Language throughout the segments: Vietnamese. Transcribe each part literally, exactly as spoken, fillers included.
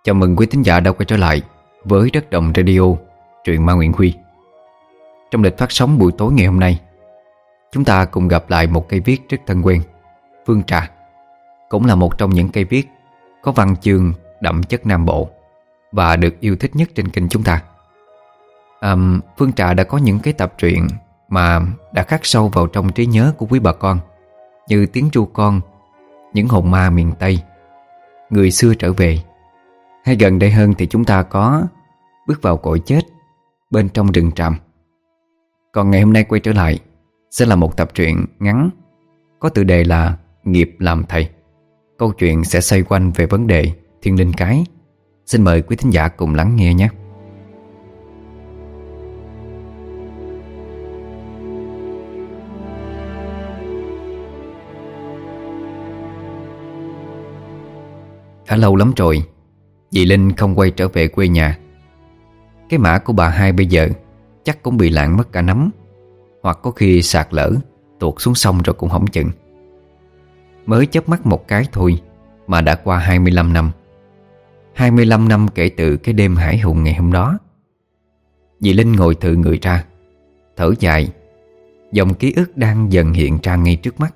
Chào mừng quý thính giả đã quay trở lại với Đất Đồng Radio, truyện ma Nguyễn Huy. Trong lịch phát sóng buổi tối ngày hôm nay, chúng ta cùng gặp lại một cây viết rất thân quen, Phương Trà. Cũng là một trong những cây viết có văn chương đậm chất Nam Bộ và được yêu thích nhất trên kênh chúng ta. à, Phương Trà đã có những cái tập truyện mà đã khắc sâu vào trong trí nhớ của quý bà con, như Tiếng Ru Con, Những Hồn Ma Miền Tây, Người Xưa Trở Về, hay gần đây hơn thì chúng ta có Bước Vào Cõi Chết, Bên Trong Rừng Tràm. Còn ngày hôm nay quay trở lại sẽ là một tập truyện ngắn có tựa đề là Nghiệp Làm Thầy. Câu chuyện sẽ xoay quanh về vấn đề thiên linh cái. Xin mời quý thính giả cùng lắng nghe nhé. Đã lâu lắm rồi dì Linh không quay trở về quê nhà. Cái mã của bà hai bây giờ chắc cũng bị lạng mất cả nắm, hoặc có khi sạt lở tuột xuống sông rồi cũng hỏng chừng. Mới chớp mắt một cái thôi mà đã qua hai mươi lăm năm. hai mươi lăm năm kể từ cái đêm hải hùng ngày hôm đó. Dì Linh ngồi thự người ra, thở dài. Dòng ký ức đang dần hiện ra ngay trước mắt.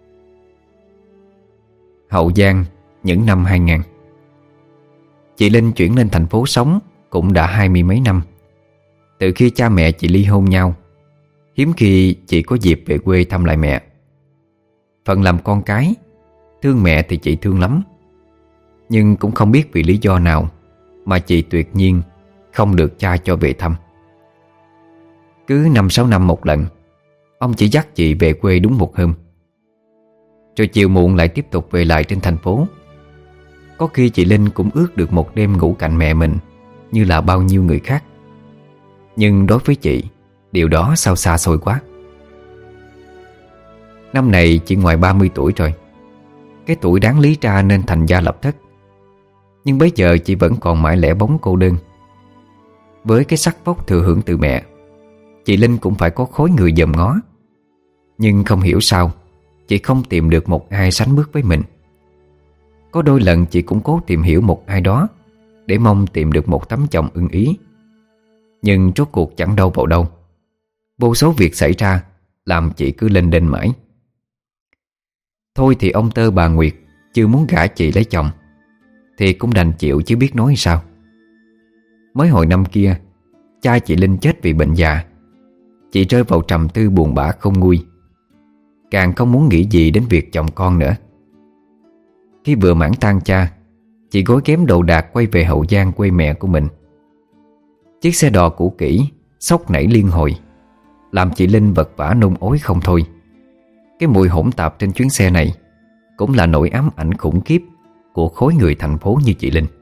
Hậu Giang, những năm hai nghìn. Chị Linh chuyển lên thành phố sống cũng đã hai mươi mấy năm. Từ khi cha mẹ chị ly hôn nhau, hiếm khi chị có dịp về quê thăm lại mẹ. Phần làm con cái, thương mẹ thì chị thương lắm. Nhưng cũng không biết vì lý do nào mà chị tuyệt nhiên không được cha cho về thăm. Cứ năm sáu năm một lần, ông chỉ dắt chị về quê đúng một hôm, rồi chiều muộn lại tiếp tục về lại trên thành phố. Có khi chị Linh cũng ước được một đêm ngủ cạnh mẹ mình như là bao nhiêu người khác. Nhưng đối với chị, điều đó sao xa xôi quá. Năm này chị ngoài ba mươi tuổi rồi, cái tuổi đáng lý ra nên thành gia lập thất. Nhưng bây giờ chị vẫn còn mãi lẻ bóng cô đơn. Với cái sắc vóc thừa hưởng từ mẹ, chị Linh cũng phải có khối người dòm ngó. Nhưng không hiểu sao chị không tìm được một ai sánh bước với mình. Có đôi lần chị cũng cố tìm hiểu một ai đó để mong tìm được một tấm chồng ưng ý. Nhưng rốt cuộc chẳng đâu vào đâu. Vô số việc xảy ra làm chị cứ lênh đênh mãi. Thôi thì ông Tơ bà Nguyệt chưa muốn gả chị lấy chồng thì cũng đành chịu chứ biết nói sao. Mới hồi năm kia, cha chị Linh chết vì bệnh già. Chị rơi vào trầm tư buồn bã không nguôi, càng không muốn nghĩ gì đến việc chồng con nữa. Khi vừa mãn tang cha, chị gối ghém đồ đạc quay về Hậu Giang quê mẹ của mình. Chiếc xe đò cũ kỹ xốc nảy liên hồi làm chị Linh vật vã nôn ói không thôi. Cái mùi hỗn tạp trên chuyến xe này cũng là nỗi ám ảnh khủng khiếp của khối người thành phố như chị Linh.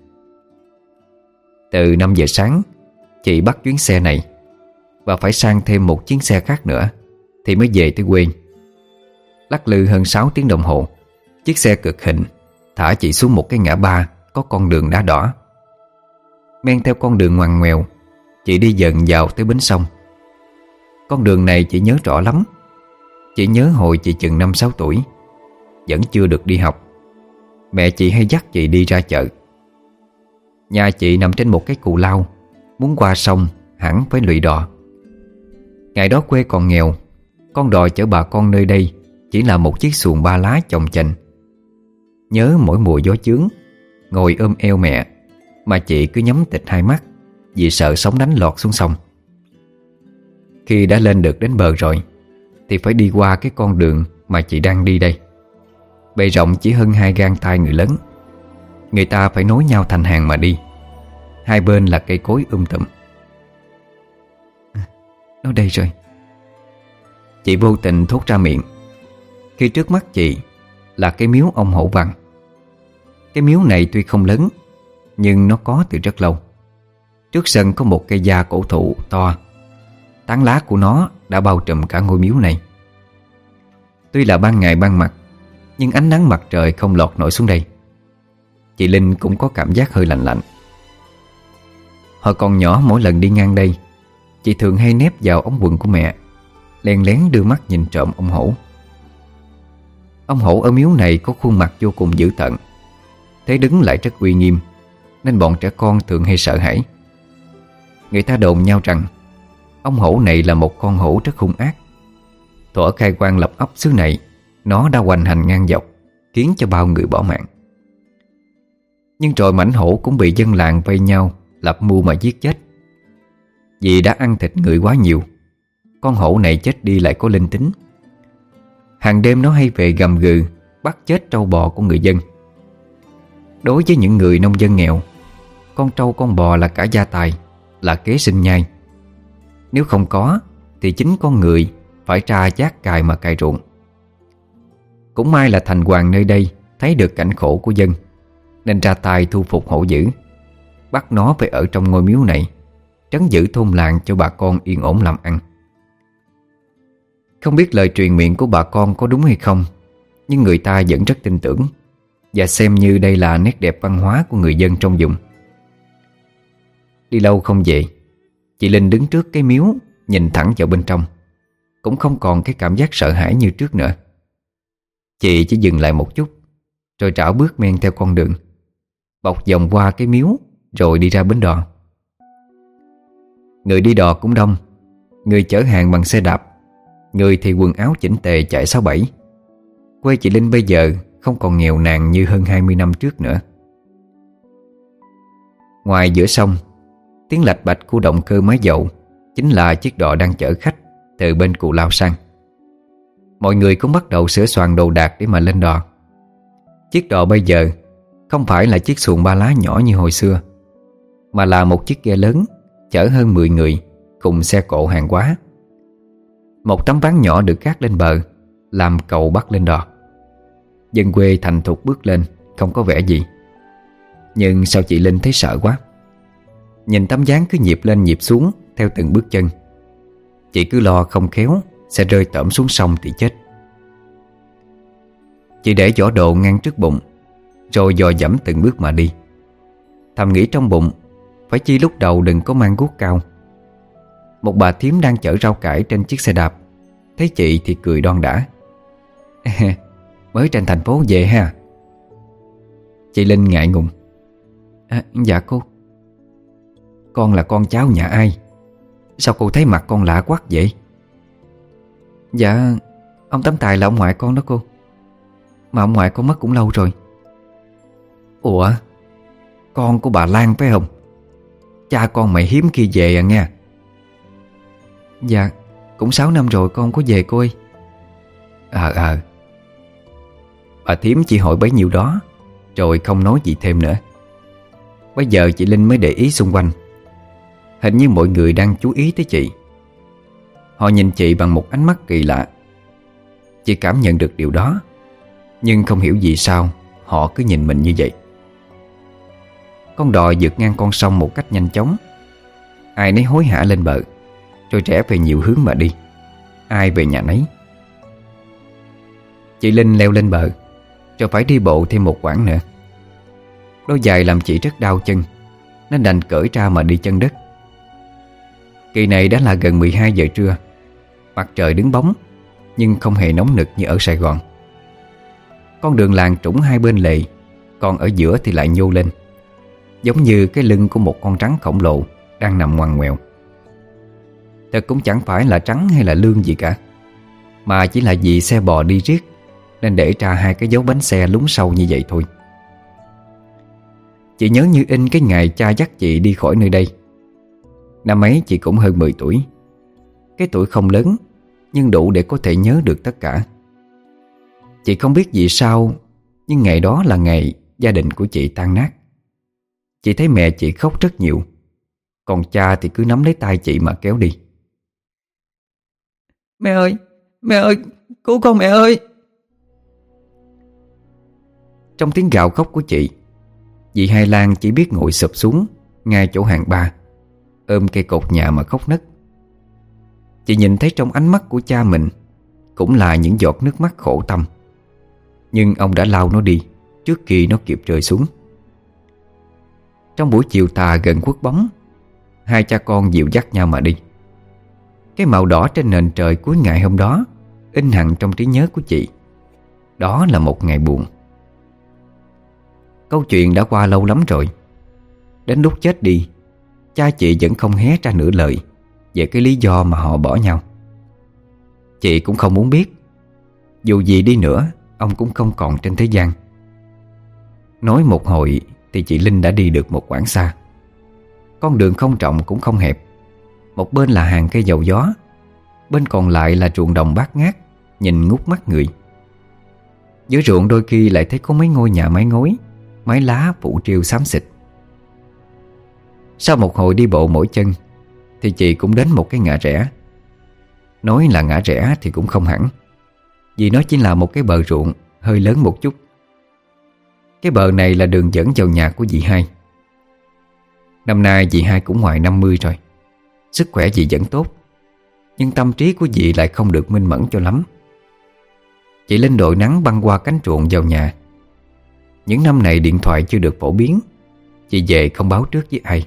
Từ năm giờ sáng, chị bắt chuyến xe này và phải sang thêm một chuyến xe khác nữa thì mới về tới quê. Lắc lư hơn sáu tiếng đồng hồ, chiếc xe cực hình thả chị xuống một cái ngã ba có con đường đá đỏ. Men theo con đường ngoằn ngoèo, chị đi dần vào tới bến sông. Con đường này chị nhớ rõ lắm. Chị nhớ hồi chị chừng năm sáu tuổi, vẫn chưa được đi học, mẹ chị hay dắt chị đi ra chợ. Nhà chị nằm trên một cái cù lao, muốn qua sông hẳn phải lụy đò. Ngày đó quê còn nghèo, con đò chở bà con nơi đây chỉ là một chiếc xuồng ba lá chồng chành. Nhớ mỗi mùa gió chướng, ngồi ôm eo mẹ mà chị cứ nhắm tịt hai mắt vì sợ sóng đánh lọt xuống sông. Khi đã lên được đến bờ rồi thì phải đi qua cái con đường mà chị đang đi đây. Bề rộng chỉ hơn hai gang tay người lớn. Người ta phải nối nhau thành hàng mà đi. Hai bên là cây cối um tùm. Nó đây rồi, chị vô tình thốt ra miệng khi trước mắt chị là cái miếu ông Hổ Văn. Cái miếu này tuy không lớn, nhưng nó có từ rất lâu. Trước sân có một cây gia cổ thụ to, tán lá của nó đã bao trùm cả ngôi miếu này. Tuy là ban ngày ban mặt, nhưng ánh nắng mặt trời không lọt nổi xuống đây. Chị Linh cũng có cảm giác hơi lạnh lạnh. Hồi còn nhỏ, mỗi lần đi ngang đây, chị thường hay nép vào ống quần của mẹ, lén lén đưa mắt nhìn trộm ông Hổ. Ông Hổ ở miếu này có khuôn mặt vô cùng dữ tợn, thế đứng lại rất uy nghiêm, nên bọn trẻ con thường hay sợ hãi. Người ta đồn nhau rằng ông hổ này là một con hổ rất hung ác. Thuở khai quan lập ấp xứ này, nó đã hoành hành ngang dọc, khiến cho bao người bỏ mạng. Nhưng rồi mãnh hổ cũng bị dân làng vây nhau lập mưu mà giết chết. Vì đã ăn thịt người quá nhiều, con hổ này chết đi lại có linh tính. Hàng đêm nó hay về gầm gừ bắt chết trâu bò của người dân. Đối với những người nông dân nghèo, con trâu con bò là cả gia tài, là kế sinh nhai. Nếu không có thì chính con người phải tra chát cài mà cài ruộng. Cũng may là thành hoàng nơi đây thấy được cảnh khổ của dân, nên ra tay thu phục hổ dữ, bắt nó về ở trong ngôi miếu này, trấn giữ thôn làng cho bà con yên ổn làm ăn. Không biết lời truyền miệng của bà con có đúng hay không, nhưng người ta vẫn rất tin tưởng và xem như đây là nét đẹp văn hóa của người dân trong vùng. Đi lâu không về, chị Linh đứng trước cái miếu, nhìn thẳng vào bên trong, cũng không còn cái cảm giác sợ hãi như trước nữa. Chị chỉ dừng lại một chút, rồi trảo bước men theo con đường, bọc vòng qua cái miếu, rồi đi ra bến đò. Người đi đò cũng đông, người chở hàng bằng xe đạp, người thì quần áo chỉnh tề chạy sáu bảy. Quê chị Linh bây giờ không còn nghèo nàn như hơn hai mươi năm trước nữa. Ngoài giữa sông, tiếng lạch bạch của động cơ máy dầu chính là chiếc đò đang chở khách từ bên Cù Lao sang. Mọi người cũng bắt đầu sửa soạn đồ đạc để mà lên đò. Chiếc đò bây giờ không phải là chiếc xuồng ba lá nhỏ như hồi xưa, mà là một chiếc ghe lớn chở hơn mười người cùng xe cộ hàng hóa. Một tấm ván nhỏ được gác lên bờ làm cầu bắt lên đò. Dân quê thành thục bước lên, không có vẻ gì. Nhưng sao chị Linh thấy sợ quá. Nhìn tấm ván cứ nhịp lên nhịp xuống theo từng bước chân, chị cứ lo không khéo sẽ rơi tởm xuống sông thì chết. Chị để giỏ đồ ngăn trước bụng, rồi dò dẫm từng bước mà đi. Thầm nghĩ trong bụng, phải chi lúc đầu đừng có mang guốc cao. Một bà thím đang chở rau cải trên chiếc xe đạp thấy chị thì cười đoan đã. Mới trên thành phố về ha? Chị Linh ngại ngùng. À, dạ cô. Con là con cháu nhà ai? Sao cô thấy mặt con lạ quắc vậy? Dạ, ông Tấm Tài là ông ngoại con đó cô. Mà ông ngoại con mất cũng lâu rồi. Ủa, con của bà Lan phải không? Cha con mày hiếm khi về à nghe. Dạ, cũng sáu năm rồi con có về cô ơi. Ờ ờ Bà thím chỉ hỏi bấy nhiêu đó, rồi không nói gì thêm nữa. Bây giờ chị Linh mới để ý xung quanh. Hình như mọi người đang chú ý tới chị. Họ nhìn chị bằng một ánh mắt kỳ lạ. Chị cảm nhận được điều đó, nhưng không hiểu vì sao họ cứ nhìn mình như vậy. Con đò vượt ngang con sông một cách nhanh chóng. Ai nấy hối hả lên bờ, rồi rẽ về nhiều hướng mà đi. Ai về nhà nấy. Chị Linh leo lên bờ, rồi phải đi bộ thêm một quãng nữa. Đôi giày làm chị rất đau chân, nên đành cởi ra mà đi chân đất. Kỳ này đã là gần mười hai giờ trưa. Mặt trời đứng bóng, nhưng không hề nóng nực như ở Sài Gòn. Con đường làng trũng hai bên lề, còn ở giữa thì lại nhô lên, giống như cái lưng của một con rắn khổng lồ đang nằm ngoằn ngoèo. Thật cũng chẳng phải là trắng hay là lương gì cả, mà chỉ là vì xe bò đi riết nên để ra hai cái dấu bánh xe lún sâu như vậy thôi. Chị nhớ như in cái ngày cha dắt chị đi khỏi nơi đây. Năm ấy chị cũng hơn mười tuổi. Cái tuổi không lớn, nhưng đủ để có thể nhớ được tất cả. Chị không biết vì sao, nhưng ngày đó là ngày gia đình của chị tan nát. Chị thấy mẹ chị khóc rất nhiều, còn cha thì cứ nắm lấy tay chị mà kéo đi. Mẹ ơi, mẹ ơi, cứu con mẹ ơi. Trong tiếng gào khóc của chị, dì Hai Lan chỉ biết ngồi sụp xuống ngay chỗ hàng ba, ôm cây cột nhà mà khóc nấc. Chị nhìn thấy trong ánh mắt của cha mình cũng là những giọt nước mắt khổ tâm, nhưng ông đã lau nó đi trước khi nó kịp rơi xuống. Trong buổi chiều tà gần khuất bóng, hai cha con dìu dắt nhau mà đi. Cái màu đỏ trên nền trời cuối ngày hôm đó in hằn trong trí nhớ của chị. Đó là một ngày buồn. Câu chuyện đã qua lâu lắm rồi, Đến lúc chết đi, cha chị vẫn không hé ra nửa lời về cái lý do mà họ bỏ nhau. Chị cũng không muốn biết. Dù gì đi nữa, ông cũng không còn trên thế gian. Nói một hồi thì chị Linh đã đi được một quãng xa. Con đường không rộng cũng không hẹp. Một bên là hàng cây dầu gió, bên còn lại là ruộng đồng bát ngát, nhìn ngút mắt người. Giữa ruộng đôi khi lại thấy có mấy ngôi nhà mái ngói, mái lá phủ triêu xám xịt. Sau một hồi đi bộ mỏi chân thì chị cũng đến một cái ngã rẽ. Nói là ngã rẽ thì cũng không hẳn, vì nó chỉ là một cái bờ ruộng hơi lớn một chút. Cái bờ này là đường dẫn vào nhà của dì hai. Năm nay dì hai cũng ngoài năm mươi rồi. Sức khỏe dì vẫn tốt, nhưng tâm trí của dì lại không được minh mẫn cho lắm. Chị Linh đội nắng băng qua cánh ruộng vào nhà. Những năm này điện thoại chưa được phổ biến, chị về không báo trước với ai.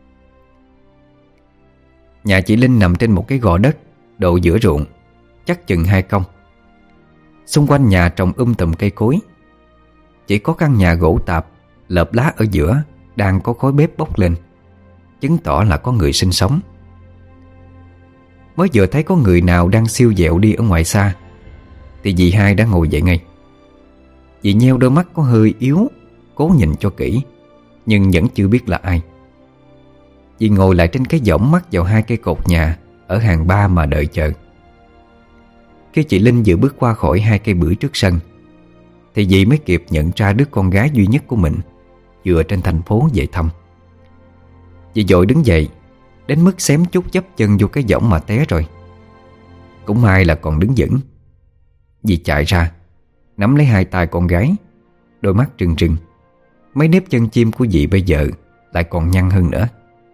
Nhà chị Linh nằm trên một cái gò đất độ giữa ruộng, chắc chừng hai công. Xung quanh nhà trồng um tùm cây cối. Chỉ có căn nhà gỗ tạp lợp lá ở giữa đang có khói bếp bốc lên, chứng tỏ là có người sinh sống. Mới vừa thấy có người nào đang siêu vẹo đi ở ngoài xa thì dì hai đã ngồi dậy ngay. Dì nheo đôi mắt có hơi yếu, cố nhìn cho kỹ, nhưng vẫn chưa biết là ai. Dì ngồi lại trên cái võng mắt vào hai cây cột nhà ở hàng ba mà đợi chờ. Khi chị Linh vừa bước qua khỏi hai cây bưởi trước sân thì dì mới kịp nhận ra đứa con gái duy nhất của mình vừa trên thành phố về thăm. Dì vội đứng dậy, đến mức xém chút dấp chân vô cái võng mà té rồi. Cũng may là còn đứng vững. Dì chạy ra, nắm lấy hai tay con gái, đôi mắt trừng trừng. Mấy nếp chân chim của dì bây giờ lại còn nhăn hơn nữa.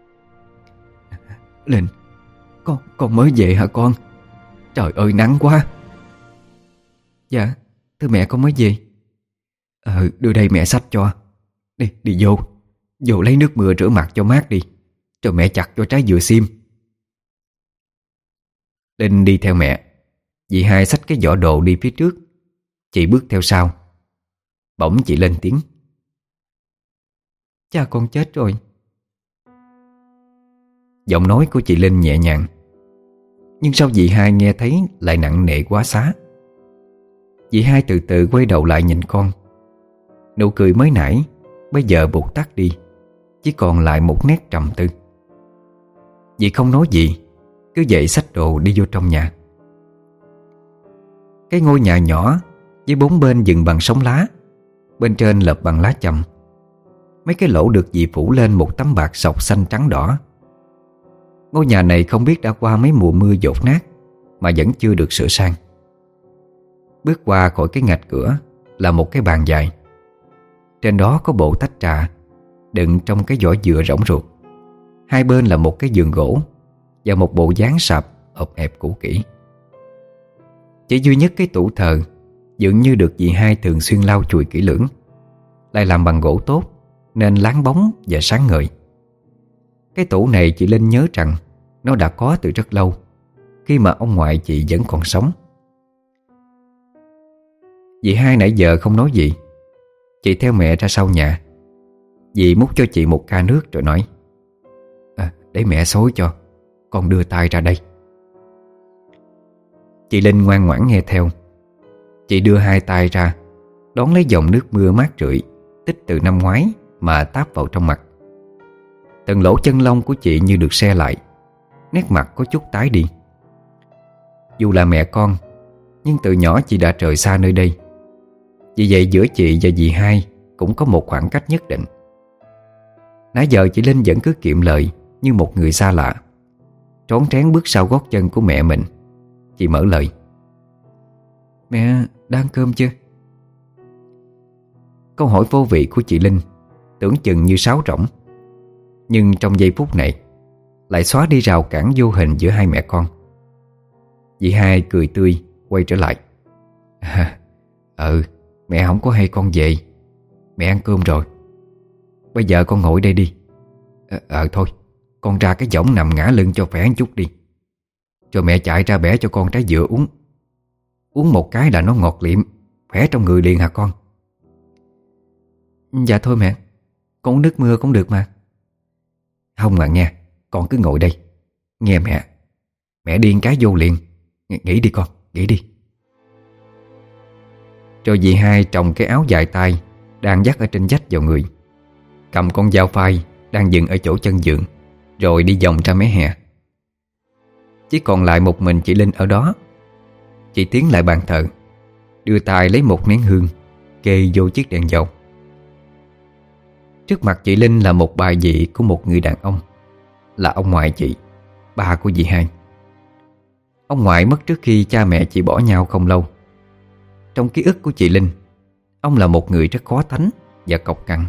Linh, con, con mới về hả con? Trời ơi nắng quá. Dạ, thưa mẹ con mới về. Ờ, đưa đây mẹ xách cho. Đi, đi vô. Vô lấy nước mưa rửa mặt cho mát đi, rồi mẹ chặt cho trái dừa xiêm. Linh đi theo mẹ. Dì hai xách cái giỏ đồ đi phía trước, chị bước theo sau. Bỗng chị lên tiếng: Cha con chết rồi. Giọng nói của chị Linh nhẹ nhàng, nhưng sao dì hai nghe thấy lại nặng nề quá xá. Dì hai từ từ quay đầu lại nhìn con. Nụ cười mới nãy bây giờ bụt tắt đi, chỉ còn lại một nét trầm tư. Dì không nói gì, cứ dậy xách đồ đi vô trong nhà. Cái ngôi nhà nhỏ với bốn bên dựng bằng sóng lá, bên trên lợp bằng lá chầm. Mấy cái lỗ được dì phủ lên một tấm bạc sọc xanh trắng đỏ. Ngôi nhà này không biết đã qua mấy mùa mưa dột nát mà vẫn chưa được sửa sang. Bước qua khỏi cái ngạch cửa là một cái bàn dài. Trên đó có bộ tách trà đựng trong cái vỏ dừa rỗng ruột. Hai bên là một cái giường gỗ và một bộ dáng sạp ộp ẹp cũ kỹ. Chỉ duy nhất cái tủ thờ dường như được dì hai thường xuyên lau chùi kỹ lưỡng, lại làm bằng gỗ tốt nên láng bóng và sáng ngời. Cái tủ này chị Linh nhớ rằng nó đã có từ rất lâu, khi mà ông ngoại chị vẫn còn sống. Dì hai nãy giờ không nói gì. Chị theo mẹ ra sau nhà. Dì múc cho chị một ca nước rồi nói: à, để mẹ xối cho, con đưa tay ra đây. Chị Linh ngoan ngoãn nghe theo. Chị đưa hai tay ra, đón lấy dòng nước mưa mát rượi tích từ năm ngoái mà táp vào trong mặt. Từng lỗ chân lông của chị như được se lại, nét mặt có chút tái đi. Dù là mẹ con, nhưng từ nhỏ chị đã rời xa nơi đây. Vì vậy giữa chị và dì hai cũng có một khoảng cách nhất định. Nãy giờ chị Linh vẫn cứ kiệm lời như một người xa lạ. Trón trén bước sau gót chân của mẹ mình. Chị mở lời: Mẹ đã ăn cơm chưa? Câu hỏi vô vị của chị Linh tưởng chừng như sáo rỗng, nhưng trong giây phút này lại xóa đi rào cản vô hình giữa hai mẹ con. Dì hai cười tươi quay trở lại: à, Ừ, mẹ không có hay con về. Mẹ ăn cơm rồi. Bây giờ con ngồi đây đi. Ờ à, thôi, con ra cái võng nằm ngã lưng cho khỏe một chút đi. Rồi mẹ chạy ra bẻ cho con trái dừa uống. Uống một cái là nó ngọt liệm, khỏe trong người liền hả con? Dạ thôi mẹ, con uống nước mưa cũng được mà. Không à nghe, con cứ ngồi đây. Nghe mẹ. Mẹ điên cái vô liền. Nghỉ đi con, nghỉ đi. Rồi dì hai trồng cái áo dài tay đang dắt ở trên vách vào người, cầm con dao phai đang dừng ở chỗ chân giường, rồi đi vòng ra mé hè. Chỉ còn lại một mình chị Linh ở đó. Chị tiến lại bàn thờ, đưa tay lấy một nén hương, kê vô chiếc đèn dầu. Trước mặt chị Linh là một bài vị của một người đàn ông, là ông ngoại chị, ba của dì hai. Ông ngoại mất trước khi cha mẹ chị bỏ nhau không lâu. Trong ký ức của chị Linh, ông là một người rất khó tánh và cọc cằn.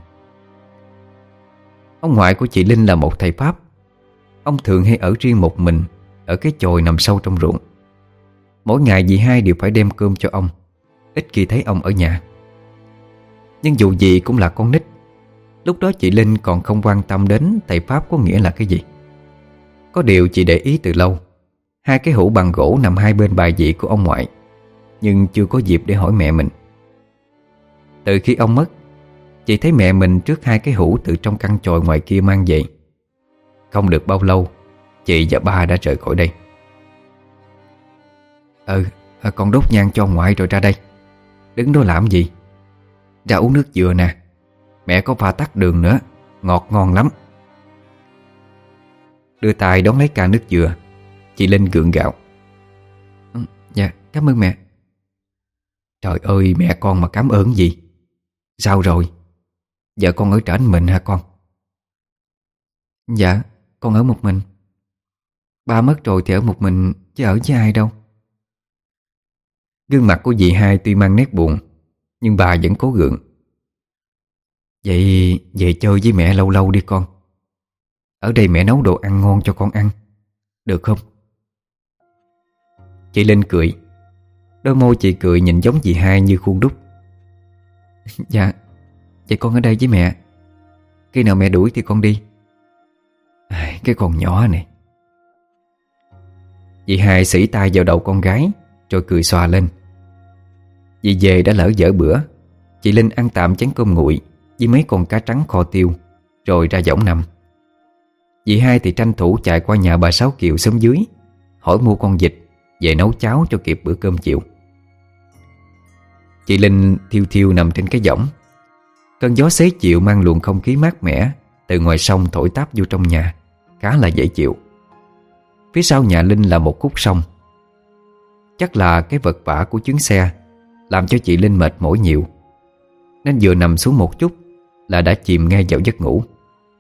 Ông ngoại của chị Linh là một thầy Pháp. Ông thường hay ở riêng một mình ở cái chòi nằm sâu trong ruộng. Mỗi ngày dì hai đều phải đem cơm cho ông, ít khi thấy ông ở nhà. Nhưng dù gì cũng là con nít, lúc đó chị Linh còn không quan tâm đến thầy Pháp có nghĩa là cái gì. Có điều chị để ý từ lâu, hai cái hũ bằng gỗ nằm hai bên bài vị của ông ngoại, nhưng chưa có dịp để hỏi mẹ mình. Từ khi ông mất, chị thấy mẹ mình trước hai cái hũ từ trong căn chòi ngoài kia mang về. Không được bao lâu, chị và ba đã rời khỏi đây. Ừ, con đốt nhang cho ngoại rồi ra đây. Đứng đó làm gì? Ra uống nước dừa nè. Mẹ có pha tắc đường nữa, ngọt ngon lắm. Đưa tay đón lấy ca nước dừa, chị Linh gượng gạo. Ừ, dạ, cảm ơn mẹ. Trời ơi, mẹ con mà cảm ơn gì? Sao rồi? Giờ con ở trển mình hả con? Dạ, con ở một mình. Ba mất rồi thì ở một mình, chứ ở với ai đâu. Gương mặt của dì hai tuy mang nét buồn, nhưng bà vẫn cố gượng. Vậy về chơi với mẹ lâu lâu đi con. Ở đây mẹ nấu đồ ăn ngon cho con ăn, được không? Chị Linh cười. Đôi môi chị cười nhìn giống dì hai như khuôn đúc. Dạ, vậy con ở đây với mẹ. Khi nào mẹ đuổi thì con đi. À, cái con nhỏ này. Dì hai xỉ tay vào đầu con gái, rồi cười xòa lên. Dì về đã lỡ dở bữa. Chị Linh ăn tạm chén cơm nguội với mấy con cá trắng kho tiêu, rồi ra võng nằm. Dì hai thì tranh thủ chạy qua nhà bà Sáu Kiều xóm dưới, hỏi mua con vịt về nấu cháo cho kịp bữa cơm chiều. Chị Linh thiêu thiêu nằm trên cái võng. Cơn gió xế chiều mang luồng không khí mát mẻ từ ngoài sông thổi táp vô trong nhà, khá là dễ chịu. Phía sau nhà Linh là một khúc sông. Chắc là cái vật vã của chuyến xe làm cho chị Linh mệt mỏi nhiều, nên vừa nằm xuống một chút là đã chìm ngay vào giấc ngủ.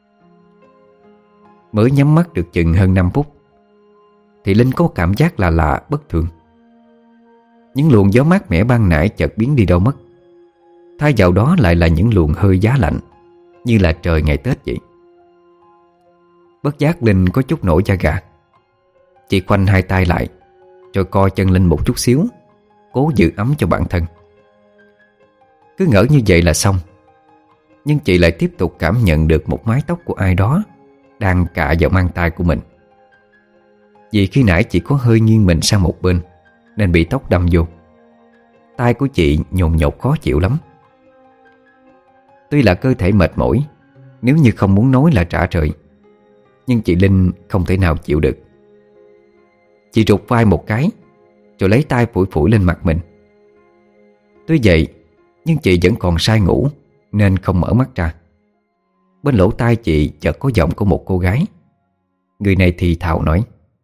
Mới nhắm mắt được chừng hơn năm phút thì Linh có cảm giác là lạ bất thường. Những luồng gió mát mẻ ban nãy chợt biến đi đâu mất. Thay vào đó lại là những luồng hơi giá lạnh, như là trời ngày Tết vậy. Bất giác Linh có chút nổi da gà. Chị khoanh hai tay lại, rồi co chân lên một chút xíu, cố giữ ấm cho bản thân. Cứ ngỡ như vậy là xong, nhưng chị lại tiếp tục cảm nhận được một mái tóc của ai đó đang cạ vào mang tay của mình. Vì khi nãy chị có hơi nghiêng mình sang một bên nên bị tóc đâm vô. Tai của chị nhồn nhột khó chịu lắm. Tuy là cơ thể mệt mỏi, nếu như không muốn nói là trả trời, nhưng chị Linh không thể nào chịu được. Chị rụt vai một cái, rồi lấy tay phủi phủi lên mặt mình. Tuy vậy, nhưng chị vẫn còn say ngủ nên không mở mắt ra. Bên lỗ tai chị chợt có giọng của một cô gái. Người này thì thào nói: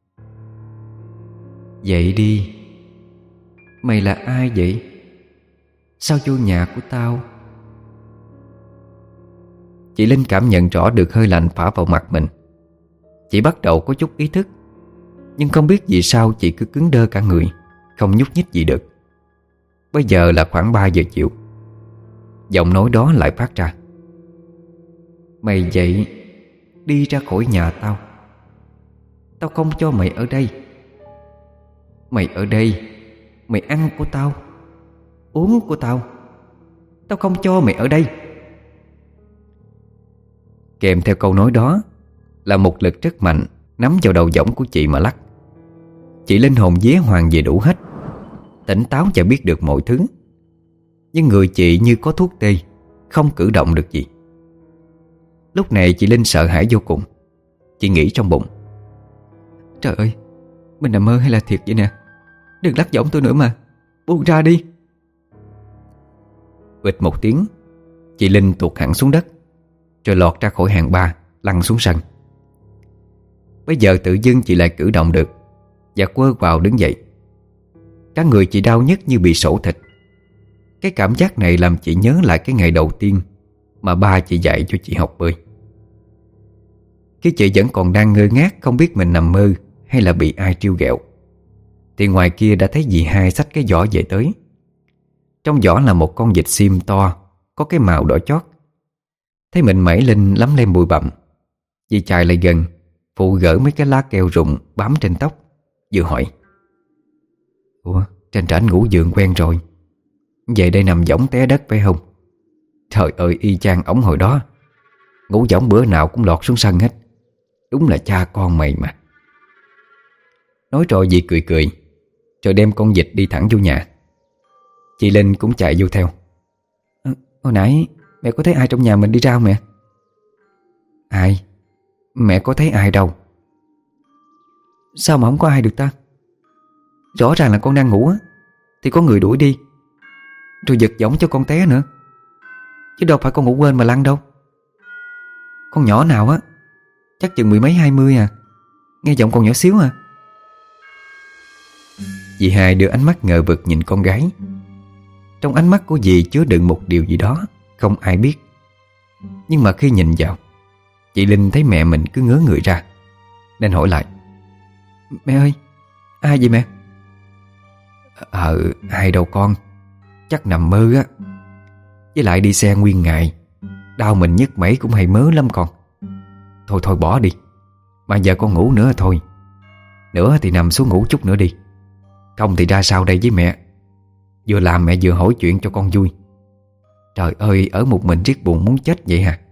"Dậy đi. Mày là ai vậy? Sao vô nhà của tao?" Chị Linh cảm nhận rõ được hơi lạnh phả vào mặt mình. Chị bắt đầu có chút ý thức, nhưng không biết vì sao chị cứ cứng đơ cả người, không nhúc nhích gì được. Bây giờ là khoảng ba giờ chiều. Giọng nói đó lại phát ra: "Mày dậy, đi ra khỏi nhà tao. Tao không cho mày ở đây. Mày ở đây, mày ăn của tao, uống của tao. Tao không cho mày ở đây." Kèm theo câu nói đó là một lực rất mạnh nắm vào đầu võng của chị mà lắc. Chị linh hồn vía hoàng về đủ hết, tỉnh táo và biết được mọi thứ. Nhưng người chị như có thuốc tê, không cử động được gì. Lúc này chị Linh sợ hãi vô cùng. Chị nghĩ trong bụng: Trời ơi, mình nằm mơ hay là thiệt vậy nè? Đừng lắc giọng tôi nữa mà, buông ra đi. Bịch một tiếng, chị Linh tuột hẳn xuống đất, rồi lọt ra khỏi hàng ba, lăn xuống sân. Bây giờ tự dưng chị lại cử động được và quơ vào đứng dậy. Cả người chị đau nhức như bị sổ thịt. Cái cảm giác này làm chị nhớ lại cái ngày đầu tiên mà ba chị dạy cho chị học bơi. Khi chị vẫn còn đang ngơ ngác không biết mình nằm mơ hay là bị ai trêu ghẹo, thì ngoài kia đã thấy dì hai xách cái giỏ về tới. Trong giỏ là một con vịt xiêm to, có cái màu đỏ chót. Thấy mình mẩy Linh lắm lem bụi bặm, dì chạy lại gần, phụ gỡ mấy cái lá keo rụng bám trên tóc, vừa hỏi: Ủa, trên trển ngủ giường quen rồi, về đây nằm võng té đất phải không? Trời ơi, y chang ổng hồi đó. Ngủ võng bữa nào cũng lọt xuống sân hết. Đúng là cha con mày mà. Nói rồi dì cười cười, rồi đem con vịt đi thẳng vô nhà. Chị Linh cũng chạy vô theo. à, Hồi nãy mẹ có thấy ai trong nhà mình đi ra không mẹ? Ai? Mẹ có thấy ai đâu. Sao mà không có ai được ta? Rõ ràng là con đang ngủ á, thì có người đuổi đi, rồi giật giỏng cho con té nữa. Chứ đâu phải con ngủ quên mà lăn đâu. Con nhỏ nào á, chắc chừng mười mấy hai mươi à, nghe giọng còn nhỏ xíu à. Dì hai đưa ánh mắt ngờ vực nhìn con gái. Trong ánh mắt của dì chứa đựng một điều gì đó không ai biết. Nhưng mà khi nhìn vào, chị Linh thấy mẹ mình cứ ngớ người ra, nên hỏi lại: Mẹ ơi, ai vậy mẹ? Ờ, ai đâu con, chắc nằm mơ á. Với lại đi xe nguyên ngày, đau mình nhức mẩy cũng hay mớ lắm con. Thôi thôi bỏ đi, mà giờ con ngủ nữa thôi. Nữa thì nằm xuống ngủ chút nữa đi, không thì ra sau đây với mẹ. Vừa làm mẹ vừa hỏi chuyện cho con vui. Trời ơi, ở một mình riết buồn muốn chết vậy hả?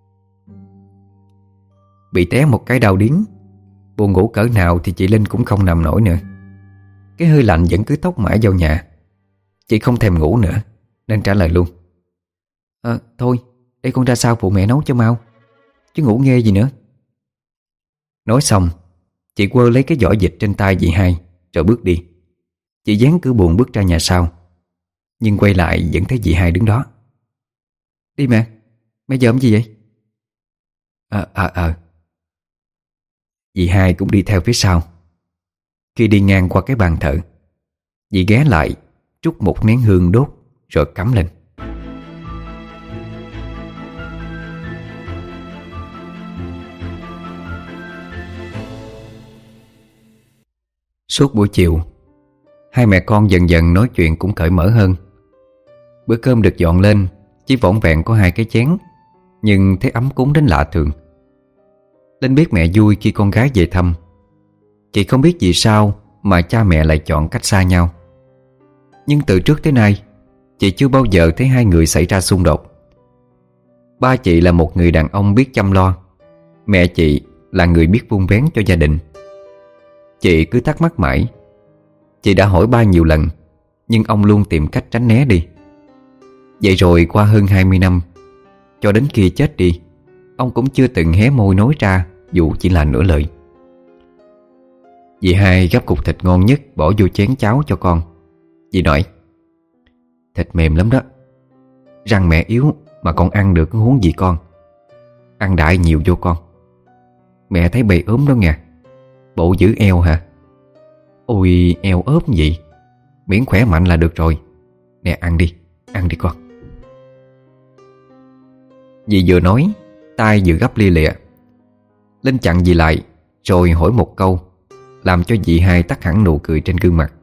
Bị té một cái đau điếng, buồn ngủ cỡ nào thì chị Linh cũng không nằm nổi nữa. Cái hơi lạnh vẫn cứ tốc mãi vào nhà. Chị không thèm ngủ nữa, nên trả lời luôn: À, thôi, để con ra sau phụ mẹ nấu cho mau, chứ ngủ nghe gì nữa. Nói xong, chị quơ lấy cái giỏ vịt trên tay dì hai, rồi bước đi. Chị dáng cứ buồn bước ra nhà sau, nhưng quay lại vẫn thấy dì hai đứng đó. Đi mẹ, mẹ giờ làm gì vậy? Ờ ờ ờ Dì hai cũng đi theo phía sau. Khi đi ngang qua cái bàn thờ, dì ghé lại, trút một nén hương đốt, rồi cắm lên. Suốt buổi chiều, hai mẹ con dần dần nói chuyện cũng cởi mở hơn. Bữa cơm được dọn lên chỉ vỏn vẹn có hai cái chén, nhưng thấy ấm cúng đến lạ thường. Linh biết mẹ vui khi con gái về thăm. Chị không biết vì sao mà cha mẹ lại chọn cách xa nhau. Nhưng từ trước tới nay, chị chưa bao giờ thấy hai người xảy ra xung đột. Ba chị là một người đàn ông biết chăm lo, mẹ chị là người biết vun vén cho gia đình. Chị cứ thắc mắc mãi. Chị đã hỏi ba nhiều lần, nhưng ông luôn tìm cách tránh né đi. Vậy rồi qua hơn hai mươi năm, cho đến khi chết đi, ông cũng chưa từng hé môi nói ra dù chỉ là nửa lời. Dì hai gắp cục thịt ngon nhất bỏ vô chén cháo cho con. Dì nói: Thịt mềm lắm đó, răng mẹ yếu mà con ăn được huống gì con. Ăn đại nhiều vô con. Mẹ thấy bầy ốm đó nha. Bộ giữ eo hả? Ôi eo ốp gì, miễn khỏe mạnh là được rồi. Nè ăn đi, ăn đi con. Dì vừa nói, tay vừa gắp lia lịa. Linh chặn dì lại, rồi hỏi một câu, làm cho dì hai tắt hẳn nụ cười trên gương mặt.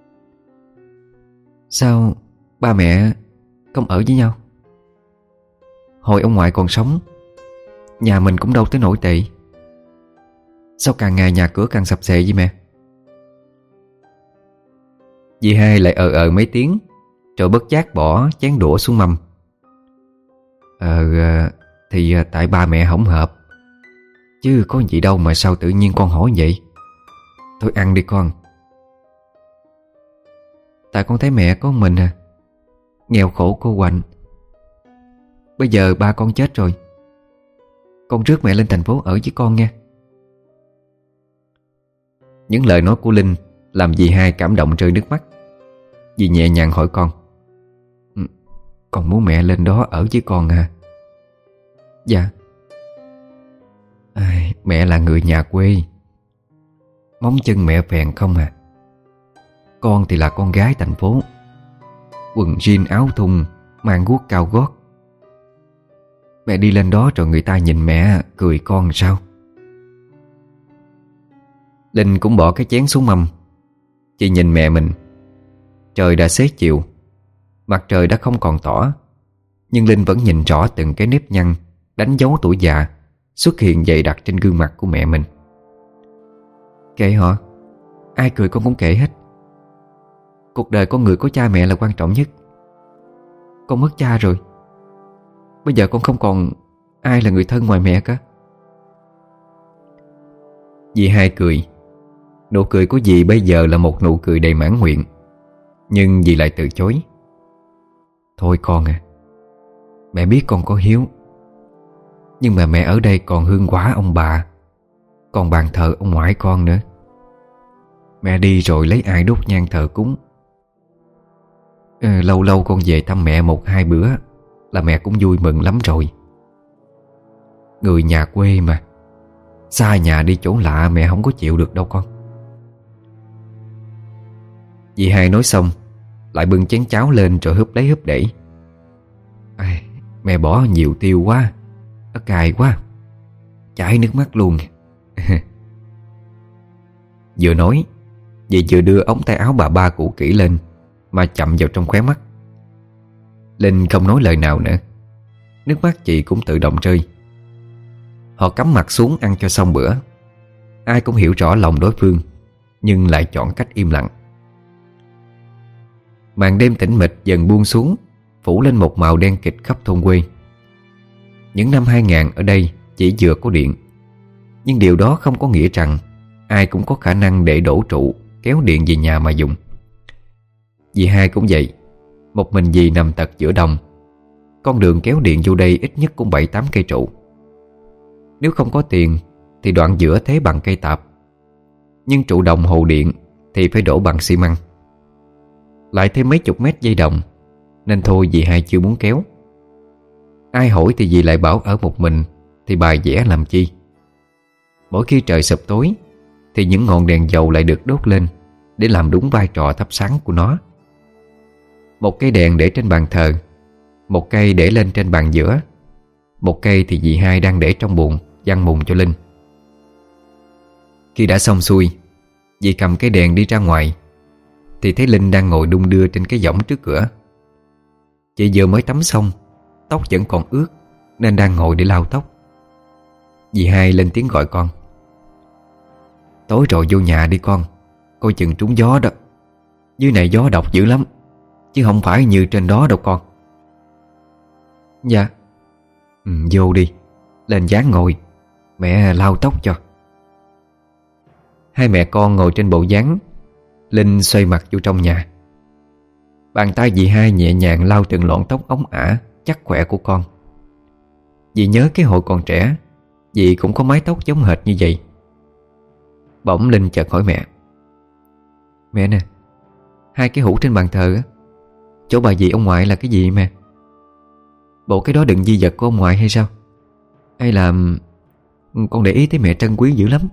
Sao ba mẹ không ở với nhau? Hồi ông ngoại còn sống, nhà mình cũng đâu tới nổi tệ. Sao càng ngày nhà cửa càng sập xệ vậy mẹ? Dì hai lại ờ ờ mấy tiếng, rồi bất giác bỏ chén đũa xuống mâm. Ờ Thì tại ba mẹ hổng hợp, chứ có gì đâu mà sao tự nhiên con hỏi vậy. Thôi ăn đi con. Tại con thấy mẹ có mình à, nghèo khổ cô quạnh. Bây giờ ba con chết rồi, con rước mẹ lên thành phố ở với con nha. Những lời nói của Linh làm dì hai cảm động rơi nước mắt. Dì nhẹ nhàng hỏi con: "Ừ, con muốn mẹ lên đó ở với con à?" Dạ. Ai, mẹ là người nhà quê, móng chân mẹ phèn không à. Con thì là con gái thành phố, quần jean áo thun, mang guốc cao gót. Mẹ đi lên đó rồi người ta nhìn mẹ cười con làm sao? Linh cũng bỏ cái chén xuống mâm. Chị nhìn mẹ mình. Trời đã xế chiều, mặt trời đã không còn tỏ, nhưng Linh vẫn nhìn rõ từng cái nếp nhăn đánh dấu tuổi già xuất hiện dày đặc trên gương mặt của mẹ mình. Kệ họ, ai cười con cũng kệ hết. Cuộc đời con người có cha mẹ là quan trọng nhất. Con mất cha rồi, bây giờ con không còn ai là người thân ngoài mẹ cả. Dì hai cười. Nụ cười của dì bây giờ là một nụ cười đầy mãn nguyện. Nhưng dì lại từ chối. Thôi con à, mẹ biết con có hiếu, nhưng mà mẹ ở đây còn hương quả ông bà, còn bàn thờ ông ngoại con nữa. Mẹ đi rồi lấy ai đốt nhang thờ cúng. ừ, Lâu lâu con về thăm mẹ một hai bữa là mẹ cũng vui mừng lắm rồi. Người nhà quê mà, xa nhà đi chỗ lạ mẹ không có chịu được đâu con. Dì hai nói xong lại bưng chén cháo lên rồi húp lấy húp đẩy. À, mẹ bỏ nhiều tiêu quá, nó cay quá, chảy nước mắt luôn. Vừa nói, dì vừa đưa ống tay áo bà ba cũ kỹ lên mà chậm vào trong khóe mắt. Linh không nói lời nào nữa. Nước mắt chị cũng tự động rơi. Họ cắm mặt xuống ăn cho xong bữa. Ai cũng hiểu rõ lòng đối phương, nhưng lại chọn cách im lặng. Màn đêm tĩnh mịch dần buông xuống, phủ lên một màu đen kịt khắp thôn quê. Những năm hai nghìn ở đây chỉ vừa có điện, nhưng điều đó không có nghĩa rằng ai cũng có khả năng để đổ trụ kéo điện về nhà mà dùng. Dì hai cũng vậy. Một mình dì nằm tật giữa đồng. Con đường kéo điện vô đây ít nhất cũng bảy tám cây trụ. Nếu không có tiền thì đoạn giữa thế bằng cây tạp, nhưng trụ đồng hồ điện thì phải đổ bằng xi măng, lại thêm mấy chục mét dây đồng, nên thôi dì hai chưa muốn kéo. Ai hỏi thì dì lại bảo ở một mình thì bài vẽ làm chi. Mỗi khi trời sập tối thì những ngọn đèn dầu lại được đốt lên để làm đúng vai trò thắp sáng của nó. Một cây đèn để trên bàn thờ, một cây để lên trên bàn giữa, một cây thì dì hai đang để trong buồng giăng mùng cho Linh. Khi đã xong xuôi, dì cầm cái đèn đi ra ngoài thì thấy Linh đang ngồi đung đưa trên cái võng trước cửa. Chị vừa mới tắm xong, tóc vẫn còn ướt nên đang ngồi để lau tóc. Dì hai lên tiếng gọi con: "Tối rồi vô nhà đi con, coi chừng trúng gió đó. Dưới này gió độc dữ lắm, chứ không phải như trên đó đâu con." Dạ. Ừ, vô đi, lên dáng ngồi, mẹ lau tóc cho. Hai mẹ con ngồi trên bộ dáng. Linh xoay mặt vô trong nhà. Bàn tay dì hai nhẹ nhàng lau từng lọn tóc óng ả chắc khỏe của con. Dì nhớ cái hồi còn trẻ, dì cũng có mái tóc giống hệt như vậy. Bỗng Linh chợt hỏi mẹ: "Mẹ nè, hai cái hũ trên bàn thờ á, chỗ bà dì ông ngoại là cái gì mẹ? Bộ cái đó đựng di vật của ông ngoại hay sao? Hay là con để ý thấy mẹ trân quý dữ lắm?"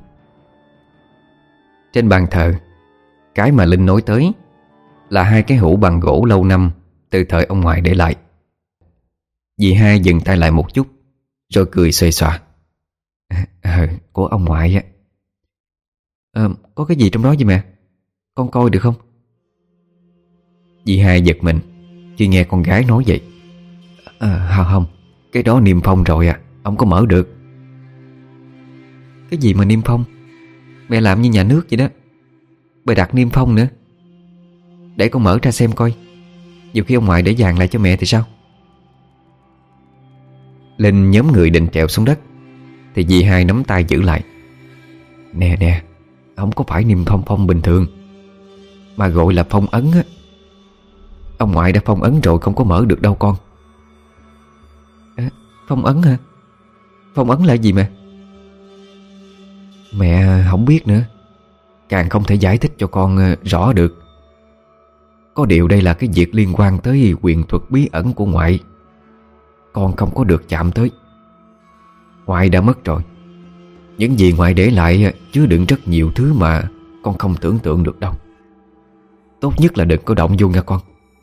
Trên bàn thờ, cái mà Linh nói tới là hai cái hũ bằng gỗ lâu năm từ thời ông ngoại để lại. Dì hai dừng tay lại một chút rồi cười xuề xòa: "Ờ, của ông ngoại á." Ờ, có cái gì trong đó vậy mẹ? Con coi được không? Dì hai giật mình khi nghe con gái nói vậy. À, không không, cái đó niêm phong rồi à, ông có mở được." "Cái gì mà niêm phong? Mẹ làm như nhà nước vậy đó. Bày đặt niêm phong nữa. Để con mở ra xem coi, nhiều khi ông ngoại để vàng lại cho mẹ thì sao?" Linh nhóm người định trèo xuống đất thì dì hai nắm tay giữ lại. "Nè nè, không có phải niêm phong phong bình thường, mà gọi là phong ấn á. Ông ngoại đã phong ấn rồi, không có mở được đâu con." À, phong ấn hả? Phong ấn là gì mẹ? Mẹ không biết nữa. càng không thể giải thích cho con rõ được. Có điều đây là cái việc liên quan tới quyền thuật bí ẩn của ngoại, con không có được chạm tới. Ngoại đã mất rồi. Những gì ngoại để lại chứa đựng rất nhiều thứ mà con không tưởng tượng được đâu. Tốt nhất là đừng có động vô nha con.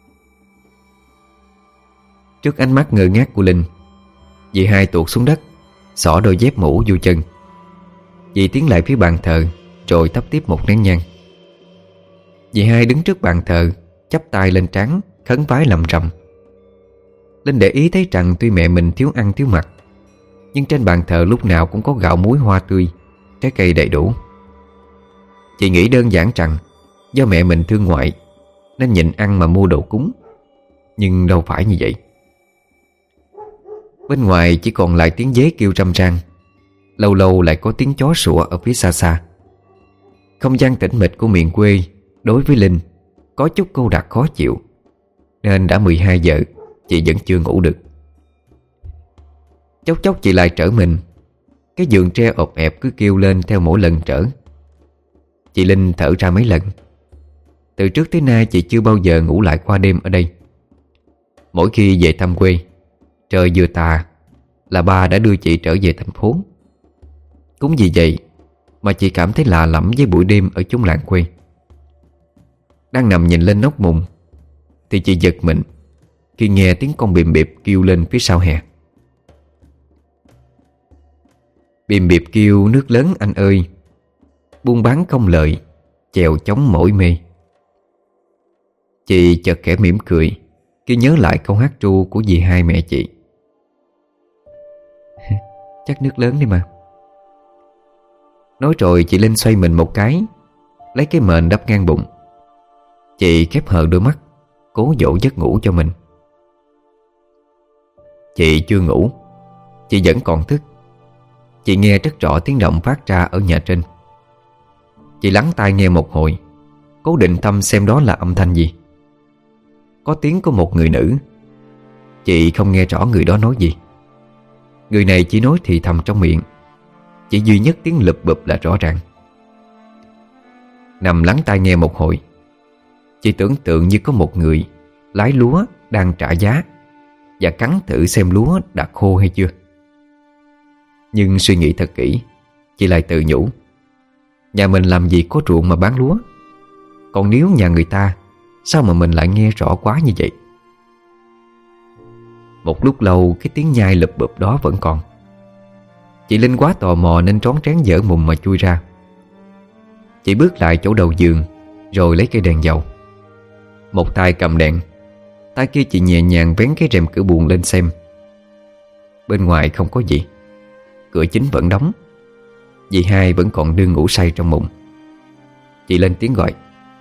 Trước ánh mắt ngơ ngác của Linh, dì hai tuột xuống đất, xỏ đôi dép mũ vô chân. Dì tiến lại phía bàn thờ, rồi thắp tiếp một nén nhang. Dì hai đứng trước bàn thờ, chắp tay lên trán, khấn vái lầm rầm. Linh để ý thấy rằng tuy mẹ mình thiếu ăn thiếu mặc, nhưng trên bàn thờ lúc nào cũng có gạo muối hoa tươi, trái cây đầy đủ. Chị nghĩ đơn giản rằng do mẹ mình thương ngoại nên nhịn ăn mà mua đồ cúng, nhưng đâu phải như vậy. Bên ngoài chỉ còn lại tiếng dế kêu râm ran, lâu lâu lại có tiếng chó sủa ở phía xa xa. Không gian tĩnh mịch của miền quê đối với Linh có chút cô đặc khó chịu, nên đã mười hai giờ chị vẫn chưa ngủ được. Chốc chốc chị lại trở mình. Cái giường tre ộp ẹp cứ kêu lên theo mỗi lần trở. Chị Linh thở ra mấy lần. Từ trước tới nay chị chưa bao giờ ngủ lại qua đêm ở đây. Mỗi khi về thăm quê, trời vừa tà là ba đã đưa chị trở về thành phố. Cũng vì vậy mà chị cảm thấy lạ lẫm với buổi đêm ở chốn làng quê. Đang nằm nhìn lên nóc mùng thì chị giật mình khi nghe tiếng con bìm bịp kêu lên phía sau hè. Bìm bịp kêu nước lớn anh ơi, buôn bán không lời, chèo chống mỏi mê. Chị chợt khẽ mỉm cười khi nhớ lại câu hát ru của dì hai mẹ chị. Chắc nước lớn đi mà. Nói rồi chị Linh xoay mình một cái, lấy cái mền đắp ngang bụng. Chị khép hờ đôi mắt, cố dỗ giấc ngủ cho mình. Chị chưa ngủ, chị vẫn còn thức. Chị nghe rất rõ tiếng động phát ra ở nhà trên. Chị lắng tai nghe một hồi, cố định tâm xem đó là âm thanh gì. Có tiếng của một người nữ. Chị không nghe rõ người đó nói gì. Người này chỉ nói thì thầm trong miệng, chỉ duy nhất tiếng lụp bụp là rõ ràng. Nằm lắng tai nghe một hồi, chị tưởng tượng như có một người lái lúa đang trả giá và cắn thử xem lúa đã khô hay chưa. Nhưng suy nghĩ thật kỹ, chị lại tự nhủ, nhà mình làm gì có ruộng mà bán lúa. Còn nếu nhà người ta, sao mà mình lại nghe rõ quá như vậy? Một lúc lâu cái tiếng nhai lụp bụp đó vẫn còn. Chị Linh quá tò mò nên trón trén dở mùng mà chui ra. Chị bước lại chỗ đầu giường, rồi lấy cây đèn dầu. Một tay cầm đèn, tay kia chị nhẹ nhàng vén cái rèm cửa buồng lên xem. Bên ngoài không có gì, cửa chính vẫn đóng. Dì hai vẫn còn đương ngủ say trong mùng. Chị lên tiếng gọi,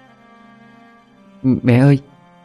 mẹ ơi.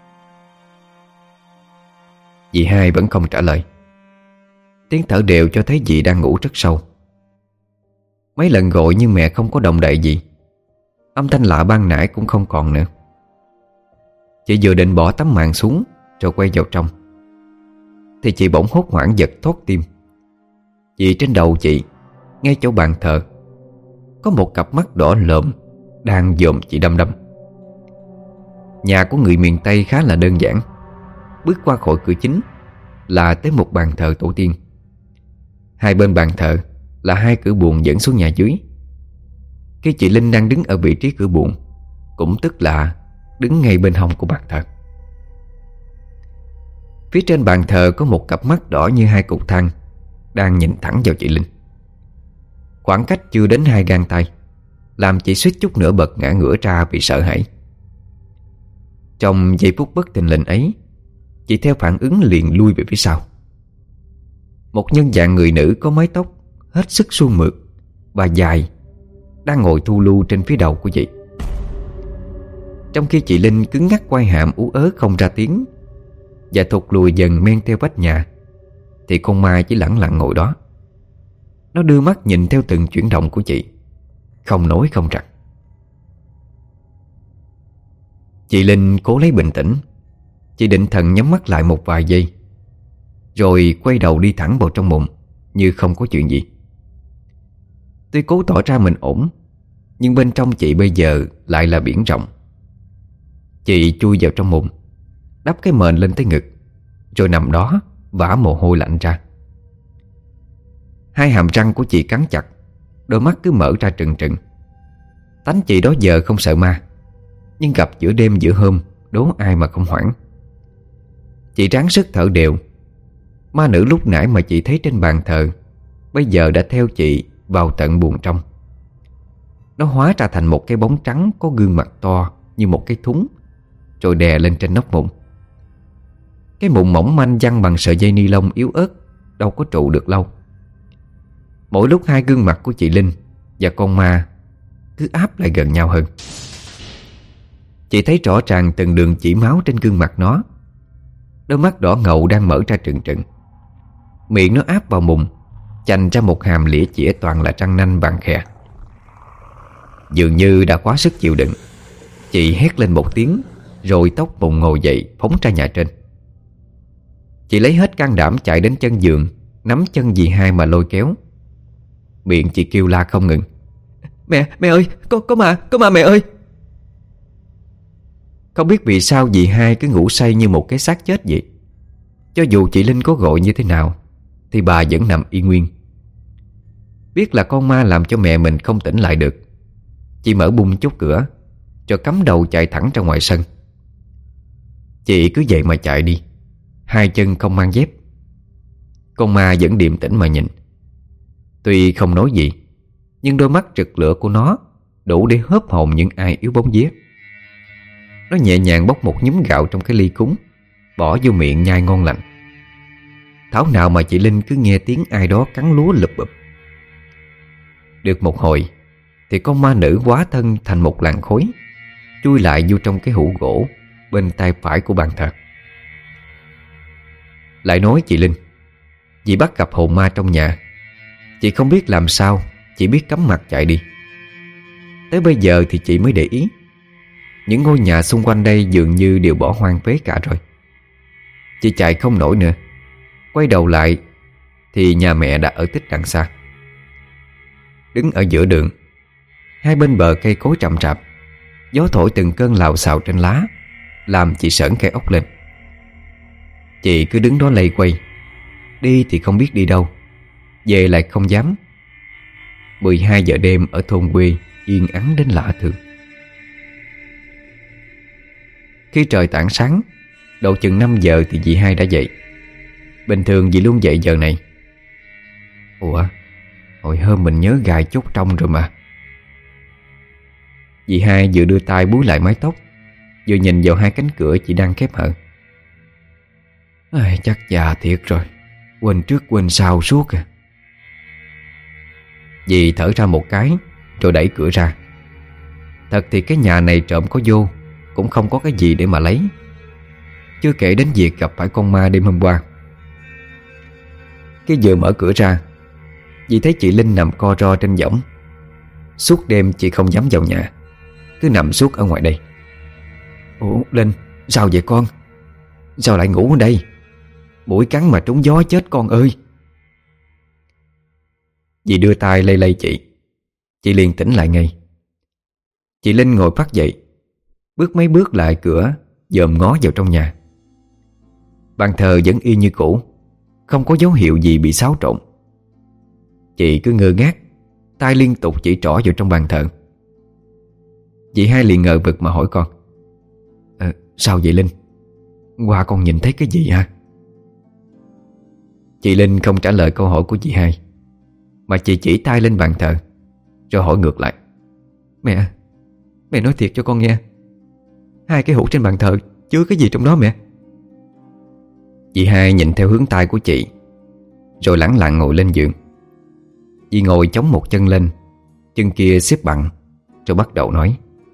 Dì hai vẫn không trả lời. Tiếng thở đều cho thấy dì đang ngủ rất sâu. Mấy lần gọi nhưng mẹ không có động đậy gì. Âm thanh lạ ban nãy cũng không còn nữa. Chị vừa định bỏ tấm màn xuống rồi quay vào trong, thì chị bỗng hốt hoảng giật thót tim. Vì trên đầu chị, ngay chỗ bàn thờ, có một cặp mắt đỏ lợm đang dòm chị đăm đăm. Nhà của người miền Tây khá là đơn giản. Bước qua khỏi cửa chính là tới một bàn thờ tổ tiên. Hai bên bàn thờ là hai cửa buồng dẫn xuống nhà dưới. Khi chị Linh đang đứng ở vị trí cửa buồng, cũng tức là đứng ngay bên hông của bàn thờ. Phía trên bàn thờ có một cặp mắt đỏ như hai cục than đang nhìn thẳng vào chị Linh. Khoảng cách chưa đến hai gang tay, làm chị suýt chút nữa bật ngã ngửa ra vì sợ hãi. Trong giây phút bất thình lình ấy, chị theo phản ứng liền lui về phía sau. Một nhân dạng người nữ có mái tóc hết sức suôn mượt và dài đang ngồi thu lu trên phía đầu của chị. Trong khi chị Linh cứng ngắc quay hàm ú ớ không ra tiếng và thụt lùi dần men theo vách nhà, thì con ma chỉ lẳng lặng ngồi đó. Nó đưa mắt nhìn theo từng chuyển động của chị, không nói không rằng. Chị Linh cố lấy bình tĩnh. Chị định thần nhắm mắt lại một vài giây, rồi quay đầu đi thẳng vào trong mùng như không có chuyện gì. Tuy cố tỏ ra mình ổn, Nhưng bên trong chị bây giờ lại là biển rộng. Chị chui vào trong mùng, đắp cái mền lên tới ngực, rồi nằm đó vã mồ hôi lạnh ra. Hai hàm răng của chị cắn chặt, đôi mắt cứ mở ra trừng trừng. Tánh chị đó giờ không sợ ma, nhưng gặp giữa đêm giữa hôm, đố ai mà không hoảng. Chị ráng sức thở đều. Ma nữ lúc nãy mà chị thấy trên bàn thờ bây giờ đã theo chị vào tận buồng trong. Nó hóa ra thành một cái bóng trắng có gương mặt to như một cái thúng, rồi đè lên trên nóc mụn. Cái mụn mỏng manh giăng bằng sợi dây ni lông yếu ớt, đâu có trụ được lâu. Mỗi lúc hai gương mặt của chị Linh và con ma cứ áp lại gần nhau hơn. Chị thấy rõ ràng từng đường chỉ máu trên gương mặt nó. Đôi mắt đỏ ngầu đang mở ra trừng trừng. Miệng nó áp vào mùng, chành ra một hàm lĩa chĩa toàn là răng nanh vàng khè. Dường như đã quá sức chịu đựng, chị hét lên một tiếng, rồi tóc bụng ngồi dậy phóng ra nhà trên. Chị lấy hết can đảm chạy đến chân giường, nắm chân dì hai mà lôi kéo. Miệng chị kêu la không ngừng: Mẹ, mẹ ơi, có, có ma, có ma mẹ ơi. Không biết vì sao dì hai cứ ngủ say như một cái xác chết vậy. Cho dù chị Linh có gọi như thế nào thì bà vẫn nằm y nguyên. Biết là con ma làm cho mẹ mình không tỉnh lại được, chị mở bung chốt cửa, cho cắm đầu chạy thẳng ra ngoài sân. Chị cứ vậy mà chạy đi, hai chân không mang dép. Con ma vẫn điềm tĩnh mà nhìn. Tuy không nói gì, nhưng đôi mắt rực lửa của nó đủ để hớp hồn những ai yếu bóng vía. Nó nhẹ nhàng bóc một nhúm gạo trong cái ly cúng, bỏ vô miệng nhai ngon lành. Thảo nào mà chị Linh cứ nghe tiếng ai đó cắn lúa lụp bụp. Được một hồi thì con ma nữ hóa thân thành một làn khói, chui lại vô trong cái hũ gỗ bên tay phải của bàn thờ. Lại nói chị Linh, vì bắt gặp hồn ma trong nhà, chị không biết làm sao, chỉ biết cắm mặt chạy đi. Tới bây giờ thì chị mới để ý, những ngôi nhà xung quanh đây dường như đều bỏ hoang phế cả rồi. Chị chạy không nổi nữa. Quay đầu lại thì nhà mẹ đã ở tích đằng xa. Đứng ở giữa đường, hai bên bờ cây cối rậm rạp, gió thổi từng cơn lào xào trên lá, làm chị sởn gai ốc lên. Chị cứ đứng đó lây quay, đi thì không biết đi đâu, về lại không dám. mười hai giờ đêm ở thôn quê yên ắng đến lạ thường. Khi trời tảng sáng, độ chừng năm giờ thì dì hai đã dậy. Bình thường dì luôn dậy giờ này. Ủa, hồi hôm mình nhớ gài chốt trong rồi mà. Dì hai vừa đưa tay búi lại mái tóc, vừa nhìn vào hai cánh cửa chị đang khép hờ. Ai, chắc già thiệt rồi, quên trước quên sau suốt à. Dì thở ra một cái rồi đẩy cửa ra. Thật thì cái nhà này trộm có vô cũng không có cái gì để mà lấy, chưa kể đến việc gặp phải con ma đêm hôm qua. Khi vừa mở cửa ra, dì thấy chị Linh nằm co ro trên võng. Suốt đêm chị không dám vào nhà, cứ nằm suốt ở ngoài đây. Ủa Linh, sao vậy con? Sao lại ngủ ở đây? Mũi cắn mà trúng gió chết con ơi. Dì đưa tay lay lay chị, chị liền tỉnh lại ngay. Chị Linh ngồi phát dậy, bước mấy bước lại cửa, dòm ngó vào trong nhà. Bàn thờ vẫn y như cũ, không có dấu hiệu gì bị xáo trộn. Chị cứ ngơ ngác, tay liên tục chỉ trỏ vào trong bàn thờ. Chị hai liền ngờ vực mà hỏi con: à, sao vậy Linh? Qua con nhìn thấy cái gì hả? Chị Linh không trả lời câu hỏi của chị hai, mà chị chỉ tay lên bàn thờ, rồi hỏi ngược lại: Mẹ, mẹ nói thiệt cho con nghe, hai cái hũ trên bàn thờ chứa cái gì trong đó mẹ? Chị hai nhìn theo hướng tay của chị, rồi lẳng lặng ngồi lên giường. Dì ngồi chống một chân lên, chân kia xếp bằng, rồi bắt đầu nói: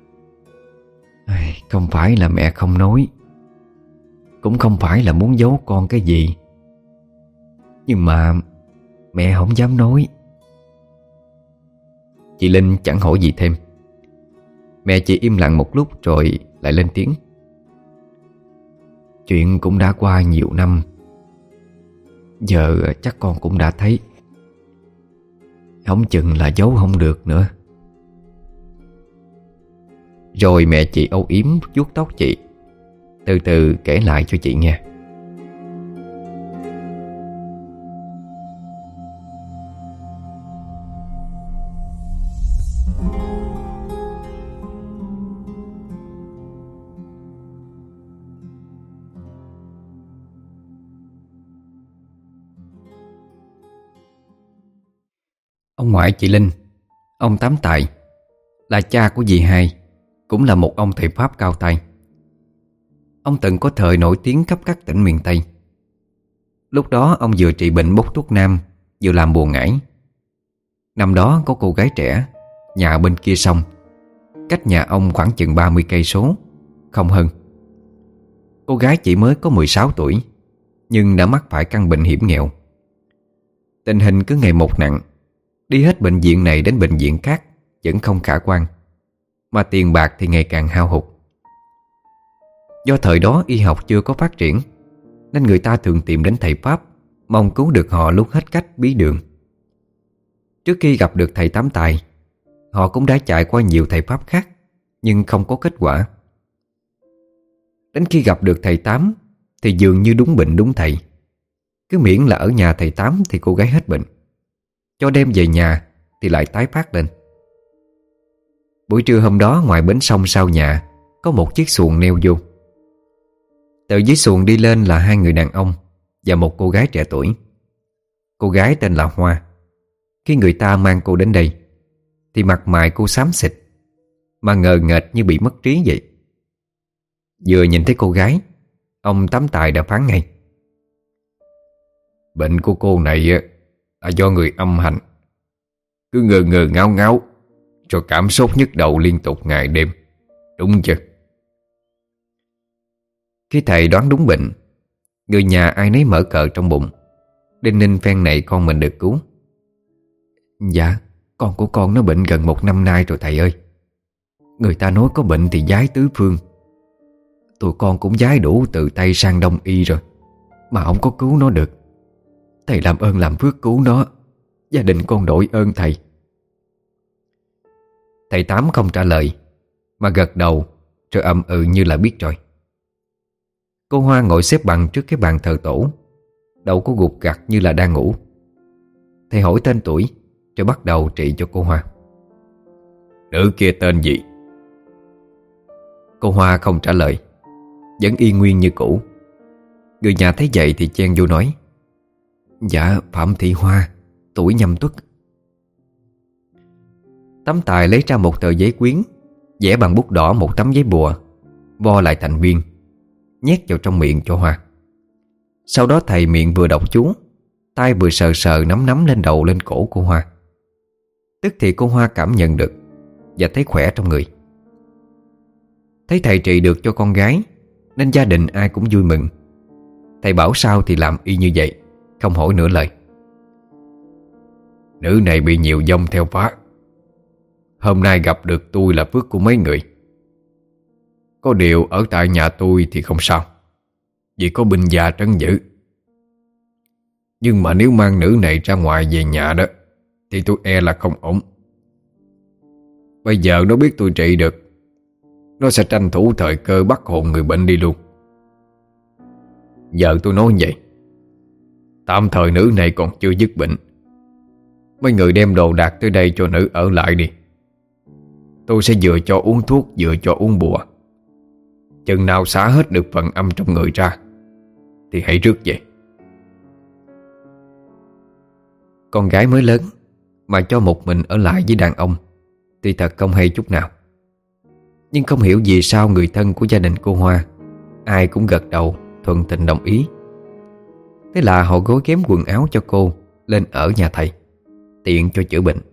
không phải là mẹ không nói, cũng không phải là muốn giấu con cái gì, nhưng mà mẹ không dám nói. Chị Linh chẳng hỏi gì thêm. Mẹ chỉ im lặng một lúc rồi lại lên tiếng: chuyện cũng đã qua nhiều năm, giờ chắc con cũng đã thấy, không chừng là giấu không được nữa. Rồi mẹ chị âu yếm vuốt tóc chị, từ từ kể lại cho chị nghe. Ông ngoại chị Linh, ông Tám Tài, là cha của dì Hai, cũng là một ông thầy Pháp cao tay. Ông từng có thời nổi tiếng khắp các tỉnh miền Tây. Lúc đó ông vừa trị bệnh bốc thuốc nam, vừa làm bùa ngải. Năm đó có cô gái trẻ, nhà bên kia sông, cách nhà ông khoảng chừng ba mươi cây số, không hơn. Cô gái chỉ mới có mười sáu tuổi, nhưng đã mắc phải căn bệnh hiểm nghèo. Tình hình cứ ngày một nặng, đi hết bệnh viện này đến bệnh viện khác vẫn không khả quan, mà tiền bạc thì ngày càng hao hụt. Do thời đó y học chưa có phát triển, nên người ta thường tìm đến thầy Pháp, mong cứu được họ lúc hết cách bí đường. Trước khi gặp được thầy Tám Tài, họ cũng đã chạy qua nhiều thầy Pháp khác, nhưng không có kết quả. Đến khi gặp được thầy Tám thì dường như đúng bệnh đúng thầy. Cứ miễn là ở nhà thầy Tám thì cô gái hết bệnh, cho đem về nhà thì lại tái phát lên. Buổi trưa hôm đó, ngoài bến sông sau nhà có một chiếc xuồng neo vô. Từ dưới xuồng đi lên là hai người đàn ông và một cô gái trẻ tuổi. Cô gái tên là Hoa. Khi người ta mang cô đến đây thì mặt mày cô xám xịt, mà ngờ nghệch như bị mất trí vậy. Vừa nhìn thấy cô gái, ông Tám Tài đã phán ngay: bệnh của cô này là do người âm hành, cứ ngờ ngờ ngáo ngáo, rồi cảm sốt nhức đầu liên tục ngày đêm, đúng chưa? Khi thầy đoán đúng bệnh, người nhà ai nấy mở cờ trong bụng, đinh ninh phen này con mình được cứu. Dạ, con của con nó bệnh gần một năm nay rồi thầy ơi. Người ta nói có bệnh thì giái tứ phương. Tụi con cũng giái đủ từ Tây sang Đông y rồi, mà không có cứu nó được. Thầy làm ơn làm phước cứu nó, gia đình con đổi ơn thầy. Thầy Tám không trả lời, mà gật đầu rồi ậm ừ như là biết rồi. Cô Hoa ngồi xếp bằng trước cái bàn thờ tổ, đầu có gục gặt như là đang ngủ. Thầy hỏi tên tuổi rồi bắt đầu trị cho cô Hoa. Nữ kia tên gì? Cô Hoa không trả lời, vẫn y nguyên như cũ. Người nhà thấy vậy thì chen vô nói: Dạ, Phạm Thị Hoa, tuổi Nhâm Tuất. Tám Tài lấy ra một tờ giấy quyến, vẽ bằng bút đỏ một tấm giấy bùa, vo lại thành viên, nhét vào trong miệng cho Hoa. Sau đó thầy miệng vừa đọc chú, tay vừa sờ sờ nắm nắm lên đầu lên cổ cô Hoa. Tức thì cô Hoa cảm nhận được và thấy khỏe trong người. Thấy thầy trị được cho con gái nên gia đình ai cũng vui mừng. Thầy bảo sao thì làm y như vậy, không hỏi nửa lời. Nữ này bị nhiều vong theo phá. Hôm nay gặp được tôi là phước của mấy người. Có điều ở tại nhà tôi thì không sao, vì có binh gia trấn giữ. Nhưng mà nếu mang nữ này ra ngoài về nhà đó thì tôi e là không ổn. Bây giờ nó biết tôi trị được, nó sẽ tranh thủ thời cơ bắt hồn người bệnh đi luôn. Giờ tôi nói vậy, tạm thời nữ này còn chưa dứt bệnh. Mấy người đem đồ đạc tới đây cho nữ ở lại đi. Tôi sẽ vừa cho uống thuốc vừa cho uống bùa. Chừng nào xả hết được phần âm trong người ra thì hãy rước về. Con gái mới lớn mà cho một mình ở lại với đàn ông thì thật không hay chút nào. Nhưng không hiểu vì sao người thân của gia đình cô Hoa ai cũng gật đầu thuận tình đồng ý. Thế là họ gối ghém quần áo cho cô lên ở nhà thầy, tiện cho chữa bệnh.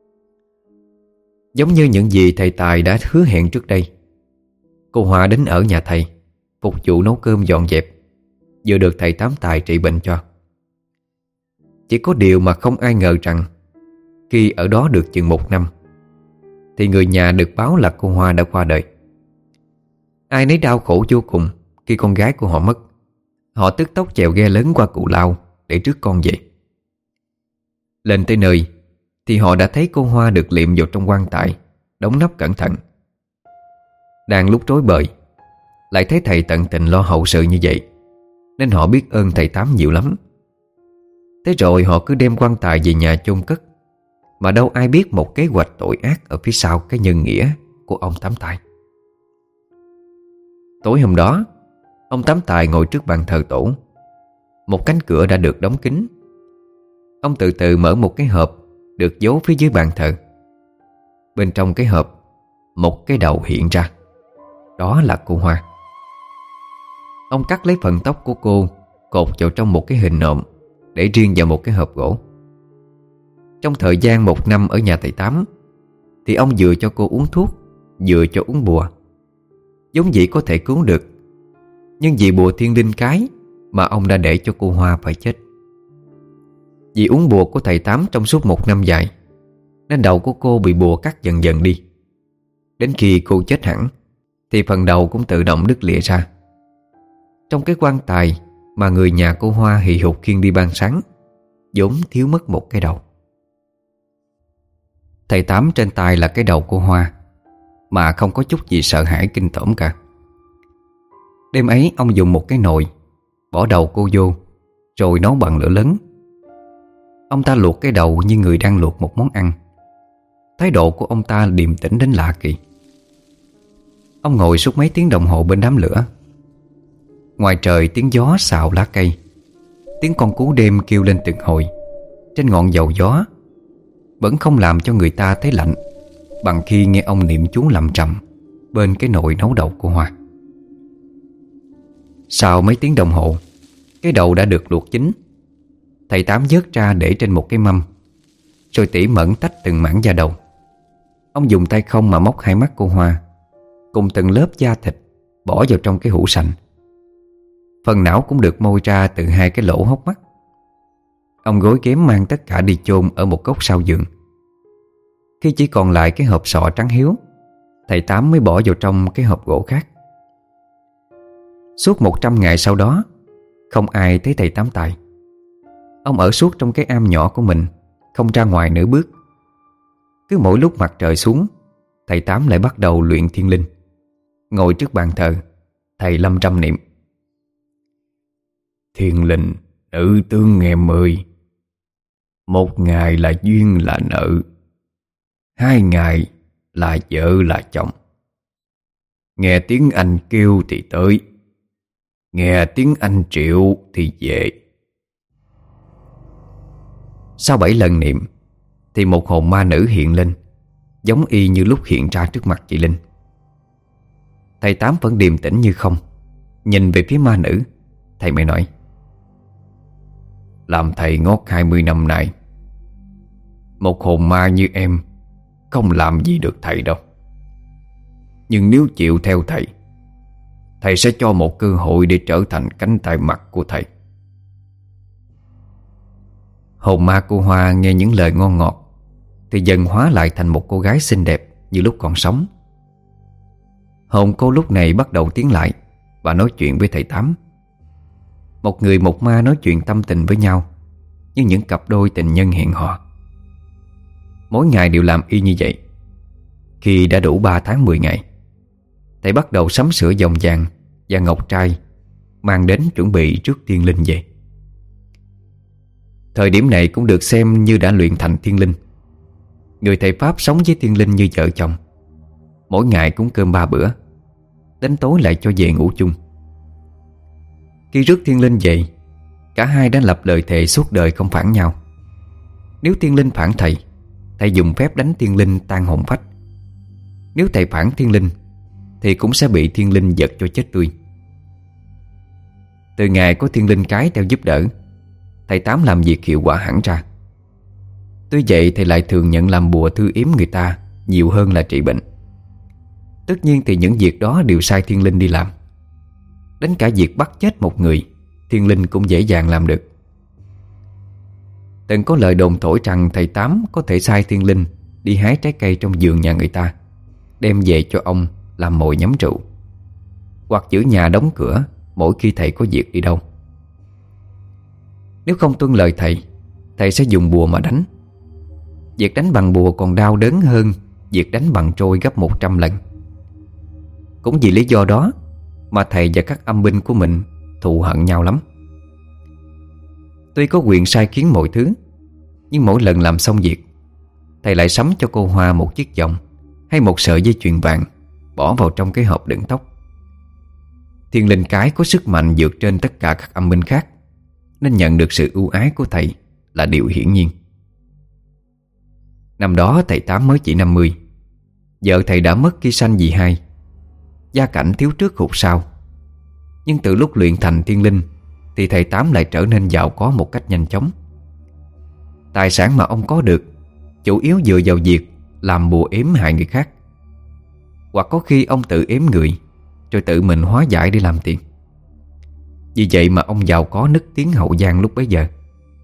Giống như những gì thầy Tài đã hứa hẹn trước đây, cô Hoa đến ở nhà thầy, phục vụ nấu cơm dọn dẹp, vừa được thầy Tám Tài trị bệnh cho. Chỉ có điều mà không ai ngờ rằng khi ở đó được chừng một năm thì người nhà được báo là cô Hoa đã qua đời. Ai nấy đau khổ vô cùng khi con gái của họ mất. Họ tức tốc chèo ghe lớn qua Cù Lao để rước con về. Lên tới nơi thì họ đã thấy cô Hoa được liệm vào trong quan tài, đóng nắp cẩn thận. Đang lúc rối bời, lại thấy thầy tận tình lo hậu sự như vậy, nên họ biết ơn thầy Tám nhiều lắm. Thế rồi họ cứ đem quan tài về nhà chôn cất, mà đâu ai biết một kế hoạch tội ác ở phía sau cái nhân nghĩa của ông Tám Tài. Tối hôm đó, ông Tám Tài ngồi trước bàn thờ tổ. Một cánh cửa đã được đóng kín. Ông từ từ mở một cái hộp được giấu phía dưới bàn thờ. Bên trong cái hộp, một cái đầu hiện ra. Đó là cô Hoa. Ông cắt lấy phần tóc của cô, cột vào trong một cái hình nộm, để riêng vào một cái hộp gỗ. Trong thời gian một năm ở nhà thầy Tám, thì ông vừa cho cô uống thuốc, vừa cho uống bùa. Giống dĩ có thể cứu được, nhưng vì bùa thiên linh cái mà ông đã để cho cô Hoa phải chết. Vì uống bùa của thầy Tám trong suốt một năm dài, nên đầu của cô bị bùa cắt dần dần đi. Đến khi cô chết hẳn, thì phần đầu cũng tự động đứt lìa ra. Trong cái quan tài mà người nhà cô Hoa hì hục khiêng đi ban sáng, vốn thiếu mất một cái đầu. Thầy Tám trên tay là cái đầu cô Hoa, mà không có chút gì sợ hãi kinh tởm cả. Đêm ấy ông dùng một cái nồi, bỏ đầu cô vô, rồi nấu bằng lửa lớn. Ông ta luộc cái đầu như người đang luộc một món ăn. Thái độ của ông ta điềm tĩnh đến lạ kỳ. Ông ngồi suốt mấy tiếng đồng hồ bên đám lửa. Ngoài trời tiếng gió xào lá cây, tiếng con cú đêm kêu lên từng hồi trên ngọn dầu gió, vẫn không làm cho người ta thấy lạnh bằng khi nghe ông niệm chú lầm trầm bên cái nồi nấu đầu của Hoa. Sau mấy tiếng đồng hồ, cái đầu đã được luộc chín. Thầy Tám vớt ra để trên một cái mâm, rồi tỉ mẩn tách từng mảng da đầu. Ông dùng tay không mà móc hai mắt cô Hoa cùng từng lớp da thịt bỏ vào trong cái hũ sành. Phần não cũng được môi ra từ hai cái lỗ hốc mắt. Ông gối ghém mang tất cả đi chôn ở một góc sau giường. Khi chỉ còn lại cái hộp sọ trắng hiếu, thầy Tám mới bỏ vào trong cái hộp gỗ khác. Suốt một trăm ngày sau đó, không ai thấy thầy Tám Tài. Ông ở suốt trong cái am nhỏ của mình, không ra ngoài nửa bước. Cứ mỗi lúc mặt trời xuống, thầy Tám lại bắt đầu luyện thiên linh. Ngồi trước bàn thờ, thầy lâm râm niệm: Thiên linh nữ tương nghe mười, một ngày là duyên là nợ, hai ngày là vợ là chồng. Nghe tiếng anh kêu thì tới, nghe tiếng anh triệu thì về. Sau bảy lần niệm, thì một hồn ma nữ hiện lên, giống y như lúc hiện ra trước mặt chị Linh. Thầy Tám vẫn điềm tĩnh như không. Nhìn về phía ma nữ, thầy mới nói: Làm thầy ngót hai mươi năm nay, một hồn ma như em không làm gì được thầy đâu. Nhưng nếu chịu theo thầy, thầy sẽ cho một cơ hội để trở thành cánh tay mặt của thầy. Hồn ma cô Hoa nghe những lời ngon ngọt thì dần hóa lại thành một cô gái xinh đẹp như lúc còn sống. Hồn cô lúc này bắt đầu tiến lại và nói chuyện với thầy Tám. Một người một ma nói chuyện tâm tình với nhau như những cặp đôi tình nhân hẹn hò. Mỗi ngày đều làm y như vậy. Khi đã đủ ba tháng mười ngày, thầy bắt đầu sắm sửa vòng vàng và ngọc trai mang đến chuẩn bị rước thiên linh về. Thời điểm này cũng được xem như đã luyện thành thiên linh. Người thầy Pháp sống với thiên linh như vợ chồng, mỗi ngày cúng cơm ba bữa, đến tối lại cho về ngủ chung. Khi rước thiên linh về, cả hai đã lập lời thề suốt đời không phản nhau. Nếu thiên linh phản thầy, thầy dùng phép đánh thiên linh tan hồn phách. Nếu thầy phản thiên linh, thì cũng sẽ bị thiên linh giật cho chết tươi. Từ ngày có thiên linh cái theo giúp đỡ, thầy Tám làm việc hiệu quả hẳn ra. Tuy vậy thầy lại thường nhận làm bùa thư yếm người ta nhiều hơn là trị bệnh. Tất nhiên thì những việc đó đều sai thiên linh đi làm. Đến cả việc bắt chết một người, thiên linh cũng dễ dàng làm được. Từng có lời đồn thổi rằng thầy Tám có thể sai thiên linh đi hái trái cây trong vườn nhà người ta, đem về cho ông làm mồi nhắm rượu, hoặc giữ nhà đóng cửa mỗi khi thầy có việc đi đâu. Nếu không tuân lời thầy, thầy sẽ dùng bùa mà đánh. Việc đánh bằng bùa còn đau đớn hơn việc đánh bằng trôi gấp một trăm lần. Cũng vì lý do đó mà thầy và các âm binh của mình thù hận nhau lắm. Tuy có quyền sai khiến mọi thứ, nhưng mỗi lần làm xong việc, thầy lại sắm cho cô Hoa một chiếc vòng hay một sợi dây chuyền vàng, bỏ vào trong cái hộp đựng tóc. Thiên linh cái có sức mạnh vượt trên tất cả các âm binh khác, nên nhận được sự ưu ái của thầy là điều hiển nhiên. Năm đó thầy Tám mới chỉ năm mươi. Vợ thầy đã mất khi sanh dì hai. Gia cảnh thiếu trước hụt sau. Nhưng từ lúc luyện thành thiên linh thì thầy Tám lại trở nên giàu có một cách nhanh chóng. Tài sản mà ông có được chủ yếu dựa vào việc làm bùa yếm hại người khác, hoặc có khi ông tự yếm người rồi tự mình hóa giải để làm tiền. Vì vậy mà ông giàu có nức tiếng Hậu Giang lúc bấy giờ.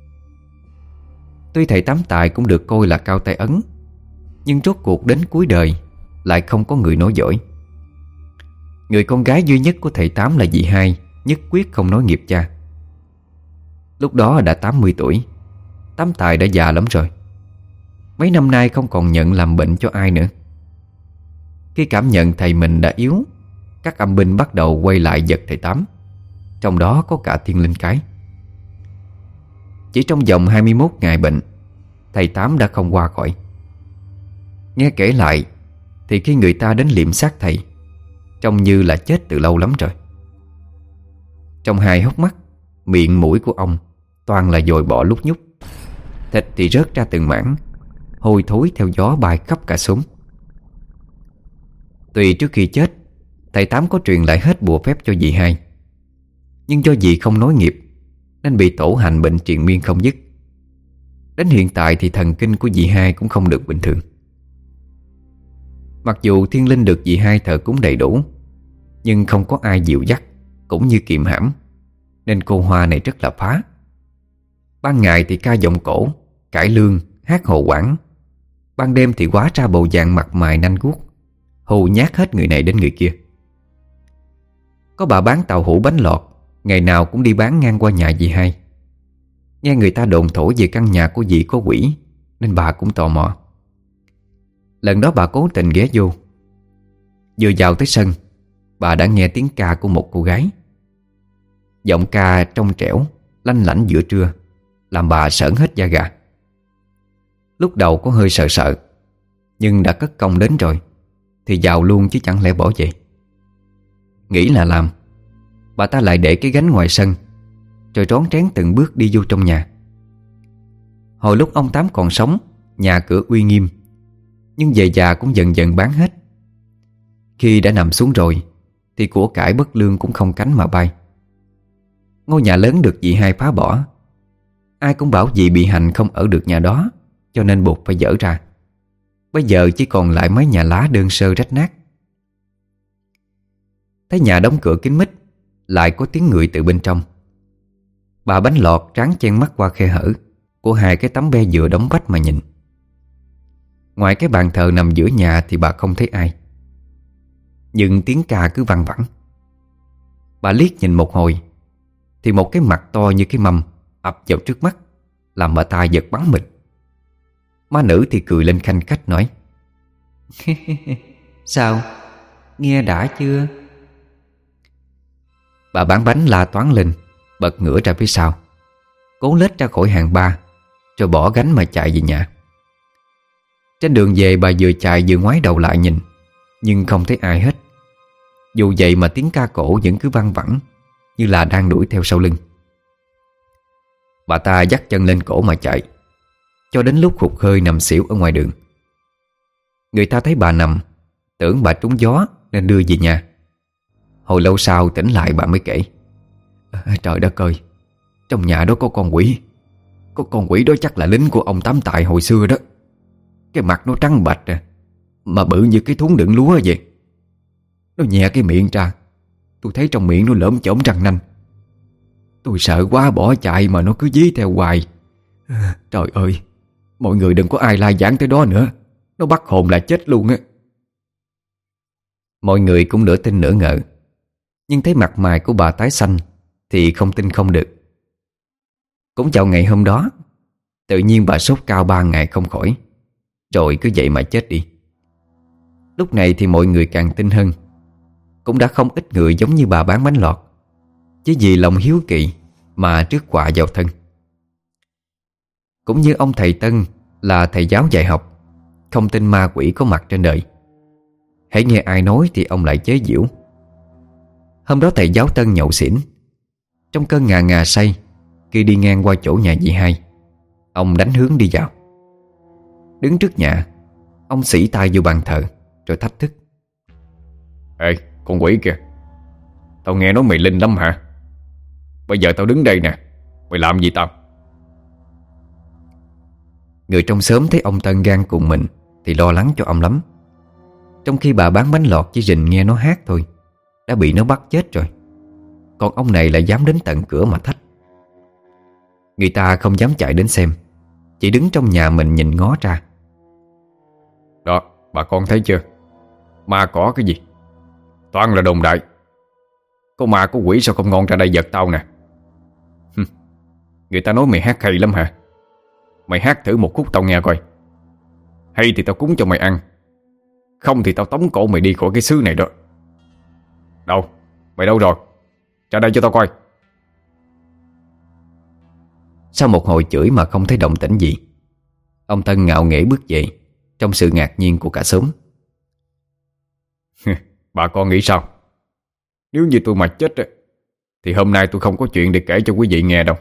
Tuy thầy Tám Tài cũng được coi là cao tay ấn, nhưng rốt cuộc đến cuối đời lại không có người nối dõi. Người con gái duy nhất của thầy Tám là dì hai, nhất quyết không nối nghiệp cha. Lúc đó đã tám mươi tuổi, Tám Tài đã già lắm rồi. Mấy năm nay không còn nhận làm bệnh cho ai nữa. Khi cảm nhận thầy mình đã yếu, các âm binh bắt đầu quay lại giật thầy Tám, trong đó có cả thiên linh cái. Chỉ trong vòng hai mươi mốt ngày bệnh, thầy Tám đã không qua khỏi. Nghe kể lại thì khi người ta đến liệm xác thầy, trông như là chết từ lâu lắm rồi. Trong hai hốc mắt, miệng mũi của ông toàn là dồi bọ lúc nhúc. Thịt thì rớt ra từng mảng, hôi thối theo gió bay khắp cả xóm. Tuy trước khi chết, thầy Tám có truyền lại hết bùa phép cho dì hai, nhưng do dì không nối nghiệp nên bị tổ hành bệnh triền miên không dứt. Đến hiện tại thì thần kinh của dì hai cũng không được bình thường. Mặc dù thiên linh được dì hai thờ cúng đầy đủ, nhưng không có ai dịu dắt cũng như kiềm hãm, nên cô Hoa này rất là phá. Ban ngày thì ca giọng cổ, cải lương, hát hồ quảng. Ban đêm thì hóa ra bộ dạng mặt mày nanh guốc, hù nhát hết người này đến người kia. Có bà bán tàu hũ bánh lọt, ngày nào cũng đi bán ngang qua nhà dì hai. Nghe người ta đồn thổi về căn nhà của dì có quỷ, nên bà cũng tò mò. Lần đó bà cố tình ghé vô. Vừa vào tới sân, bà đã nghe tiếng ca của một cô gái. Giọng ca trong trẻo, lanh lảnh giữa trưa, làm bà sởn hết da gà. Lúc đầu có hơi sợ sợ, nhưng đã cất công đến rồi thì vào luôn chứ chẳng lẽ bỏ vậy. Nghĩ là làm, bà ta lại để cái gánh ngoài sân, rồi rón rén từng bước đi vô trong nhà. Hồi lúc ông Tám còn sống, nhà cửa uy nghiêm, nhưng về già cũng dần dần bán hết. Khi đã nằm xuống rồi thì của cải bất lương cũng không cánh mà bay. Ngôi nhà lớn được dì hai phá bỏ. Ai cũng bảo dì bị hành không ở được nhà đó, cho nên buộc phải dỡ ra. Bây giờ chỉ còn lại mấy nhà lá đơn sơ rách nát. Thấy nhà đóng cửa kín mít, lại có tiếng người từ bên trong. Bà bánh lọt ráng chen mắt qua khe hở của hai cái tấm be dừa đóng vách mà nhìn. Ngoài cái bàn thờ nằm giữa nhà thì bà không thấy ai, nhưng tiếng ca cứ văng vẳng. Bà liếc nhìn một hồi thì một cái mặt to như cái mâm ập vào trước mắt, làm bà ta giật bắn mình. Ma nữ thì cười lên khanh khách nói: Sao? Nghe đã chưa? Bà bán bánh la toán lên, bật ngửa ra phía sau, cố lết ra khỏi hàng ba, rồi bỏ gánh mà chạy về nhà. Trên đường về bà vừa chạy vừa ngoái đầu lại nhìn, nhưng không thấy ai hết. Dù vậy mà tiếng ca cổ vẫn cứ văng vẳng, như là đang đuổi theo sau lưng. Bà ta dắt chân lên cổ mà chạy, cho đến lúc hụt hơi nằm xỉu ở ngoài đường. Người ta thấy bà nằm, tưởng bà trúng gió nên đưa về nhà. Hồi lâu sau tỉnh lại bà mới kể: à, Trời đất ơi, trong nhà đó có con quỷ. Có con quỷ đó chắc là lính của ông Tám Tài hồi xưa đó. Cái mặt nó trắng bạch à, mà bự như cái thúng đựng lúa vậy. Nó nhẹ cái miệng ra, tôi thấy trong miệng nó lởm chởm răng nanh. Tôi sợ quá bỏ chạy mà nó cứ dí theo hoài. à, Trời ơi, mọi người đừng có ai lai giảng tới đó nữa, nó bắt hồn là chết luôn á. Mọi người cũng nửa tin nửa ngờ, nhưng thấy mặt mày của bà tái xanh thì không tin không được. Cũng vào ngày hôm đó, tự nhiên bà sốt cao ba ngày không khỏi, rồi cứ vậy mà chết đi. Lúc này thì mọi người càng tin hơn. cũng đã không ít người giống như bà bán bánh lọt, chỉ vì lòng hiếu kỳ mà rước họa vào thân. Cũng như ông thầy Tân là thầy giáo dạy học, không tin ma quỷ có mặt trên đời. Hãy nghe ai nói thì ông lại chế giễu. Hôm đó thầy giáo Tân nhậu xỉn, trong cơn ngà ngà say, khi đi ngang qua chỗ nhà dì hai, ông đánh hướng đi vào. Đứng trước nhà, ông xỉ tay vô bàn thờ rồi thách thức: "Ê, con quỷ kìa, tao nghe nói mày linh lắm hả? Bây giờ tao đứng đây nè, mày làm gì tao?" Người trong xóm thấy ông Tân gan cùng mình thì lo lắng cho ông lắm. Trong khi bà bán bánh lọt chỉ rình nghe nó hát thôi đã bị nó bắt chết rồi, còn ông này lại dám đến tận cửa mà thách. Người ta không dám chạy đến xem, chỉ đứng trong nhà mình nhìn ngó ra. "Đó, bà con thấy chưa? Ma cỏ cái gì? Toàn là đồn đại. Có ma có quỷ sao không ngon ra đây giật tao nè. Hừm, người ta nói mày hát hay lắm hả? Mày hát thử một khúc tao nghe coi. Hay thì tao cúng cho mày ăn, không thì tao tống cổ mày đi khỏi cái xứ này đó. Đâu, mày đâu rồi? Ra đây cho tao coi." Sau một hồi chửi mà không thấy động tĩnh gì, ông Tân ngạo nghễ bước về trong sự ngạc nhiên của cả xóm. "Bà con nghĩ sao? Nếu như tôi mà chết thì hôm nay tôi không có chuyện để kể cho quý vị nghe đâu."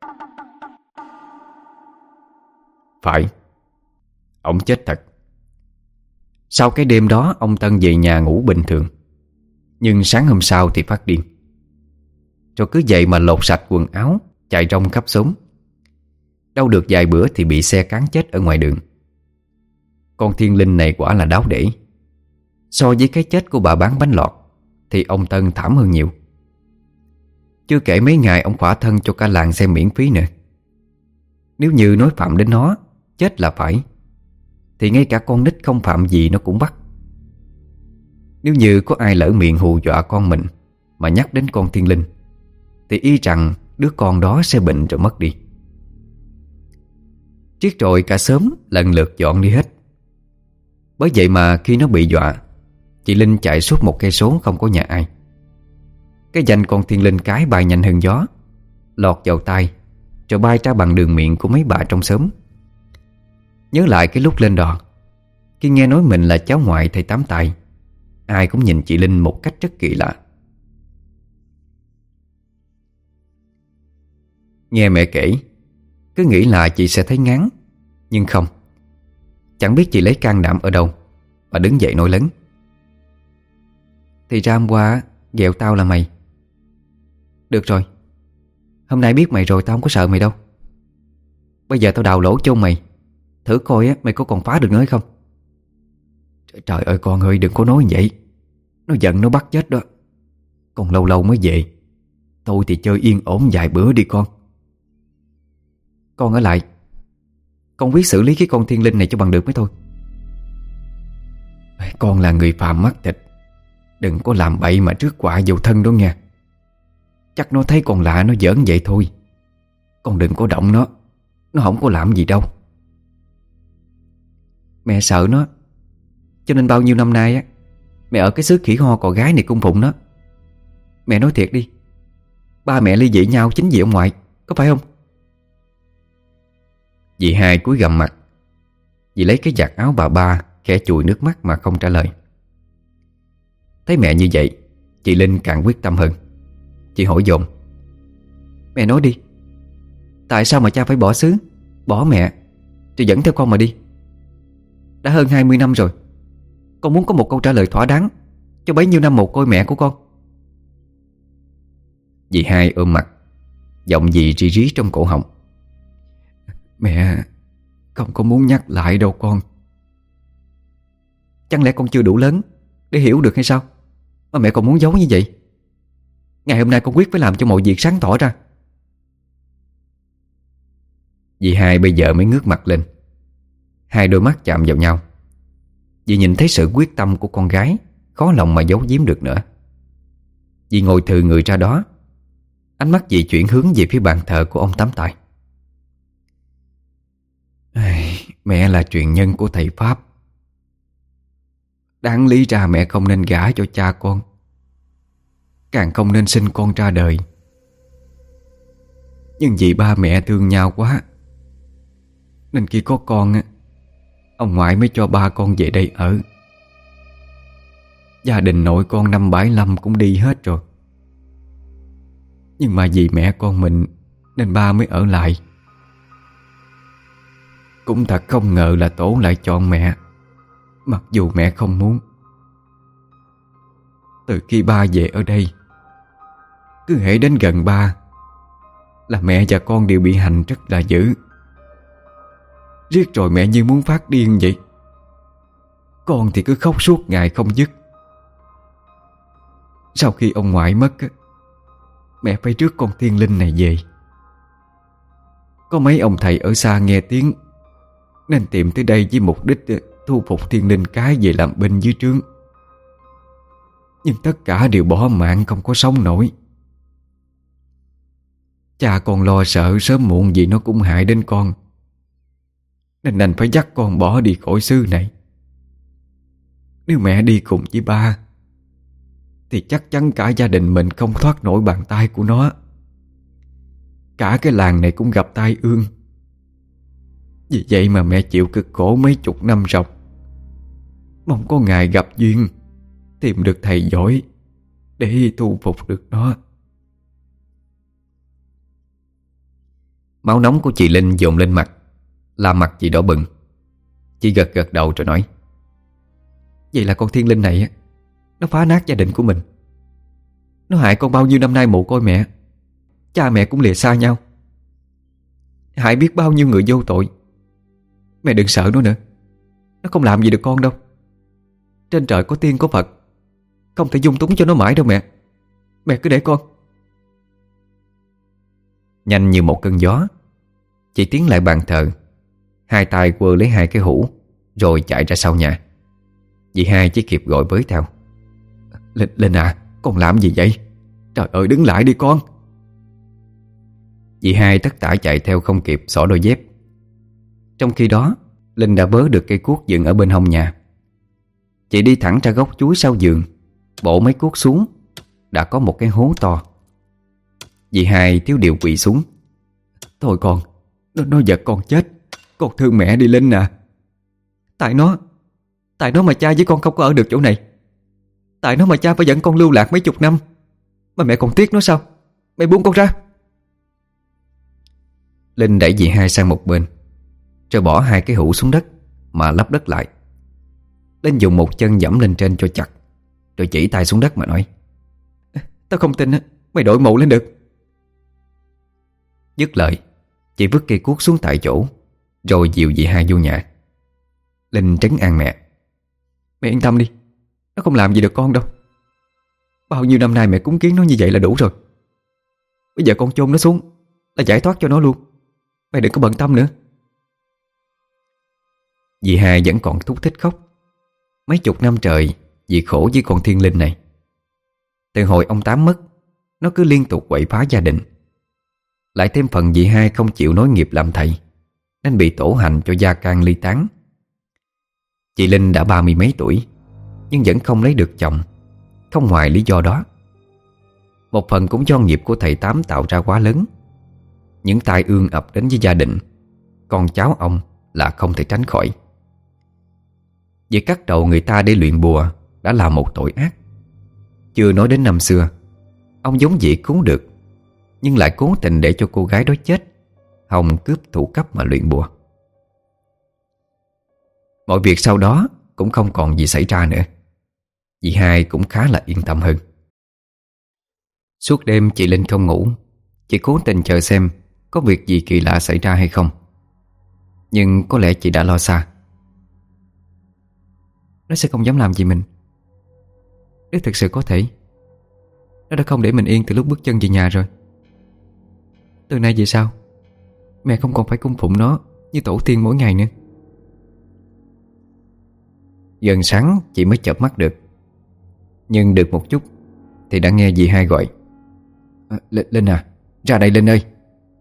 Phải, ông chết thật. Sau cái đêm đó ông Tân về nhà ngủ bình thường, nhưng sáng hôm sau thì phát điên. Rồi cứ vậy mà lột sạch quần áo, chạy rong khắp xóm. Đâu được vài bữa thì bị xe cán chết ở ngoài đường. Con thiên linh này quả là đáo để. So với cái chết của bà bán bánh lọt thì ông Tân thảm hơn nhiều. Chưa kể mấy ngày ông khỏa thân cho cả làng xem miễn phí nữa. Nếu như nói phạm đến nó, chết là phải, thì ngay cả con nít không phạm gì nó cũng bắt. Nếu như có ai lỡ miệng hù dọa con mình mà nhắc đến con thiên linh, thì y rằng đứa con đó sẽ bệnh rồi mất đi. Triết rồi cả xóm lần lượt dọn đi hết. Bởi vậy mà khi nó bị dọa, chị Linh chạy suốt một cây số không có nhà ai. Cái danh con thiên linh cái bay nhanh hơn gió, lọt vào tai rồi bay ra bằng đường miệng của mấy bà trong xóm. Nhớ lại cái lúc lên đò, khi nghe nói mình là cháu ngoại thầy Tám Tài, ai cũng nhìn chị Linh một cách rất kỳ lạ. Nghe mẹ kể, cứ nghĩ là chị sẽ thấy ngán, nhưng không. Chẳng biết chị lấy can đảm ở đâu mà đứng dậy nói lớn: "Thì ra hôm qua ghẹo tao là mày. Được rồi, hôm nay biết mày rồi tao không có sợ mày đâu. Bây giờ tao đào lỗ cho mày, thử coi á, mày có còn phá được nữa hay không." Trời, trời ơi con ơi, đừng có nói vậy. Nó giận nó bắt chết đó. Còn lâu lâu mới về. Tôi thì chơi yên ổn vài bữa đi con. Con ở lại, con biết xử lý cái con thiên linh này cho bằng được mới thôi. Con là người phàm mắt thịt, đừng có làm bậy mà rước họa vào thân đó nha. Chắc nó thấy con lạ nó giỡn vậy thôi. Con đừng có động nó, nó không có làm gì đâu. Mẹ sợ nó, cho nên bao nhiêu năm nay á, mẹ ở cái xứ khỉ ho cò gái này cung phụng nó. Mẹ nói thiệt đi, ba mẹ ly dị nhau chính vì ông ngoại, có phải không? Dì hai cúi gằm mặt. Dì lấy cái vạt áo bà ba khẽ chùi nước mắt mà không trả lời. Thấy mẹ như vậy, chị Linh càng quyết tâm hơn. Chị hỏi dồn: "Mẹ nói đi, tại sao mà cha phải bỏ xứ, bỏ mẹ, rồi dẫn theo con mà đi? Đã hơn hai mươi năm rồi, con muốn có một câu trả lời thỏa đáng cho bấy nhiêu năm mồ côi mẹ của con." Dì hai ôm mặt, giọng dì rí rí trong cổ họng: "Mẹ không có muốn nhắc lại đâu con." Chẳng lẽ con chưa đủ lớn để hiểu được hay sao mà mẹ còn muốn giấu như vậy? Ngày hôm nay con quyết phải làm cho mọi việc sáng tỏ ra. Dì hai bây giờ mới ngước mặt lên. Hai đôi mắt chạm vào nhau. Dì nhìn thấy sự quyết tâm của con gái, khó lòng mà giấu giếm được nữa. Dì ngồi thừ người ra đó. Ánh mắt dì chuyển hướng về phía bàn thờ của ông Tám Tài. Mẹ là truyền nhân của thầy Pháp. Đáng lý ra mẹ không nên gả cho cha con, càng không nên sinh con ra đời. Nhưng vì ba mẹ thương nhau quá, nên khi có con, ông ngoại mới cho ba con về đây ở. Gia đình nội con năm bảy năm cũng đi hết rồi, nhưng mà vì mẹ con mình nên ba mới ở lại. Cũng thật không ngờ là tổ lại chọn mẹ, mặc dù mẹ không muốn. Từ khi ba về ở đây, cứ hễ đến gần ba là mẹ và con đều bị hành rất là dữ. Riết rồi mẹ như muốn phát điên vậy. Con thì cứ khóc suốt ngày không dứt. Sau khi ông ngoại mất, mẹ phải rước con Thiên Linh này về. Có mấy ông thầy ở xa nghe tiếng nên tìm tới đây với mục đích thu phục Thiên Linh cái về làm binh dưới trướng. Nhưng tất cả đều bỏ mạng, không có sống nổi. Cha con lo sợ sớm muộn gì nó cũng hại đến con, nên đành phải dắt con bỏ đi khỏi xứ này. Nếu mẹ đi cùng với ba thì chắc chắn cả gia đình mình không thoát nổi bàn tay của nó. Cả cái làng này cũng gặp tai ương. Vì vậy mà mẹ chịu cực khổ mấy chục năm ròng, mong có ngày gặp duyên, tìm được thầy giỏi để thu phục được nó. Máu nóng của chị Linh dồn lên mặt, làm mặt chị đỏ bừng. Chị gật gật đầu rồi nói: vậy là con Thiên Linh này nó phá nát gia đình của mình. Nó hại con bao nhiêu năm nay mồ côi mẹ. Cha mẹ cũng lìa xa nhau, hại biết bao nhiêu người vô tội. Mẹ đừng sợ nó nữa, nó không làm gì được con đâu. Trên trời có tiên có Phật, không thể dung túng cho nó mãi đâu mẹ. Mẹ cứ để con. Nhanh như một cơn gió, chị tiến lại bàn thờ, hai tay quơ lấy hai cái hũ rồi chạy ra sau nhà. Dì hai chỉ kịp gọi với theo: Linh, Linh à, con làm gì vậy? Trời ơi, đứng lại đi con. Dì hai tất tả chạy theo không kịp xỏ đôi dép. Trong khi đó, Linh đã vớ được cây cuốc dựng ở bên hông nhà. Chị đi thẳng ra gốc chuối sau giường, bổ mấy cuốc xuống, đã có một cái hố to. Dì hai thiếu điều quỳ xuống: thôi con, nó, nó giật con chết. Con thương mẹ đi Linh à. Tại nó Tại nó mà cha với con không có ở được chỗ này. Tại nó mà cha phải dẫn con lưu lạc mấy chục năm. Mà mẹ còn tiếc nó sao? Mẹ buông con ra. Linh đẩy dì hai sang một bên, rồi bỏ hai cái hũ xuống đất mà lấp đất lại. Linh dùng một chân giẫm lên trên cho chặt, rồi chỉ tay xuống đất mà nói: tao không tin mày đội mộ lên được. Dứt lời, chị vứt cây cuốc xuống tại chỗ, rồi dìu dì hai vô nhà. Linh trấn an mẹ: mẹ yên tâm đi, nó không làm gì được con đâu. Bao nhiêu năm nay mẹ cúng kiến nó như vậy là đủ rồi. Bây giờ con chôn nó xuống là giải thoát cho nó luôn. Mẹ đừng có bận tâm nữa. Dì hai vẫn còn thúc thích khóc. Mấy chục năm trời dì khổ với con Thiên Linh này. Từ hồi ông Tám mất, nó cứ liên tục quậy phá gia đình. Lại thêm phần dì hai không chịu nối nghiệp làm thầy, nên bị tổ hành cho gia can ly tán. Chị Linh đã ba mươi mấy tuổi, nhưng vẫn không lấy được chồng. Không ngoài lý do đó, một phần cũng do nghiệp của thầy Tám tạo ra quá lớn. Những tai ương ập đến với gia đình, con cháu ông là không thể tránh khỏi. Việc cắt đầu người ta để luyện bùa đã là một tội ác. Chưa nói đến năm xưa, ông giống dĩ cứu được, nhưng lại cố tình để cho cô gái đó chết, hòng cướp thủ cấp mà luyện bùa. Mọi việc sau đó cũng không còn gì xảy ra nữa. Dì hai cũng khá là yên tâm hơn. Suốt đêm chị Linh không ngủ. Chị cố tình chờ xem có việc gì kỳ lạ xảy ra hay không. Nhưng có lẽ chị đã lo xa. Nó sẽ không dám làm gì mình. Nếu thực sự có thể, nó đã không để mình yên từ lúc bước chân về nhà rồi. Từ nay về sau, mẹ không còn phải cung phụng nó như tổ tiên mỗi ngày nữa. Gần sáng chị mới chợp mắt được. Nhưng được một chút thì đã nghe dì hai gọi: à, Linh à, ra đây Linh ơi.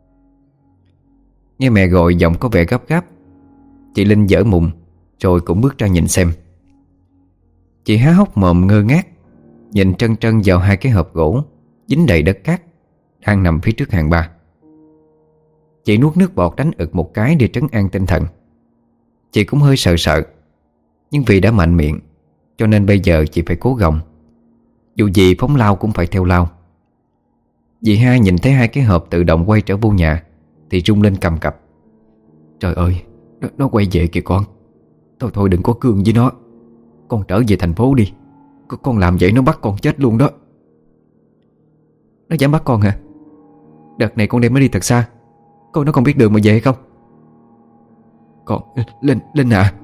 Nghe mẹ gọi giọng có vẻ gấp gáp, chị Linh dở mùng rồi cũng bước ra nhìn xem. Chị há hốc mồm ngơ ngác, nhìn trân trân vào hai cái hộp gỗ dính đầy đất cát đang nằm phía trước hàng ba. Chị nuốt nước bọt đánh ực một cái để trấn an tinh thần. Chị cũng hơi sợ sợ, nhưng vì đã mạnh miệng cho nên bây giờ chị phải cố gồng. Dù gì phóng lao cũng phải theo lao. Dì hai nhìn thấy hai cái hộp tự động quay trở vô nhà thì rung lên cầm cập. Trời ơi, nó, nó quay về kìa con. Thôi thôi đừng có cương với nó. Con trở về thành phố đi. Con làm vậy nó bắt con chết luôn đó. Nó dám bắt con hả? Đợt này con đem nó đi thật xa, con nó còn biết đường mà về hay không? Con, Linh, Linh à.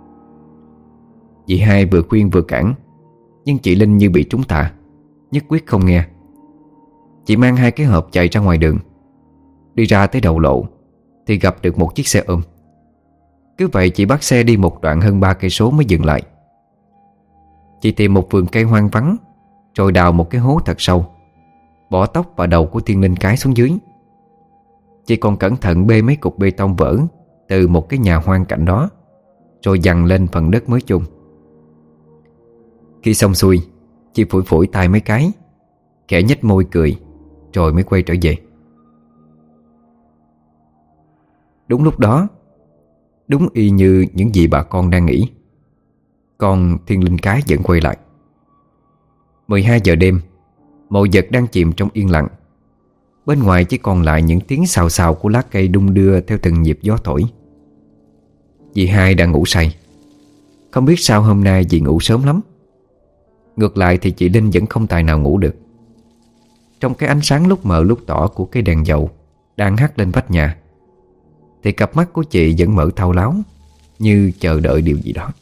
Dì hai vừa khuyên vừa cản, nhưng chị Linh như bị trúng tà, nhất quyết không nghe. Chị mang hai cái hộp chạy ra ngoài đường. Đi ra tới đầu lộ thì gặp được một chiếc xe ôm. Cứ vậy chị bắt xe đi một đoạn hơn ba cây số mới dừng lại. Chị tìm một vườn cây hoang vắng, rồi đào một cái hố thật sâu, bỏ tóc và đầu của Thiên Linh cái xuống dưới. Chị còn cẩn thận bê mấy cục bê tông vỡ từ một cái nhà hoang cạnh đó, rồi dằn lên phần đất mới chôn. Khi xong xuôi, chị phủi phủi tay mấy cái, khẽ nhếch môi cười, rồi mới quay trở về. Đúng lúc đó, đúng y như những gì bà con đang nghĩ, con Thiên Linh cái vẫn quay lại. mười hai giờ đêm, mọi vật đang chìm trong yên lặng. Bên ngoài chỉ còn lại những tiếng xào xào của lá cây đung đưa theo từng nhịp gió thổi. Dì hai đang ngủ say. Không biết sao hôm nay dì ngủ sớm lắm. Ngược lại thì chị Linh vẫn không tài nào ngủ được. Trong cái ánh sáng lúc mờ lúc tỏ của cây đèn dầu đang hắt lên vách nhà, thì cặp mắt của chị vẫn mở thao láo, như chờ đợi điều gì đó.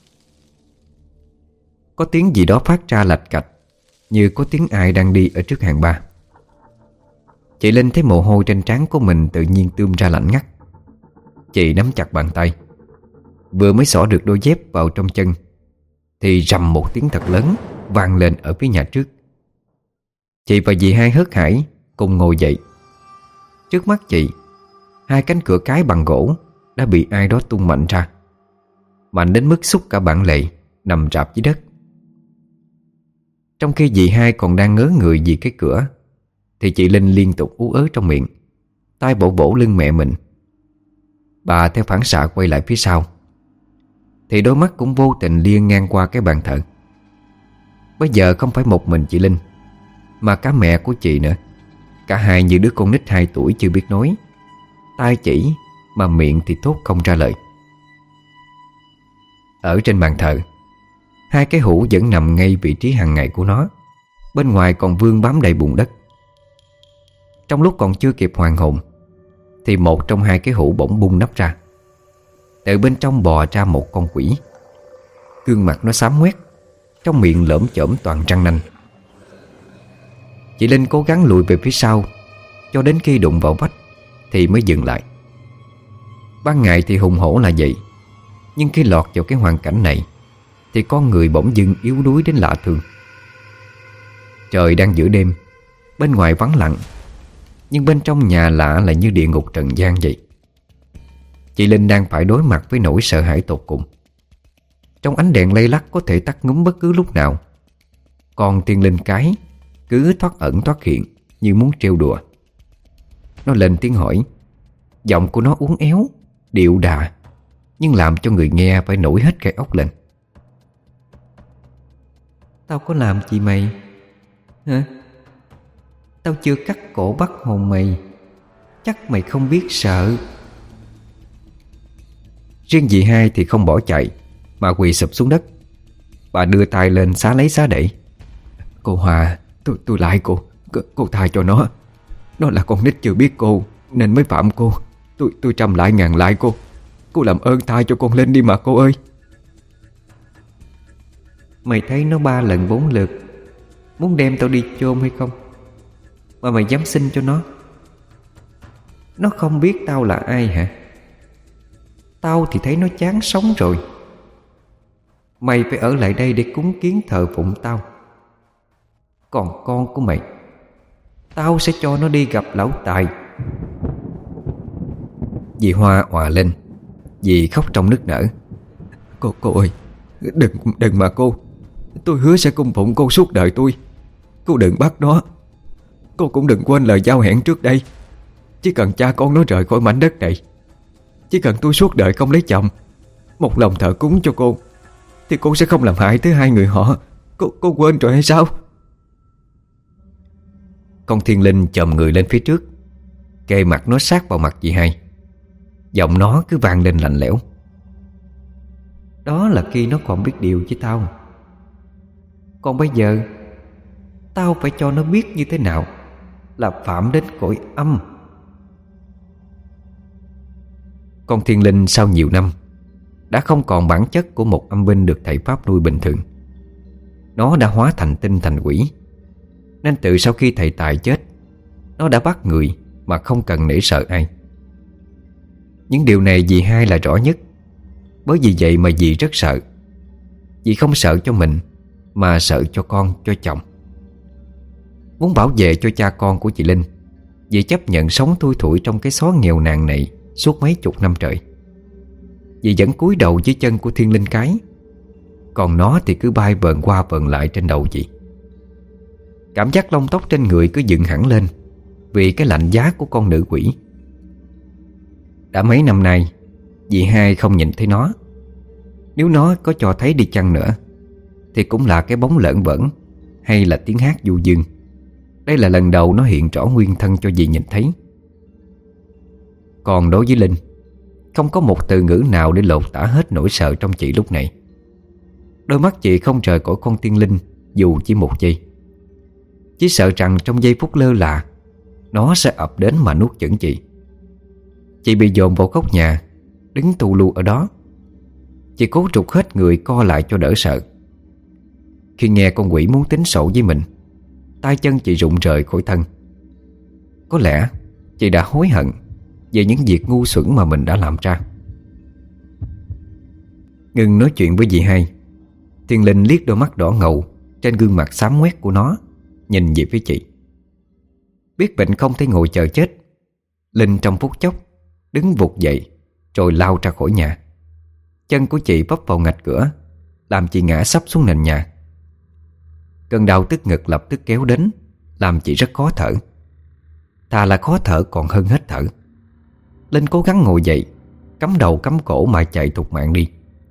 Có tiếng gì đó phát ra lạch cạch, như có tiếng ai đang đi ở trước hàng ba. Chị Linh thấy mồ hôi trên trán của mình tự nhiên tươm ra lạnh ngắt. Chị nắm chặt bàn tay, vừa mới xỏ được đôi dép vào trong chân thì rầm một tiếng thật lớn vang lên ở phía nhà trước. Chị và dì hai hớt hải cùng ngồi dậy. Trước mắt chị, hai cánh cửa cái bằng gỗ đã bị ai đó tung mạnh ra, mạnh đến mức xúc cả bản lề nằm rạp dưới đất. Trong khi dì hai còn đang ngớ người vì cái cửa, thì chị Linh liên tục ú ớ trong miệng, tay bổ bổ lưng mẹ mình. Bà theo phản xạ quay lại phía sau, thì đôi mắt cũng vô tình liếc ngang qua cái bàn thờ. Bây giờ không phải một mình chị Linh, mà cả mẹ của chị nữa. Cả hai như đứa con nít hai tuổi chưa biết nói, tay chỉ mà miệng thì thốt không ra lời. Ở trên bàn thờ, hai cái hũ vẫn nằm ngay vị trí hàng ngày của nó. Bên ngoài còn vương bám đầy bùn đất. Trong lúc còn chưa kịp hoàn hồn, thì một trong hai cái hũ bỗng bung nắp ra. Từ bên trong bò ra một con quỷ. Gương mặt nó xám ngoét, trong miệng lởm chởm toàn răng nanh. Chị Linh cố gắng lùi về phía sau, cho đến khi đụng vào vách thì mới dừng lại. Ban ngày thì hùng hổ là vậy, nhưng khi lọt vào cái hoàn cảnh này thì con người bỗng dưng yếu đuối đến lạ thường. Trời đang giữa đêm, bên ngoài vắng lặng, nhưng bên trong nhà lạ lại như địa ngục trần gian vậy. Chị Linh đang phải đối mặt với nỗi sợ hãi tột cùng. Trong ánh đèn lay lắc có thể tắt ngúm bất cứ lúc nào, còn Thiên Linh cái cứ thoát ẩn thoát hiện như muốn trêu đùa. Nó lên tiếng hỏi. Giọng của nó uốn éo, điệu đà, nhưng làm cho người nghe phải nổi hết gai ốc lên. Tao có làm gì mày? Hả? Tao chưa cắt cổ bắt hồn mày, chắc mày không biết sợ. Riêng dì hai thì không bỏ chạy, mà quỳ sụp xuống đất. Bà đưa tay lên xá lấy xá đẩy. Cô Hòa, tôi tôi lại cô, cô, cô tha cho nó. Nó là con nít chưa biết cô nên mới phạm cô. Tôi tôi trăm lại ngàn lại cô. Cô làm ơn tha cho con Linh đi mà cô ơi. Mày thấy nó ba lần bốn lượt muốn đem tao đi chôn hay không, mà mày dám xin cho nó? Nó không biết tao là ai hả? Tao thì thấy nó chán sống rồi. Mày phải ở lại đây để cúng kiến thờ phụng tao. Còn con của mày, tao sẽ cho nó đi gặp lão Tài. Dì Hoa òa lên, dì khóc trong nức nở. Cô, cô ơi, đừng, đừng mà cô. Tôi hứa sẽ cung phụng cô suốt đời tôi. Cô đừng bắt nó. Cô cũng đừng quên lời giao hẹn trước đây. Chỉ cần cha con nó rời khỏi mảnh đất này, chỉ cần tôi suốt đời không lấy chồng, một lòng thờ cúng cho cô, thì cô sẽ không làm hại tới hai người họ. Cô, cô quên rồi hay sao? Con Thiên Linh chồm người lên phía trước, kề mặt nó sát vào mặt chị hai. Giọng nó cứ vang lên lạnh lẽo. Đó là khi nó còn biết điều với tao. Còn bây giờ tao phải cho nó biết như thế nào là phạm đến cõi âm. Con Thiên Linh sau nhiều năm đã không còn bản chất của một âm binh được thầy Pháp nuôi bình thường. Nó đã hóa thành tinh thành quỷ. Nên từ sau khi thầy Tài chết, nó đã bắt người mà không cần nể sợ ai. Những điều này dì hai là rõ nhất. Bởi vì vậy mà dì rất sợ. Dì không sợ cho mình, mà sợ cho con, cho chồng. Muốn bảo vệ cho cha con của chị Linh, dì chấp nhận sống thui thủi trong cái xó nghèo nàn này suốt mấy chục năm trời. Dì vẫn cúi đầu dưới chân của Thiên Linh cái, còn nó thì cứ bay vờn qua vờn lại trên đầu dì. Cảm giác lông tóc trên người cứ dựng hẳn lên vì cái lạnh giá của con nữ quỷ. Đã mấy năm nay dì hai không nhìn thấy nó. Nếu nó có cho thấy đi chăng nữa thì cũng là cái bóng lởn vởn hay là tiếng hát du dương. Đây là lần đầu nó hiện rõ nguyên thân cho dì nhìn thấy. Còn đối với Linh, không có một từ ngữ nào để lột tả hết nỗi sợ trong chị lúc này. Đôi mắt chị không rời khỏi con Tiên Linh dù chỉ một giây. Chỉ sợ rằng trong giây phút lơ là, nó sẽ ập đến mà nuốt chửng chị. Chị bị dồn vào góc nhà, đứng tù lu ở đó. Chị cố trục hết người co lại cho đỡ sợ. Khi nghe con quỷ muốn tính sổ với mình, tay chân chị rụng rời khỏi thân. Có lẽ chị đã hối hận về những việc ngu xuẩn mà mình đã làm ra. Ngừng nói chuyện với dì hai, Thiên Linh liếc đôi mắt đỏ ngầu trên gương mặt xám ngoét của nó, nhìn về phía chị. Biết bệnh không thể ngồi chờ chết, Linh trong phút chốc đứng vụt dậy rồi lao ra khỏi nhà. Chân của chị vấp vào ngạch cửa, làm chị ngã sấp xuống nền nhà. Cơn đau tức ngực lập tức kéo đến, làm chị rất khó thở. Thà là khó thở còn hơn hết thở. Linh cố gắng ngồi dậy, cắm đầu cắm cổ mà chạy thục mạng đi.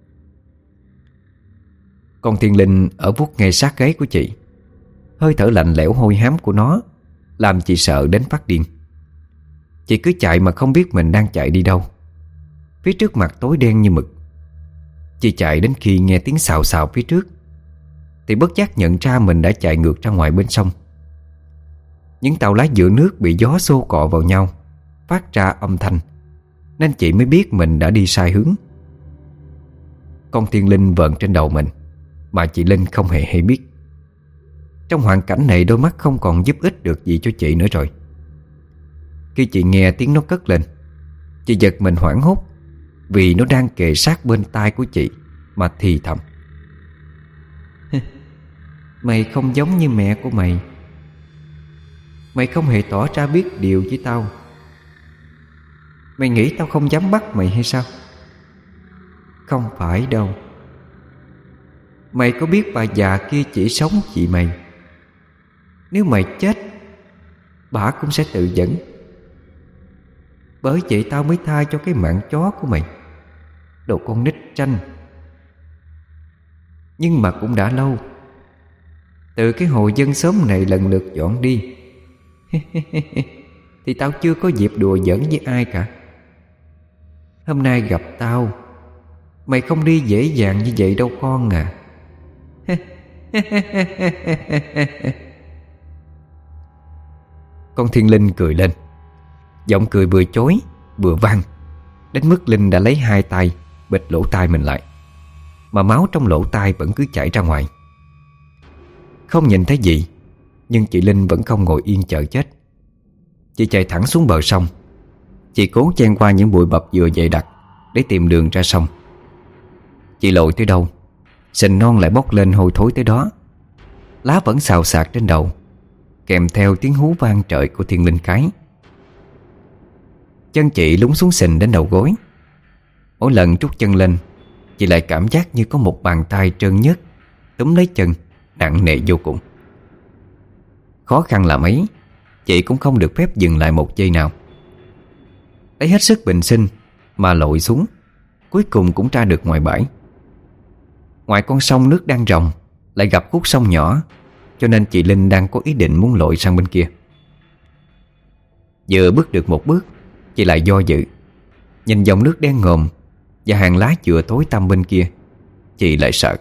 Con Thiên Linh ở vuốt ngay sát gáy của chị. Hơi thở lạnh lẽo hôi hám của nó làm chị sợ đến phát điên. Chị cứ chạy mà không biết mình đang chạy đi đâu. Phía trước mặt tối đen như mực. Chị chạy đến khi nghe tiếng xào xào phía trước thì bất giác nhận ra mình đã chạy ngược ra ngoài bên sông. Những tàu lá giữa nước bị gió xô cọ vào nhau, phát ra âm thanh, nên chị mới biết mình đã đi sai hướng. Con Thiên Linh vờn trên đầu mình mà chị Linh không hề hay biết. Trong hoàn cảnh này, đôi mắt không còn giúp ích được gì cho chị nữa rồi. Khi chị nghe tiếng nó cất lên, chị giật mình hoảng hốt vì nó đang kề sát bên tai của chị mà thì thầm: Mày không giống như mẹ của mày. Mày không hề tỏ ra biết điều với tao. Mày nghĩ tao không dám bắt mày hay sao? Không phải đâu. Mày có biết bà già kia chỉ sống vì mày. Nếu mày chết, bà cũng sẽ tự dẫn. Bởi vậy tao mới tha cho cái mạng chó của mày, đồ con nít tranh. Nhưng mà cũng đã lâu, từ cái hồi dân xóm này lần lượt dọn đi thì tao chưa có dịp đùa giỡn với ai cả. Hôm nay gặp tao, mày không đi dễ dàng như vậy đâu con à. Con Thiên Linh cười lên. Giọng cười vừa chối vừa vang, đến mức Linh đã lấy hai tay bịt lỗ tai mình lại, mà máu trong lỗ tai vẫn cứ chảy ra ngoài. Không nhìn thấy gì, nhưng chị Linh vẫn không ngồi yên chờ chết. Chị chạy thẳng xuống bờ sông. Chị cố chen qua những bụi bập vừa dày đặc để tìm đường ra sông. Chị lội tới đâu, sình non lại bốc lên hôi thối tới đó. Lá vẫn xào xạc trên đầu, kèm theo tiếng hú vang trời của Thiên Linh cái. Chân chị lún xuống sình đến đầu gối. Mỗi lần trút chân lên, chị lại cảm giác như có một bàn tay trơn nhớt túm lấy chân, nặng nề vô cùng. Khó khăn là mấy, chị cũng không được phép dừng lại một giây nào. Lấy hết sức bình sinh mà lội xuống, cuối cùng cũng ra được ngoài bãi. Ngoài con sông nước đang ròng lại gặp khúc sông nhỏ, cho nên chị Linh đang có ý định muốn lội sang bên kia. Vừa bước được một bước, chị lại do dự. Nhìn dòng nước đen ngòm và hàng lá dừa tối tăm bên kia, chị lại sợ.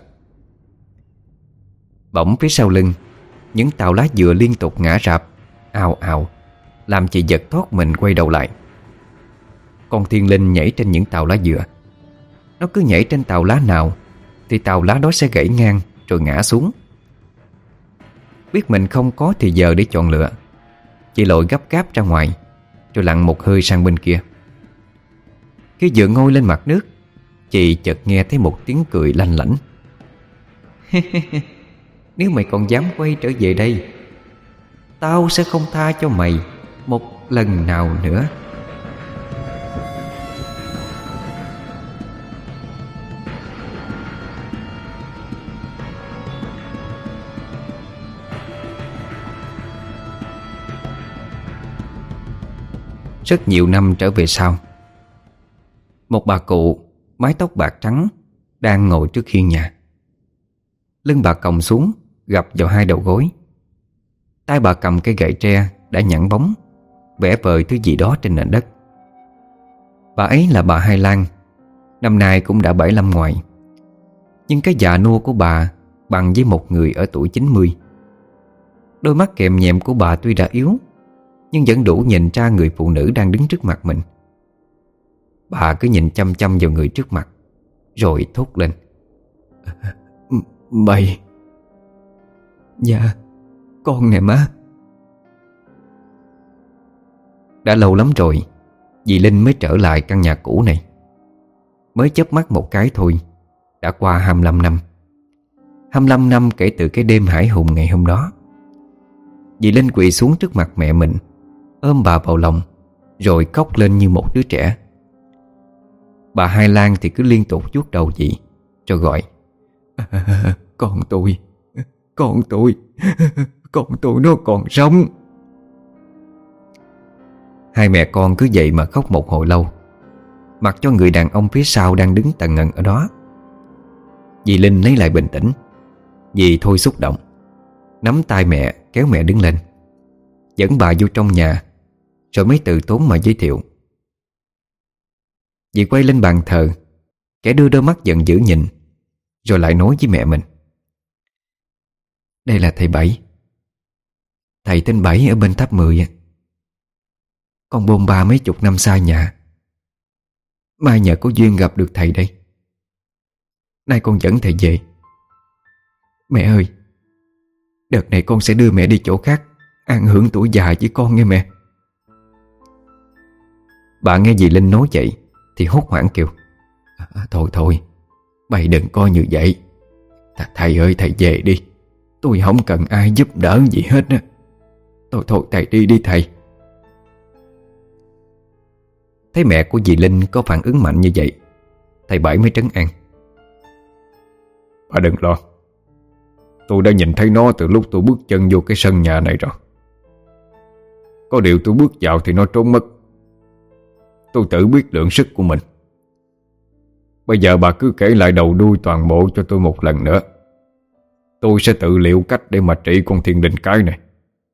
Bỗng phía sau lưng, những tàu lá dừa liên tục ngã rạp, ào ào, làm chị giật thoát mình quay đầu lại. Con thiên linh nhảy trên những tàu lá dừa. Nó cứ nhảy trên tàu lá nào thì tàu lá đó sẽ gãy ngang rồi ngã xuống. Biết mình không có thì giờ để chọn lựa, chị lội gấp gáp ra ngoài, rồi lặn một hơi sang bên kia. Khi vừa ngôi lên mặt nước, chị chợt nghe thấy một tiếng cười lanh lảnh. Nếu mày còn dám quay trở về đây, tao sẽ không tha cho mày một lần nào nữa. Rất nhiều năm trở về sau, một bà cụ mái tóc bạc trắng đang ngồi trước hiên nhà. Lưng bà còng xuống, gập vào hai đầu gối. Tay bà cầm cây gậy tre đã nhẵn bóng, vẽ vời thứ gì đó trên nền đất. Bà ấy là bà Hai Lan, năm nay cũng đã bảy mươi lăm ngoài. Nhưng cái già nua của bà bằng với một người ở tuổi chín mươi. Đôi mắt kèm nhẹm của bà tuy đã yếu, nhưng vẫn đủ nhìn ra người phụ nữ đang đứng trước mặt mình. Bà cứ nhìn chăm chăm vào người trước mặt, rồi thốt lên: Mày? Dạ, con nè má. Đã lâu lắm rồi dì Linh mới trở lại căn nhà cũ này. Mới chớp mắt một cái thôi, đã qua hai mươi lăm năm. hai mươi lăm năm kể từ cái đêm hải hùng ngày hôm đó. Dì Linh quỳ xuống trước mặt mẹ mình, ôm bà vào lòng, rồi khóc lên như một đứa trẻ. Bà Hai Lan thì cứ liên tục vuốt đầu dì, rồi gọi: à, Con tôi, con tôi, con tôi nó còn sống. Hai mẹ con cứ vậy mà khóc một hồi lâu, mặc cho người đàn ông phía sau đang đứng tần ngần ở đó. Dì Linh lấy lại bình tĩnh. Dì thôi xúc động, nắm tay mẹ kéo mẹ đứng lên, dẫn bà vô trong nhà, rồi mới từ tốn mà giới thiệu. Dì quay lên bàn thờ, kẻ đưa đôi mắt giận dữ nhìn, rồi lại nói với mẹ mình: Đây là thầy Bảy. Thầy tên Bảy ở bên tháp mười. Con bôn ba mấy chục năm xa nhà, mai nhờ có duyên gặp được thầy đây. Nay con dẫn thầy về. Mẹ ơi, đợt này con sẽ đưa mẹ đi chỗ khác an hưởng tuổi già với con nghe mẹ. Bà nghe dì Linh nói vậy thì hốt hoảng kêu: à, Thôi thôi, mày đừng coi như vậy. Thầy ơi, thầy về đi. Tôi không cần ai giúp đỡ gì hết á. Thôi thôi thầy đi đi thầy. Thấy mẹ của dì Linh có phản ứng mạnh như vậy, thầy Bảy mới trấn an: Bà đừng lo. Tôi đã nhìn thấy nó từ lúc tôi bước chân vô cái sân nhà này rồi. Có điều tôi bước vào thì nó trốn mất. Tôi tự biết lượng sức của mình. Bây giờ bà cứ kể lại đầu đuôi toàn bộ cho tôi một lần nữa. Tôi sẽ tự liệu cách để mà trị con thiên đình cái này.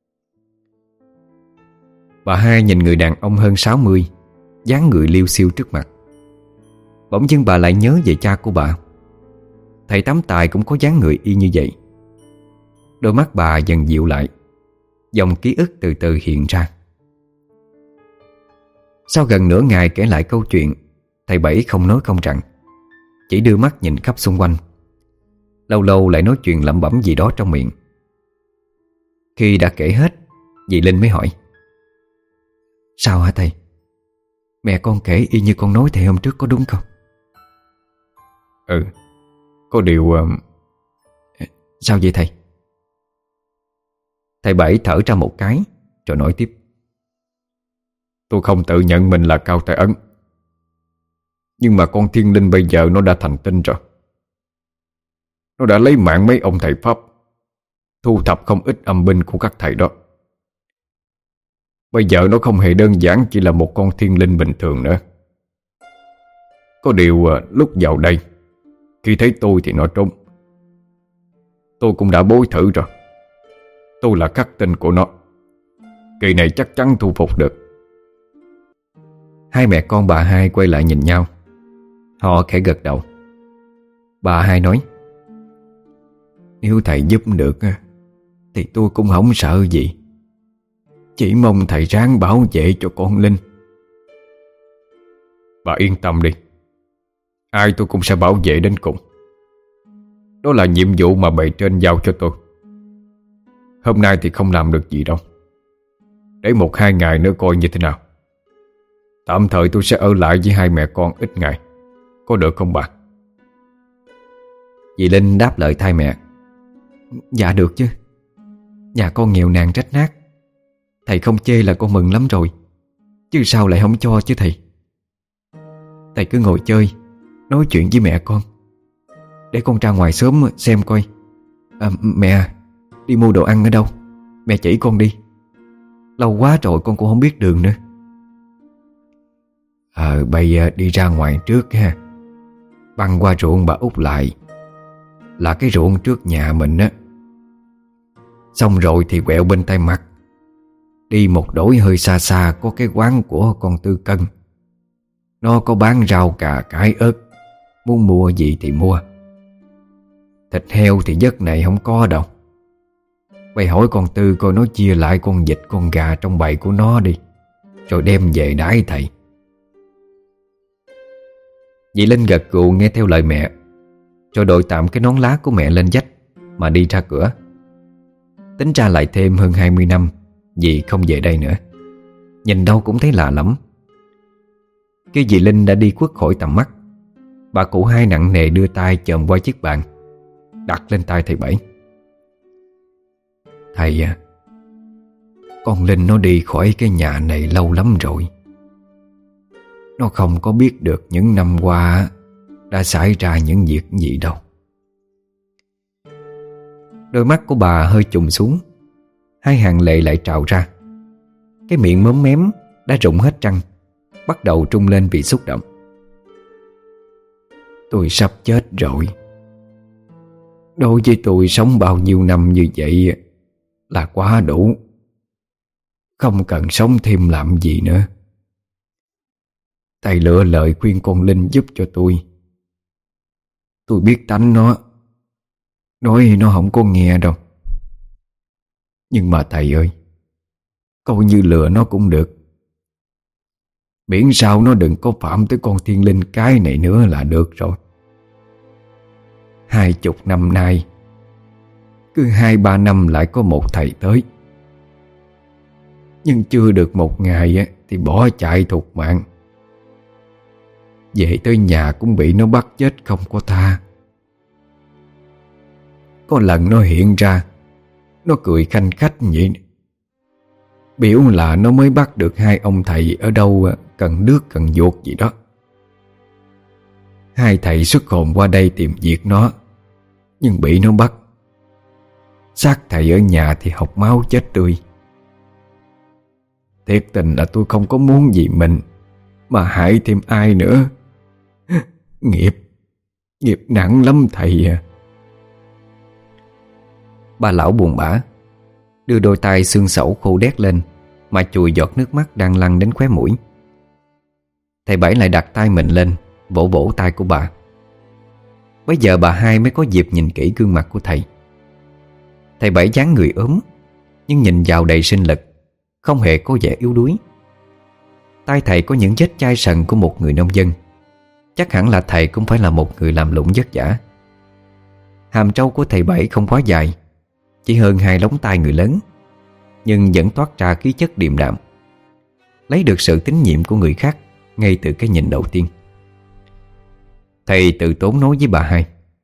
Bà Hai nhìn người đàn ông hơn sáu mươi, dáng người liêu xiêu trước mặt. Bỗng dưng bà lại nhớ về cha của bà. Thầy Tám Tài cũng có dáng người y như vậy. Đôi mắt bà dần dịu lại, dòng ký ức từ từ hiện ra. Sau gần nửa ngày kể lại câu chuyện, thầy Bảy không nói không rằng, chỉ đưa mắt nhìn khắp xung quanh, lâu lâu lại nói chuyện lẩm bẩm gì đó trong miệng. Khi đã kể hết, dì Linh mới hỏi: Sao hả thầy? Mẹ con kể y như con nói thầy hôm trước có đúng không? Ừ, có điều... Uh... Sao vậy thầy? Thầy Bảy thở ra một cái rồi nói tiếp: Tôi không tự nhận mình là cao tay ấn, nhưng mà con thiên linh bây giờ nó đã thành tinh rồi. Nó đã lấy mạng mấy ông thầy Pháp, thu thập không ít âm binh của các thầy đó. Bây giờ nó không hề đơn giản chỉ là một con thiên linh bình thường nữa. Có điều lúc vào đây, khi thấy tôi thì nó trốn. Tôi cũng đã bối thử rồi. Tôi là khắc tinh của nó. Kỳ này chắc chắn thu phục được. Hai mẹ con bà hai quay lại nhìn nhau. Họ khẽ gật đầu. Bà hai nói: Nếu thầy giúp được thì tôi cũng không sợ gì. Chỉ mong thầy ráng bảo vệ cho con Linh. Bà yên tâm đi. Ai tôi cũng sẽ bảo vệ đến cùng. Đó là nhiệm vụ mà bề trên giao cho tôi. Hôm nay thì không làm được gì đâu. Để một hai ngày nữa coi như thế nào. Tạm thời tôi sẽ ở lại với hai mẹ con ít ngày. Có được không bà? Dì Linh đáp lời thay mẹ: Dạ được chứ. Nhà con nghèo nàn rách nát, thầy không chê là con mừng lắm rồi. Chứ sao lại không cho chứ thầy. Thầy cứ ngồi chơi, nói chuyện với mẹ con. Để con ra ngoài sớm xem coi. à, Mẹ, đi mua đồ ăn ở đâu? Mẹ chỉ con đi. Lâu quá rồi con cũng không biết đường nữa. Ờ bây đi ra ngoài trước ha. Băng qua ruộng bà út lại. Là cái ruộng trước nhà mình á. Xong rồi thì quẹo bên tay mặt. Đi một đổi hơi xa xa có cái quán của con Tư Cân. Nó có bán rau cà cải ớt. Muốn mua gì thì mua. Thịt heo thì giấc này không có đâu. Vậy hỏi con Tư coi nó chia lại con vịt con gà trong bầy của nó đi. Rồi đem về đãi thầy. Dì Linh gật gù nghe theo lời mẹ, rồi đội tạm cái nón lá của mẹ lên vách mà đi ra cửa. Tính ra lại thêm hơn hai mươi năm dì không về đây nữa. Nhìn đâu cũng thấy lạ lắm. Khi dì Linh đã đi khuất khỏi tầm mắt, bà cụ hai nặng nề đưa tay chồm qua chiếc bàn, đặt lên tay thầy Bảy. Thầy à, con Linh nó đi khỏi cái nhà này lâu lắm rồi. Nó không có biết được những năm qua đã xảy ra những việc gì đâu. Đôi mắt của bà hơi trùng xuống, hai hàng lệ lại trào ra. Cái miệng móm mém đã rụng hết răng, bắt đầu trung lên vì xúc động. Tôi sắp chết rồi. Đối với tôi sống bao nhiêu năm như vậy là quá đủ. Không cần sống thêm làm gì nữa. Thầy lựa lời khuyên con Linh giúp cho tôi. Tôi biết tánh nó. Nói nó không có nghe đâu. Nhưng mà thầy ơi, coi như lừa nó cũng được. Miễn sao nó đừng có phạm tới con thiên linh cái này nữa là được rồi. Hai chục năm nay, cứ hai ba năm lại có một thầy tới. Nhưng chưa được một ngày thì bỏ chạy thục mạng. Về tới nhà cũng bị nó bắt chết không có tha. Có lần nó hiện ra, nó cười khanh khách vậy, biểu là nó mới bắt được hai ông thầy ở đâu cần nước cần vuột gì đó. Hai thầy xuất hồn qua đây tìm việc nó, nhưng bị nó bắt. Xác thầy ở nhà thì học máu chết tươi. Thiệt tình là tôi không có muốn gì mình mà hại thêm ai nữa. Nghiệp Nghiệp nặng lắm thầy à. Bà lão buồn bã, đưa đôi tay xương sẩu khô đét lên mà chùi giọt nước mắt đang lăn đến khóe mũi. Thầy Bảy lại đặt tay mình lên, vỗ vỗ tay của bà. Bây giờ bà hai mới có dịp nhìn kỹ gương mặt của thầy. Thầy Bảy dáng người ốm, nhưng nhìn vào đầy sinh lực, không hề có vẻ yếu đuối. Tay thầy có những vết chai sần của một người nông dân. Chắc hẳn là thầy cũng phải là một người làm lụng vất vả. Hàm trâu của thầy Bảy không quá dài, chỉ hơn hai lóng tay người lớn, nhưng vẫn toát ra khí chất điềm đạm, lấy được sự tín nhiệm của người khác ngay từ cái nhìn đầu tiên. Thầy từ tốn nói với bà hai: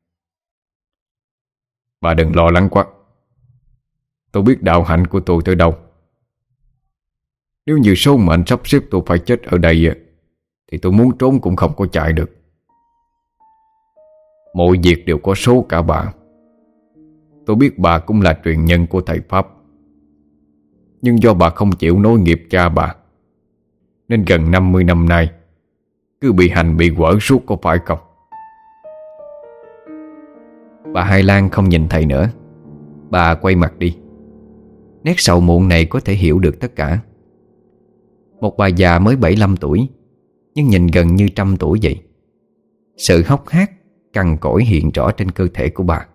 Bà đừng lo lắng quá. Tôi biết đạo hạnh của tôi tới đâu. Nếu như số mệnh sắp xếp tôi phải chết ở đây thì tôi muốn trốn cũng không có chạy được. Mọi việc đều có số cả bà. Tôi biết bà cũng là truyền nhân của thầy Pháp, nhưng do bà không chịu nối nghiệp cha bà, nên gần năm mươi năm nay cứ bị hành bị quở suốt, có phải không? Bà Hai Lan không nhìn thầy nữa. Bà quay mặt đi. Nét sầu muộn này có thể hiểu được tất cả. Một bà già mới bảy mươi lăm tuổi, nhưng nhìn gần như trăm tuổi vậy. Sự hốc hác, cằn cỗi hiện rõ trên cơ thể của bà.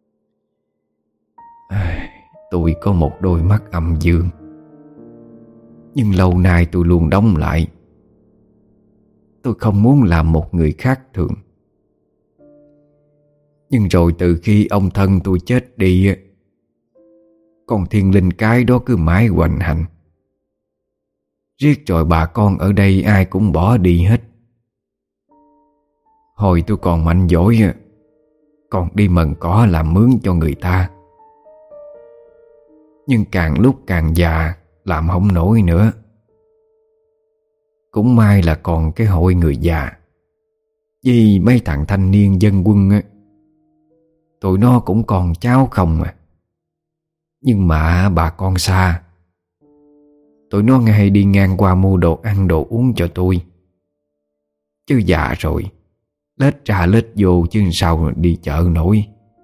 Tôi có một đôi mắt âm dương, nhưng lâu nay tôi luôn đóng lại. Tôi không muốn làm một người khác thường. Nhưng rồi từ khi ông thân tôi chết đi, con thiên linh cái đó cứ mãi hoành hành. Riết rồi bà con ở đây ai cũng bỏ đi hết. Hồi tôi còn mạnh dỗi, còn đi mần cỏ làm mướn cho người ta. Nhưng càng lúc càng già, làm không nổi nữa. Cũng may là còn cái hội người già vì mấy thằng thanh niên dân quân á, tụi nó cũng còn cháu không à. Nhưng mà bà con xa, tụi nó hay đi ngang qua mua đồ ăn đồ uống cho tôi. Chứ già rồi, lết ra lết vô chứ sao đi chợ nổi.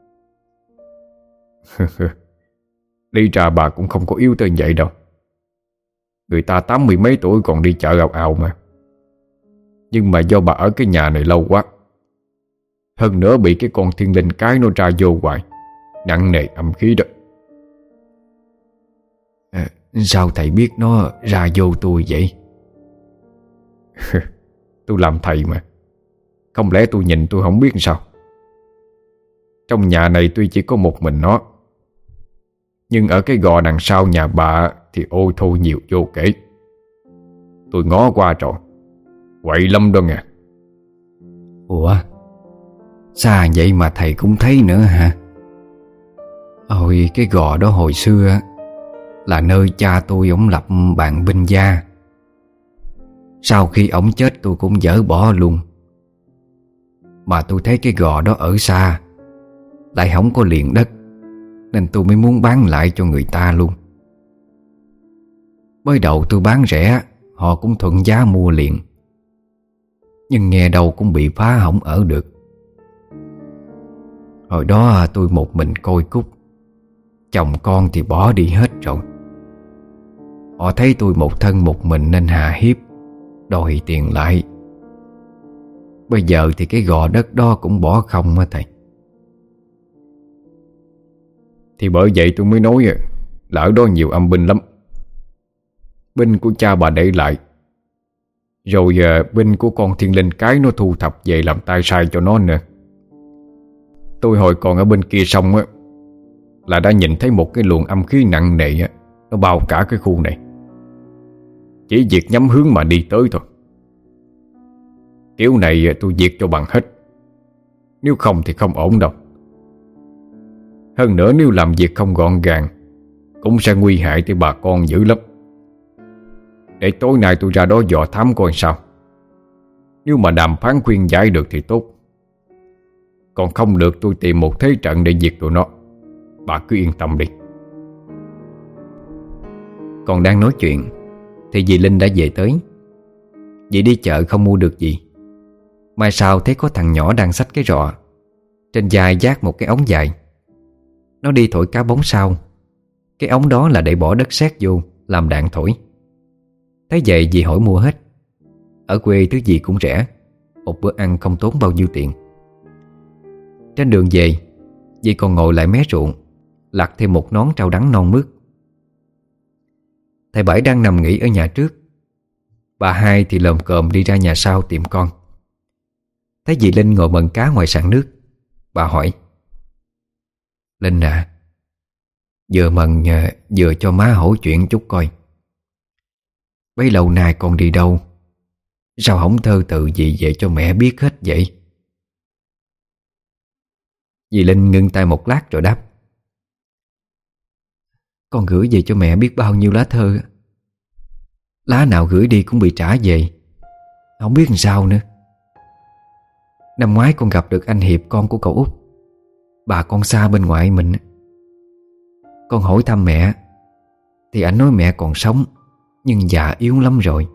Đi ra bà cũng không có yếu tới vậy đâu. Người ta tám mươi mấy tuổi còn đi chợ ào ào mà. Nhưng mà do bà ở cái nhà này lâu quá, hơn nữa bị cái con thiên linh cái nó ra vô hoài, nặng nề âm khí đó. À, sao thầy biết nó ra vô tôi vậy? Tôi làm thầy mà, không lẽ tôi nhìn tôi không biết sao? Trong nhà này tuy chỉ có một mình nó, nhưng ở cái gò đằng sau nhà bà thì ôi thôi nhiều vô kể. Tôi ngó qua rồi, quậy lắm đó nghe. Ủa, xa vậy mà thầy cũng thấy nữa hả? Ôi, cái gò đó hồi xưa là nơi cha tôi ổng lập bạn binh gia. Sau khi ổng chết tôi cũng dỡ bỏ luôn. Mà tôi thấy cái gò đó ở xa, lại không có liền đất, nên tôi mới muốn bán lại cho người ta luôn. Mới đầu tôi bán rẻ, họ cũng thuận giá mua liền. Nhưng nghe đâu cũng bị phá hỏng ở được. Hồi đó tôi một mình côi cút, chồng con thì bỏ đi hết rồi. Họ thấy tôi một thân một mình nên hà hiếp, đòi tiền lại. Bây giờ thì cái gò đất đó cũng bỏ không á thầy. Thì bởi vậy tôi mới nói là ở đó nhiều âm binh lắm. Binh của cha bà để lại, rồi binh của con thiên linh cái nó thu thập về làm tay sai cho nó nữa. Tôi hồi còn ở bên kia sông á, là đã nhìn thấy một cái luồng âm khí nặng nề á, nó bao cả cái khu này. Chỉ việc nhắm hướng mà đi tới thôi. Kiểu này tôi diệt cho bằng hết, nếu không thì không ổn đâu. Hơn nữa nếu làm việc không gọn gàng cũng sẽ nguy hại tới bà con dữ lắm. Để tối nay tôi ra đó dò thám coi sao. Nếu mà đàm phán khuyên giải được thì tốt, còn không được tôi tìm một thế trận để diệt tụi nó. Bà cứ yên tâm đi. Còn đang nói chuyện thì dì Linh đã về tới. Dì đi chợ không mua được gì. Mai sau thấy có thằng nhỏ đang xách cái rọ, trên vai vác một cái ống dài. Nó đi thổi cá bóng sau. Cái ống đó là để bỏ đất sét vô làm đạn thổi. Thấy vậy dì hỏi mua hết. Ở quê thứ gì cũng rẻ, một bữa ăn không tốn bao nhiêu tiền. Trên đường về, dì còn ngồi lại mé ruộng, lặt thêm một nón trao đắng non mướt. Thầy Bảy đang nằm nghỉ ở nhà trước. Bà Hai thì lồm cồm đi ra nhà sau tìm con. Thấy dì Linh ngồi mần cá ngoài sạn nước, bà hỏi: Linh à, vừa mần vừa cho má hỏi chuyện chút coi. Bấy lâu nay con đi đâu, sao không thơ tự gì vậy cho mẹ biết hết vậy? Dì Linh ngưng tay một lát rồi đáp: Con gửi về cho mẹ biết bao nhiêu lá thơ. Lá nào gửi đi cũng bị trả về, không biết làm sao nữa. Năm ngoái con gặp được anh Hiệp, con của cậu Út. Bà con xa bên ngoại mình, Con hỏi thăm mẹ thì ảnh nói mẹ còn sống, nhưng già yếu lắm rồi.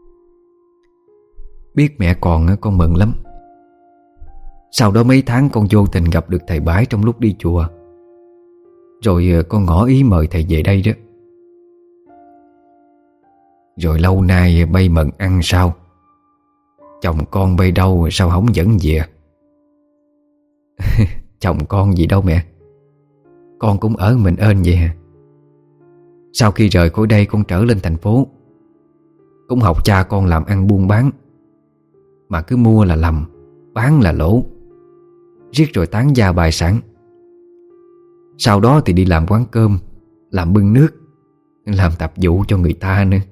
Biết mẹ còn con mừng lắm. Sau đó mấy tháng con vô tình gặp được thầy Bái trong lúc đi chùa, rồi con ngỏ ý mời thầy về đây đó. Rồi lâu nay bay mận ăn sao? Chồng con bay đâu sao không dẫn về? Chồng con gì đâu mẹ, con cũng ở mình ên vậy hả? Sau khi rời khỏi đây con trở lên thành phố, cũng học cha con làm ăn buôn bán, mà cứ mua là lầm, bán là lỗ, riết rồi tán gia bại sản. Sau đó thì đi làm quán cơm, làm bưng nước, làm tạp vụ cho người ta nữa.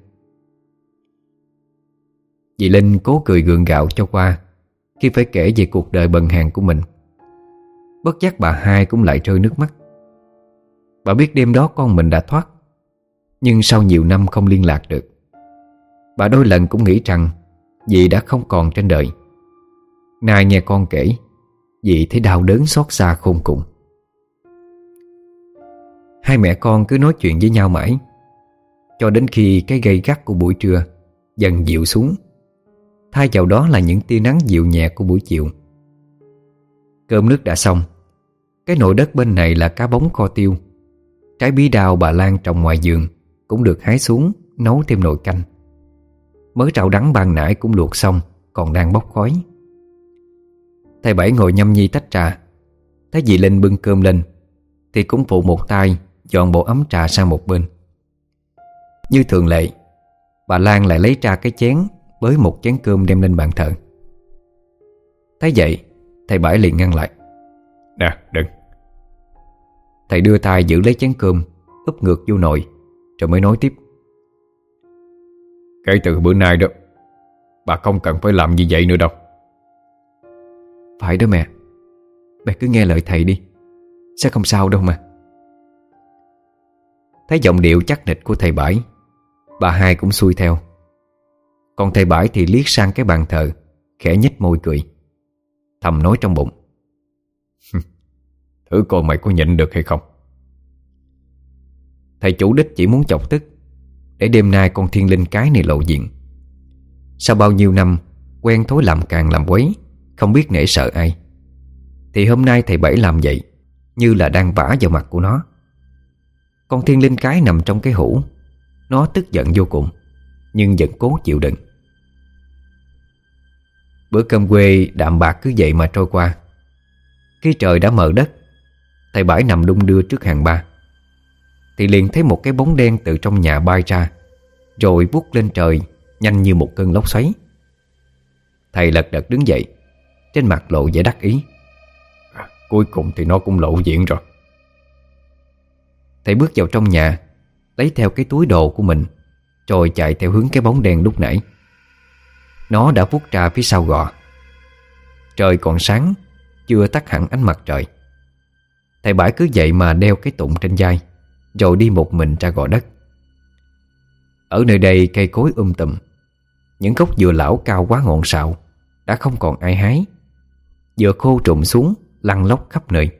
Dì Linh cố cười gượng gạo cho qua khi phải kể về cuộc đời bần hàn của mình. Bất giác bà hai cũng lại rơi nước mắt. Bà biết đêm đó con mình đã thoát, nhưng sau nhiều năm không liên lạc được, bà đôi lần cũng nghĩ rằng dì đã không còn trên đời. Nay nghe con kể, dì thấy đau đớn xót xa khôn cùng. Hai mẹ con cứ nói chuyện với nhau mãi, cho đến khi cái gay gắt của buổi trưa dần dịu xuống, thay vào đó là những tia nắng dịu nhẹ của buổi chiều. Cơm nước đã xong. Cái nồi đất bên này là cá bống kho tiêu. Trái bí đao bà Lan trồng ngoài vườn cũng được hái xuống, nấu thêm nồi canh. Mớ rau đắng ban nãy cũng luộc xong, còn đang bốc khói. Thầy Bảy ngồi nhâm nhi tách trà. Thấy dì Linh bưng cơm lên thì cũng phụ một tay dọn bộ ấm trà sang một bên. Như thường lệ, bà Lan lại lấy ra cái chén với một chén cơm đem lên bàn thờ. Thấy vậy, thầy Bảy liền ngăn lại. Nè, đừng. Thầy đưa tay giữ lấy chén cơm, úp ngược vô nồi, rồi mới nói tiếp. Kể từ bữa nay đó, bà không cần phải làm như vậy nữa đâu. Phải đó mẹ. Mẹ cứ nghe lời thầy đi, sẽ không sao đâu mà. Thấy giọng điệu chắc nịch của thầy Bảy, bà hai cũng xuôi theo. Còn thầy Bảy thì liếc sang cái bàn thờ, khẽ nhếch môi cười, thầm nói trong bụng. Thử coi mày có nhịn được hay không. Thầy chủ đích chỉ muốn chọc tức để đêm nay con thiên linh cái này lộ diện. Sau bao nhiêu năm quen thói làm càng làm quấy, không biết nể sợ ai, thì hôm nay thầy Bảy làm vậy như là đang vả vào mặt của nó. Con thiên linh cái nằm trong cái hũ, nó tức giận vô cùng, nhưng vẫn cố chịu đựng. Bữa cơm quê đạm bạc cứ vậy mà trôi qua. Khi trời đã mờ đất, thầy Bảy nằm đung đưa trước hàng ba, thì liền thấy một cái bóng đen từ trong nhà bay ra, rồi vút lên trời nhanh như một cơn lốc xoáy. Thầy lật đật đứng dậy, trên mặt lộ vẻ đắc ý. À, cuối cùng thì nó cũng lộ diện rồi. Thầy bước vào trong nhà, lấy theo cái túi đồ của mình, rồi chạy theo hướng cái bóng đen lúc nãy. Nó đã vút ra phía sau gò. Trời còn sáng, chưa tắt hẳn ánh mặt trời. Thầy Bảy cứ vậy mà đeo cái tụng trên vai, rồi đi một mình ra gò đất. Ở nơi đây cây cối um tùm, những gốc dừa lão cao quá ngọn sạo đã không còn ai hái. Dừa khô trụm xuống lăn lóc khắp nơi.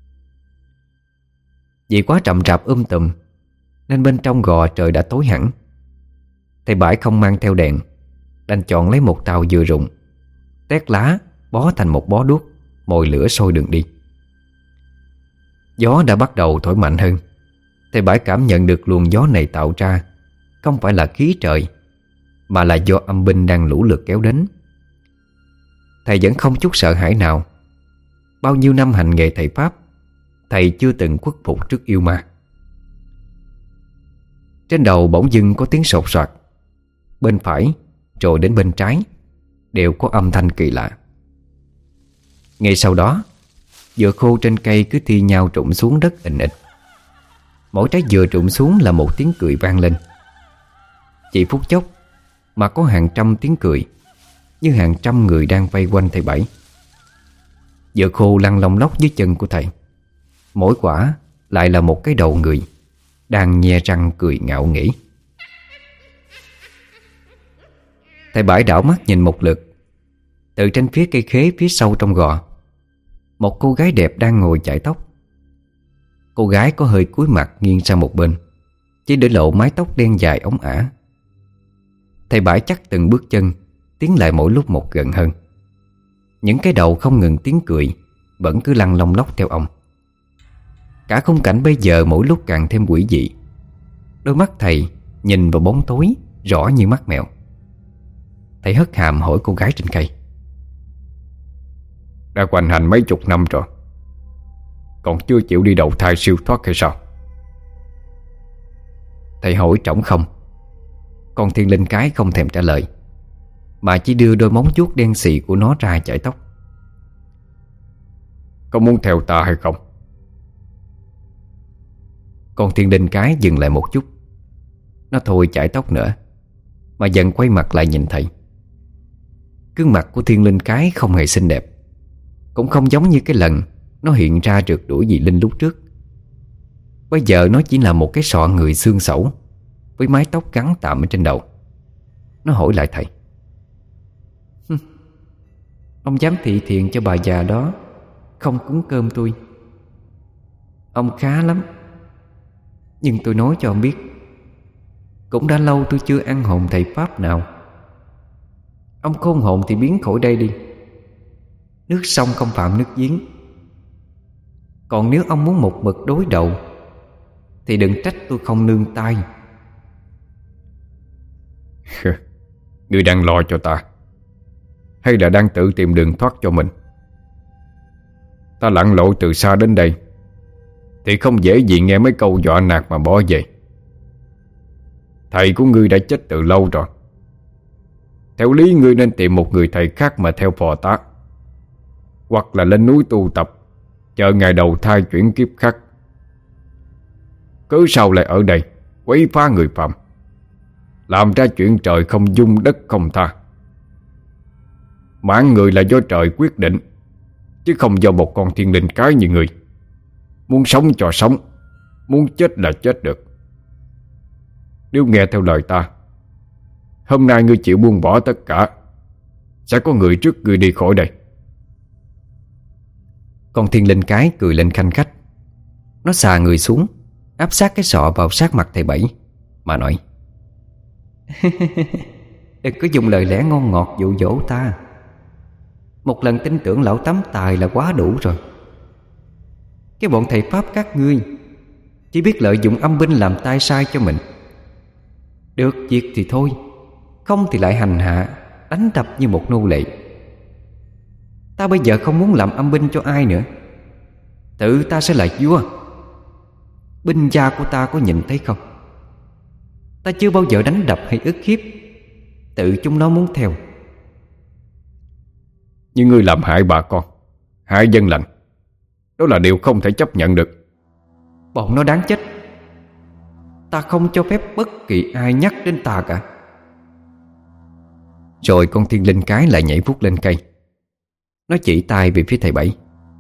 Vì quá rậm rạp um tùm nên bên trong gò trời đã tối hẳn. Thầy Bảy không mang theo đèn, đành chọn lấy một tàu dừa rụng, tét lá bó thành một bó đuốc, mồi lửa sôi đường đi. Gió đã bắt đầu thổi mạnh hơn. Thầy Bảy cảm nhận được luồng gió này tạo ra không phải là khí trời, mà là do âm binh đang lũ lượt kéo đến. Thầy vẫn không chút sợ hãi nào. Bao nhiêu năm hành nghề thầy Pháp, thầy chưa từng khuất phục trước yêu ma. Trên đầu bỗng dưng có tiếng sột soạt. Bên phải rồi đến bên trái đều có âm thanh kỳ lạ. Ngay sau đó, dừa khô trên cây cứ thi nhau trụng xuống đất ình ịch. Mỗi trái dừa trụng xuống là một tiếng cười vang lên. Chỉ phút chốc mà có hàng trăm tiếng cười, như hàng trăm người đang vây quanh thầy Bảy. Dừa khô lăn lông lóc dưới chân của thầy. Mỗi quả lại là một cái đầu người đang nhe răng cười ngạo nghễ. Thầy Bảy đảo mắt nhìn một lượt. Từ trên phía cây khế phía sau trong gò, một cô gái đẹp đang ngồi chải tóc. Cô gái có hơi cúi mặt nghiêng sang một bên, chỉ để lộ mái tóc đen dài óng ả. Thầy Bãi chắc từng bước chân tiến lại mỗi lúc một gần hơn. Những cái đầu không ngừng tiếng cười vẫn cứ lăn lông lóc theo ông. Cả khung cảnh bây giờ mỗi lúc càng thêm quỷ dị. Đôi mắt thầy nhìn vào bóng tối rõ như mắt mèo. Thầy hất hàm hỏi cô gái trên cây: Đã hoành hành mấy chục năm rồi, còn chưa chịu đi đậu thai siêu thoát hay sao? Thầy hỏi trống không. Con thiên linh cái không thèm trả lời, mà chỉ đưa đôi móng vuốt đen xì của nó ra chải tóc. Có muốn theo ta hay không? Con thiên linh cái dừng lại một chút. Nó thôi chải tóc nữa, mà dần quay mặt lại nhìn thầy. Gương mặt của thiên linh cái không hề xinh đẹp, cũng không giống như cái lần nó hiện ra rượt đuổi dì Linh lúc trước. Bây giờ nó chỉ là một cái sọ người xương xẩu với mái tóc gắn tạm ở trên đầu. Nó hỏi lại thầy: Ông dám thị thiện cho bà già đó không cúng cơm tôi? Ông khá lắm. Nhưng tôi nói cho ông biết, cũng đã lâu tôi chưa ăn hồn thầy Pháp nào. Ông khôn hồn thì biến khỏi đây đi. Nước sông không phạm nước giếng. Còn nếu ông muốn một mực đối đầu thì đừng trách tôi không nương tay. Ngươi đang lo cho ta, hay là đang tự tìm đường thoát cho mình? Ta lặn lội từ xa đến đây thì không dễ gì nghe mấy câu dọa nạt mà bỏ về. Thầy của ngươi đã chết từ lâu rồi. Theo lý ngươi nên tìm một người thầy khác mà theo phò tá, hoặc là lên núi tu tập, chờ ngày đầu thai chuyển kiếp khác. Cớ sao lại ở đây quấy phá người phạm, làm ra chuyện trời không dung đất không tha? Mạng người là do trời quyết định, chứ không do một con thiên linh cái như người. Muốn sống cho sống, muốn chết là chết được. Nếu nghe theo lời ta, hôm nay ngươi chịu buông bỏ tất cả, sẽ có người trước ngươi đi khỏi đây. Con thiên linh cái cười lên khanh khách. Nó xà người xuống, áp sát cái sọ vào sát mặt thầy Bảy mà nói: Đừng có dùng lời lẽ ngon ngọt dụ dỗ ta. Một lần tin tưởng lão tắm tài là quá đủ rồi. Cái bọn thầy Pháp các ngươi chỉ biết lợi dụng âm binh làm tay sai cho mình. Được việc thì thôi, không thì lại hành hạ, đánh đập như một nô lệ. Ta bây giờ không muốn làm âm binh cho ai nữa. Tự ta sẽ là vua. Binh gia của ta có nhìn thấy không? Ta chưa bao giờ đánh đập hay ức hiếp. Tự chúng nó muốn theo. Nhưng ngươi làm hại bà con, hại dân lành, đó là điều không thể chấp nhận được. Bọn nó đáng chết. Ta không cho phép bất kỳ ai nhắc đến ta cả. Rồi con thiên linh cái lại nhảy vút lên cây. Nó chỉ tay về phía thầy Bảy: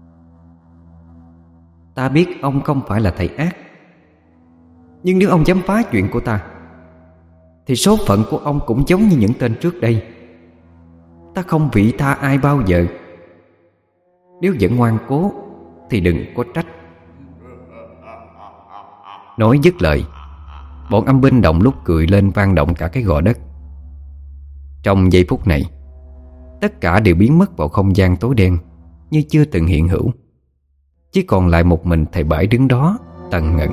Ta biết ông không phải là thầy ác, nhưng nếu ông dám phá chuyện của ta thì số phận của ông cũng giống như những tên trước đây. Ta không vị tha ai bao giờ. Nếu vẫn ngoan cố thì đừng có trách. Nói dứt lời, bọn âm binh động lúc cười lên vang động cả cái gò đất. Trong giây phút này, tất cả đều biến mất vào không gian tối đen như chưa từng hiện hữu. Chỉ còn lại một mình thầy Bảy đứng đó tần ngần.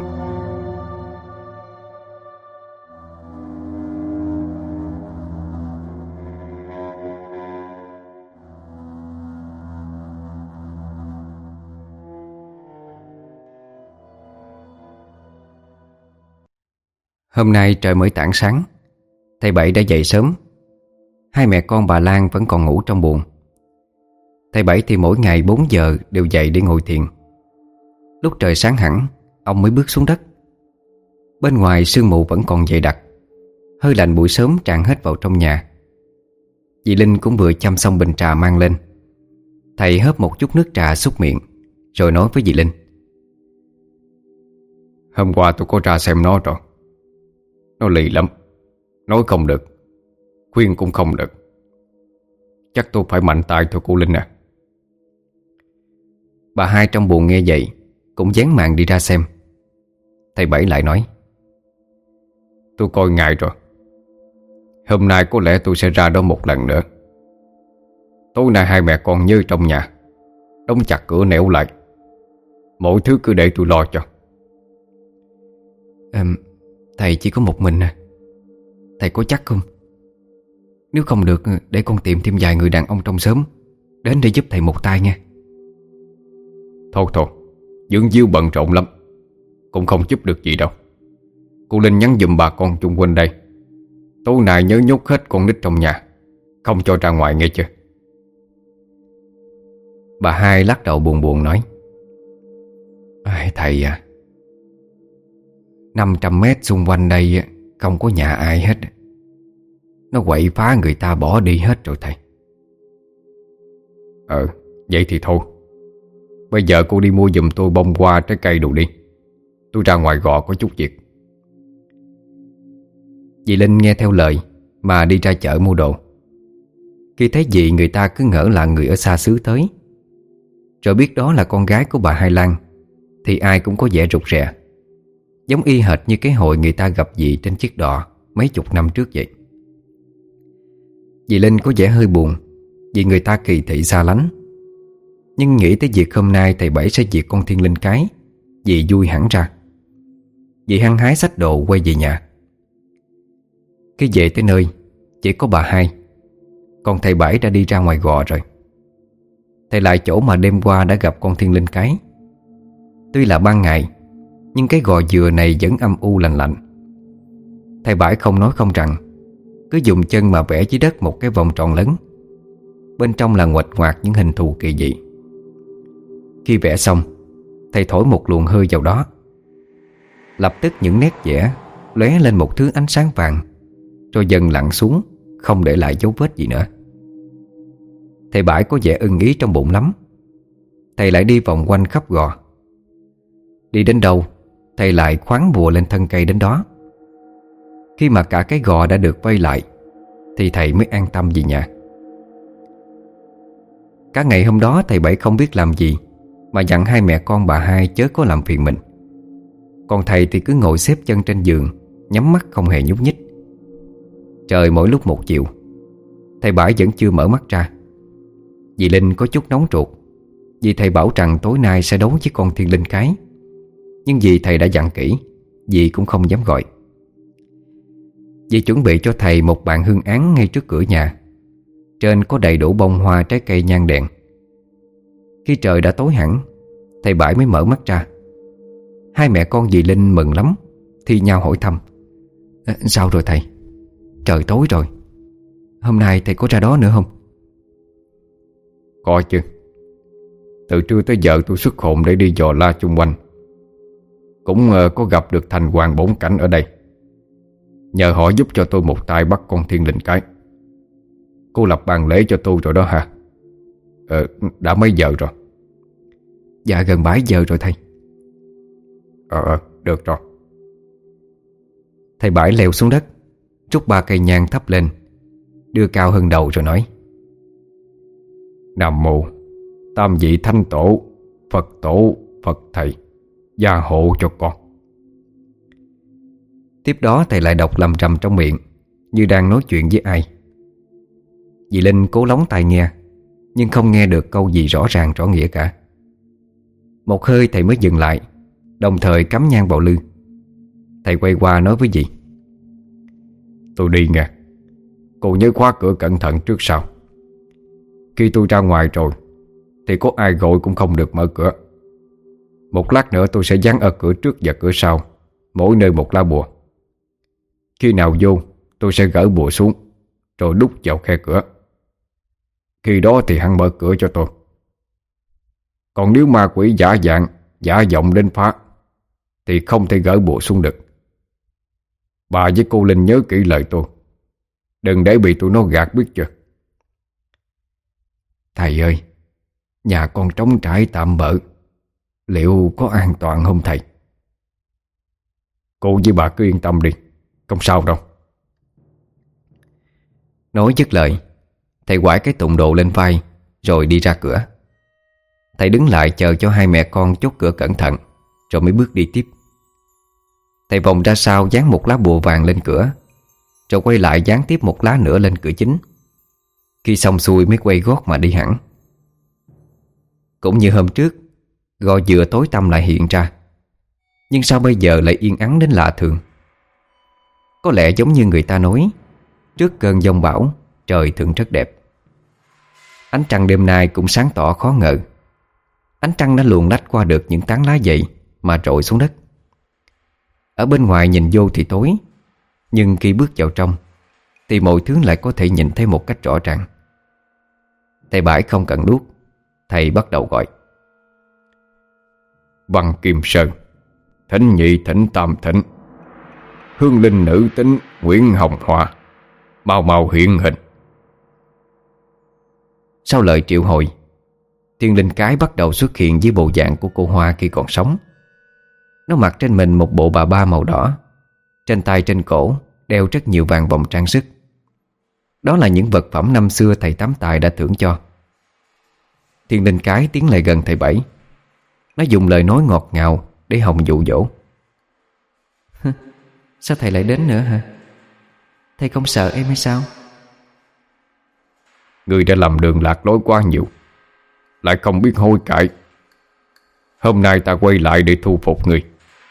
Hôm nay trời mới tảng sáng. Thầy Bảy đã dậy sớm. Hai mẹ con bà Lan vẫn còn ngủ trong buồng. Thầy Bảy thì mỗi ngày bốn giờ đều dậy để ngồi thiền. Lúc trời sáng hẳn, ông mới bước xuống đất. Bên ngoài sương mù vẫn còn dày đặc. Hơi lạnh buổi sớm tràn hết vào trong nhà. Dì Linh cũng vừa chăm xong bình trà mang lên. Thầy hớp một chút nước trà xúc miệng, rồi nói với dì Linh: Hôm qua tôi có ra xem nó rồi. Nó lì lắm, nói không được, khuyên cũng không được. Chắc tôi phải mạnh tay thôi cô Linh à. Bà hai trong buồng nghe vậy cũng dán màn đi ra xem. Thầy Bảy lại nói: Tôi coi ngài rồi. Hôm nay có lẽ tôi sẽ ra đó một lần nữa. Tối nay hai mẹ con như trong nhà, đóng chặt cửa nẻo lại. Mọi thứ cứ để tôi lo cho. à, Thầy chỉ có một mình à? Thầy có chắc không? Nếu không được, để con tìm thêm vài người đàn ông trong xóm đến để giúp thầy một tay nha. Thôi thôi, Dưỡng Diêu bận rộn lắm, cũng không giúp được gì đâu. Cô Linh nhắn giùm bà con chung quanh đây, tối nay nhớ nhốt hết con nít trong nhà, không cho ra ngoài nghe chưa? Bà Hai lắc đầu buồn buồn nói: à, Thầy à, năm trăm mét xung quanh đây không có nhà ai hết. Nó quậy phá người ta bỏ đi hết rồi thầy. Ờ, vậy thì thôi. Bây giờ cô đi mua giùm tôi bông hoa, trái cây đồ đi. Tôi ra ngoài gò có chút việc. Dì Linh nghe theo lời mà đi ra chợ mua đồ. Khi thấy dì, người ta cứ ngỡ là người ở xa xứ tới. Rồi biết đó là con gái của bà Hai Lan thì ai cũng có vẻ rụt rè, giống y hệt như cái hồi người ta gặp dì trên chiếc đò mấy chục năm trước vậy. Dì Linh có vẻ hơi buồn vì người ta kỳ thị xa lánh. Nhưng nghĩ tới việc hôm nay thầy Bảy sẽ diệt con thiên linh cái, dì vui hẳn ra. Dì hăng hái xách đồ quay về nhà. Khi về tới nơi, chỉ có bà Hai, còn thầy Bảy đã đi ra ngoài gò rồi. Thầy lại chỗ mà đêm qua đã gặp con thiên linh cái. Tuy là ban ngày, nhưng cái gò dừa này vẫn âm u lạnh lạnh. Thầy Bảy không nói không rằng, cứ dùng chân mà vẽ dưới đất một cái vòng tròn lớn. Bên trong là nguệch ngoạc những hình thù kỳ dị. Khi vẽ xong, thầy thổi một luồng hơi vào đó. Lập tức những nét vẽ lóe lên một thứ ánh sáng vàng, rồi dần lặn xuống, không để lại dấu vết gì nữa. Thầy Bảy có vẻ ưng ý trong bụng lắm. Thầy lại đi vòng quanh khắp gò. Đi đến đâu, thầy lại khoáng bùa lên thân cây đến đó. Khi mà cả cái gò đã được vây lại thì thầy mới an tâm về nhà. Cả ngày hôm đó thầy Bảy không biết làm gì mà dặn hai mẹ con bà Hai chớ có làm phiền mình. Còn thầy thì cứ ngồi xếp chân trên giường, nhắm mắt không hề nhúc nhích. Trời mỗi lúc một chiều, thầy Bảy vẫn chưa mở mắt ra. Dì Linh có chút nóng ruột vì thầy bảo rằng tối nay sẽ đấu với con thiên linh cái. Nhưng vì thầy đã dặn kỹ, dì cũng không dám gọi. Dì chuẩn bị cho thầy một bàn hương án ngay trước cửa nhà. Trên có đầy đủ bông hoa, trái cây, nhang đèn. Khi trời đã tối hẳn, thầy Bảy mới mở mắt ra. Hai mẹ con dì Linh mừng lắm, thi nhau hỏi thăm: à, Sao rồi thầy? Trời tối rồi, hôm nay thầy có ra đó nữa không? Có chứ. Từ trưa tới giờ tôi xuất hồn để đi dò la chung quanh. Cũng uh, có gặp được thành hoàng bổn cảnh ở đây. Nhờ họ giúp cho tôi một tay bắt con thiên linh cái. Cô lập bàn lễ cho tôi rồi đó hả? Ờ, đã mấy giờ rồi? Dạ gần bảy giờ rồi thầy. Ờ, được rồi. Thầy Bảy leo xuống đất, rút ba cây nhang thắp lên, đưa cao hơn đầu rồi nói: Nam mô Tam vị Thánh Tổ, Phật Tổ, Phật Thầy, gia hộ cho con. Tiếp đó thầy lại đọc lầm rầm trong miệng, như đang nói chuyện với ai. Dì Linh cố lóng tai nghe, nhưng không nghe được câu gì rõ ràng rõ nghĩa cả. Một hơi thầy mới dừng lại, đồng thời cắm nhang vào lư. Thầy quay qua nói với dì: Tôi đi nghe. Cô nhớ khóa cửa cẩn thận trước sau. Khi tôi ra ngoài rồi thì có ai gọi cũng không được mở cửa. Một lát nữa tôi sẽ dán ở cửa trước và cửa sau, mỗi nơi một lá bùa. Khi nào vô tôi sẽ gỡ bùa xuống, rồi đút vào khe cửa. Khi đó thì hắn mở cửa cho tôi. Còn nếu ma quỷ giả dạng, giả giọng đến phá thì không thể gỡ bùa xuống được. Bà với cô Linh nhớ kỹ lời tôi, đừng để bị tụi nó gạt, biết chưa? Thầy ơi, nhà con trống trải tạm bợ, liệu có an toàn không thầy? Cô với bà cứ yên tâm đi, không sao đâu. Nói dứt lời, thầy quải cái tụng đồ lên vai rồi đi ra cửa. Thầy đứng lại chờ cho hai mẹ con chốt cửa cẩn thận, rồi mới bước đi tiếp. Thầy vòng ra sau dán một lá bùa vàng lên cửa, rồi quay lại dán tiếp một lá nữa lên cửa chính. Khi xong xuôi mới quay gót mà đi hẳn. Cũng như hôm trước, gò dừa tối tăm lại hiện ra, nhưng sao bây giờ lại yên ắng đến lạ thường. Có lẽ giống như người ta nói, trước cơn giông bão, trời thường rất đẹp. Ánh trăng đêm nay cũng sáng tỏ khó ngờ. Ánh trăng đã luồn lách qua được những tán lá dậy mà rọi xuống đất. Ở bên ngoài nhìn vô thì tối, nhưng khi bước vào trong thì mọi thứ lại có thể nhìn thấy một cách rõ ràng. Thầy Bãi không cần đuốc, thầy bắt đầu gọi: Văn Kim Sơn, Thỉnh Nhị Thỉnh Tam Thỉnh, Hương linh nữ tính Nguyễn Hồng Hoa, mau mau hiện hình. Sau lời triệu hồi, Thiên Linh Cái bắt đầu xuất hiện với bộ dạng của cô Hoa khi còn sống. Nó mặc trên mình một bộ bà ba màu đỏ, trên tay trên cổ đeo rất nhiều vàng vòng trang sức. Đó là những vật phẩm năm xưa thầy Tám Tài đã thưởng cho. Thiên Linh Cái tiến lại gần thầy Bảy. Nó dùng lời nói ngọt ngào để hòng dụ dỗ: Sao thầy lại đến nữa hả? Thầy không sợ em hay sao? Người đã lầm đường lạc lối quá nhiều, lại không biết hối cải. Hôm nay ta quay lại để thu phục người.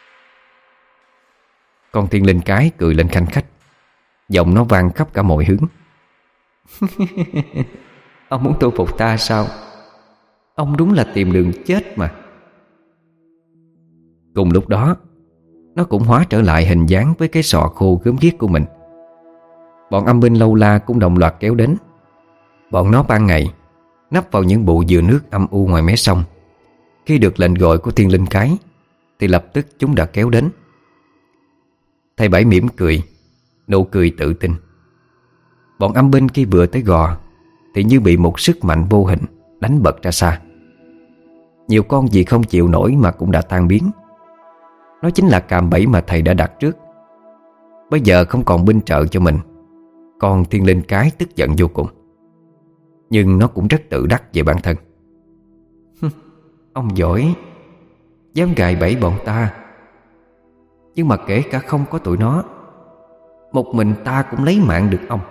Con Thiên Linh Cái cười lên khanh khách, giọng nó vang khắp cả mọi hướng. Ông muốn thu phục ta sao? Ông đúng là tìm đường chết mà. Cùng lúc đó, nó cũng hóa trở lại hình dáng với cái sọ khô gớm ghiếc của mình. Bọn âm binh lâu la cũng đồng loạt kéo đến. Bọn nó ban ngày nấp vào những bụ dừa nước âm u ngoài mé sông. Khi được lệnh gọi của Thiên Linh Cái thì lập tức chúng đã kéo đến. Thầy Bảy mỉm cười, nụ cười tự tin. Bọn âm binh khi vừa tới gò thì như bị một sức mạnh vô hình đánh bật ra xa. Nhiều con vì không chịu nổi mà cũng đã tan biến. Nó chính là cạm bẫy mà thầy đã đặt trước. Bây giờ không còn binh trợ cho mình, con Thiên Linh Cái tức giận vô cùng. Nhưng nó cũng rất tự đắc về bản thân. Ông giỏi, dám gài bẫy bọn ta. Nhưng mà kể cả không có tụi nó, một mình ta cũng lấy mạng được ông.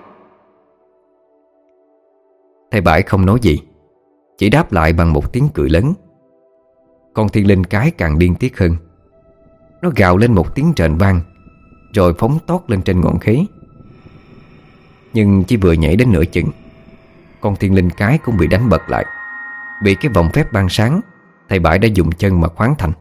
Thầy Bãi không nói gì, chỉ đáp lại bằng một tiếng cười lớn. Con Thiên Linh Cái càng điên tiết hơn. Nó gào lên một tiếng rền vang, rồi phóng tót lên trên ngọn khế. Nhưng chỉ vừa nhảy đến nửa chừng, con Thiên Linh Cái cũng bị đánh bật lại. Bị cái vòng phép ban sáng thầy Bãi đã dùng chân mà khoáng thành.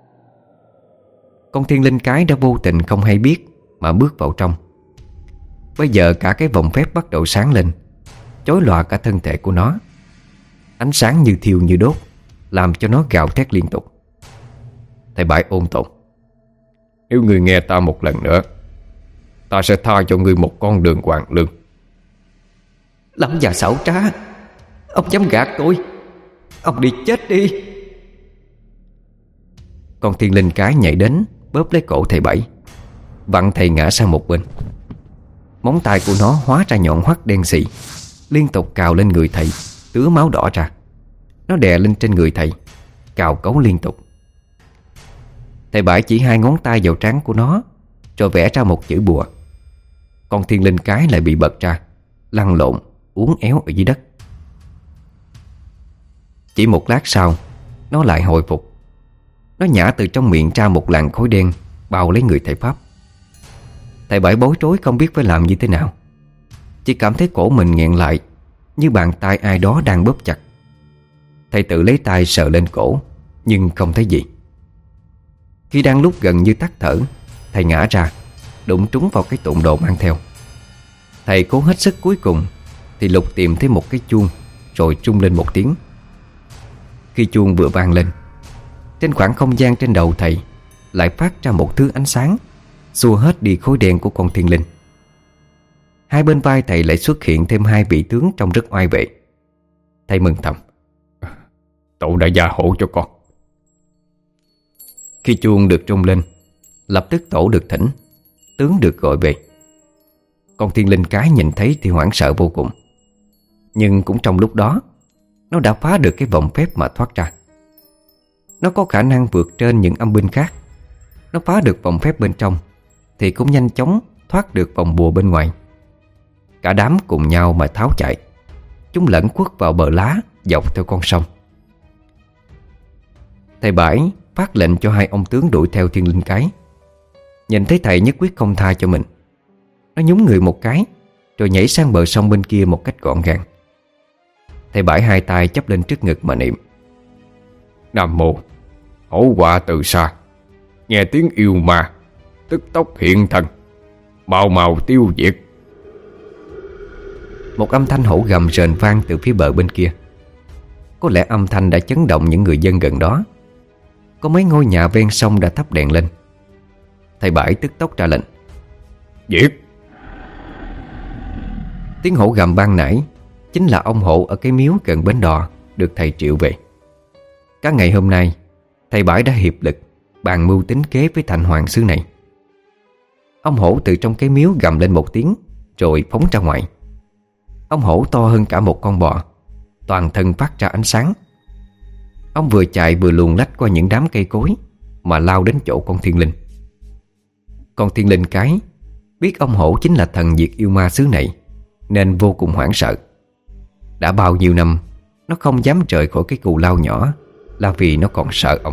Con Thiên Linh Cái đã vô tình không hay biết mà bước vào trong. Bây giờ cả cái vòng phép bắt đầu sáng lên, chói lòa cả thân thể của nó. Ánh sáng như thiêu như đốt, làm cho nó gào thét liên tục. Thầy Bãi ôn tồn: Nếu ngươi nghe ta một lần nữa, ta sẽ tha cho ngươi một con đường hoàng lương. Lắm và xảo trá, ông dám gạt tôi. Ông đi chết đi. Con Thiên Linh Cái nhảy đến, bóp lấy cổ thầy Bảy, vặn thầy ngã sang một bên. Móng tay của nó hóa ra nhọn hoắt đen xì, liên tục cào lên người thầy, tứa máu đỏ ra. Nó đè lên trên người thầy, cào cấu liên tục. Thầy Bảy chỉ hai ngón tay vào trán của nó, rồi vẽ ra một chữ bùa. Con Thiên Linh Cái lại bị bật ra, lăn lộn, uốn éo ở dưới đất. Chỉ một lát sau, nó lại hồi phục. Nó nhả từ trong miệng ra một làn khói đen bao lấy người thầy Pháp. Thầy Bảy bối rối không biết phải làm như thế nào. Chỉ cảm thấy cổ mình nghẹn lại, như bàn tay ai đó đang bóp chặt. Thầy tự lấy tay sờ lên cổ, nhưng không thấy gì. Khi đang lúc gần như tắt thở, thầy ngã ra, đụng trúng vào cái tụng đồ mang theo. Thầy cố hết sức cuối cùng thì lục tìm thấy một cái chuông, rồi trung lên một tiếng. Khi chuông vừa vang lên, trên khoảng không gian trên đầu thầy lại phát ra một thứ ánh sáng, xua hết đi khối đen của con thiên linh. Hai bên vai thầy lại xuất hiện thêm hai vị tướng trông rất oai vệ. Thầy mừng thầm: Tổ đã gia hộ cho con. Khi chuông được trung lên, lập tức tổ được thỉnh, tướng được gọi về. Con Thiên Linh Cái nhìn thấy thì hoảng sợ vô cùng. Nhưng cũng trong lúc đó, nó đã phá được cái vòng phép mà thoát ra. Nó có khả năng vượt trên những âm binh khác. nó phá được vòng phép bên trong thì cũng nhanh chóng thoát được vòng bùa bên ngoài. Cả đám cùng nhau mà tháo chạy. Chúng lẫn quất vào bờ lá dọc theo con sông. Thầy Bãi phát lệnh cho hai ông tướng đuổi theo Thiên Linh Cái. Nhìn thấy thầy nhất quyết không tha cho mình, nó nhún người một cái rồi nhảy sang bờ sông bên kia một cách gọn gàng. Thầy Bãi hai tay chắp lên trước ngực mà niệm: Nam mô hổ họa từ xa, nghe tiếng yêu ma, tức tốc hiện thân, mau mau tiêu diệt. Một âm thanh hổ gầm rền vang từ phía bờ bên kia. Có lẽ âm thanh đã chấn động những người dân gần đó. Có mấy ngôi nhà ven sông đã thắp đèn lên. Thầy Bãi tức tốc ra lệnh: Giết! Tiếng hổ gầm ban nãy chính là ông hổ ở cái miếu gần bến đò được thầy triệu về. Cả ngày hôm nay, thầy Bãi đã hiệp lực bàn mưu tính kế với thành hoàng xứ này. Ông hổ từ trong cái miếu gầm lên một tiếng rồi phóng ra ngoài. Ông hổ to hơn cả một con bò, toàn thân phát ra ánh sáng. Ông vừa chạy vừa luồn lách qua những đám cây cối mà lao đến chỗ con Thiên Linh. Con Thiên Linh Cái biết ông hổ chính là thần diệt yêu ma xứ này nên vô cùng hoảng sợ. Đã bao nhiêu năm nó không dám rời khỏi cái cù lao nhỏ là vì nó còn sợ ông.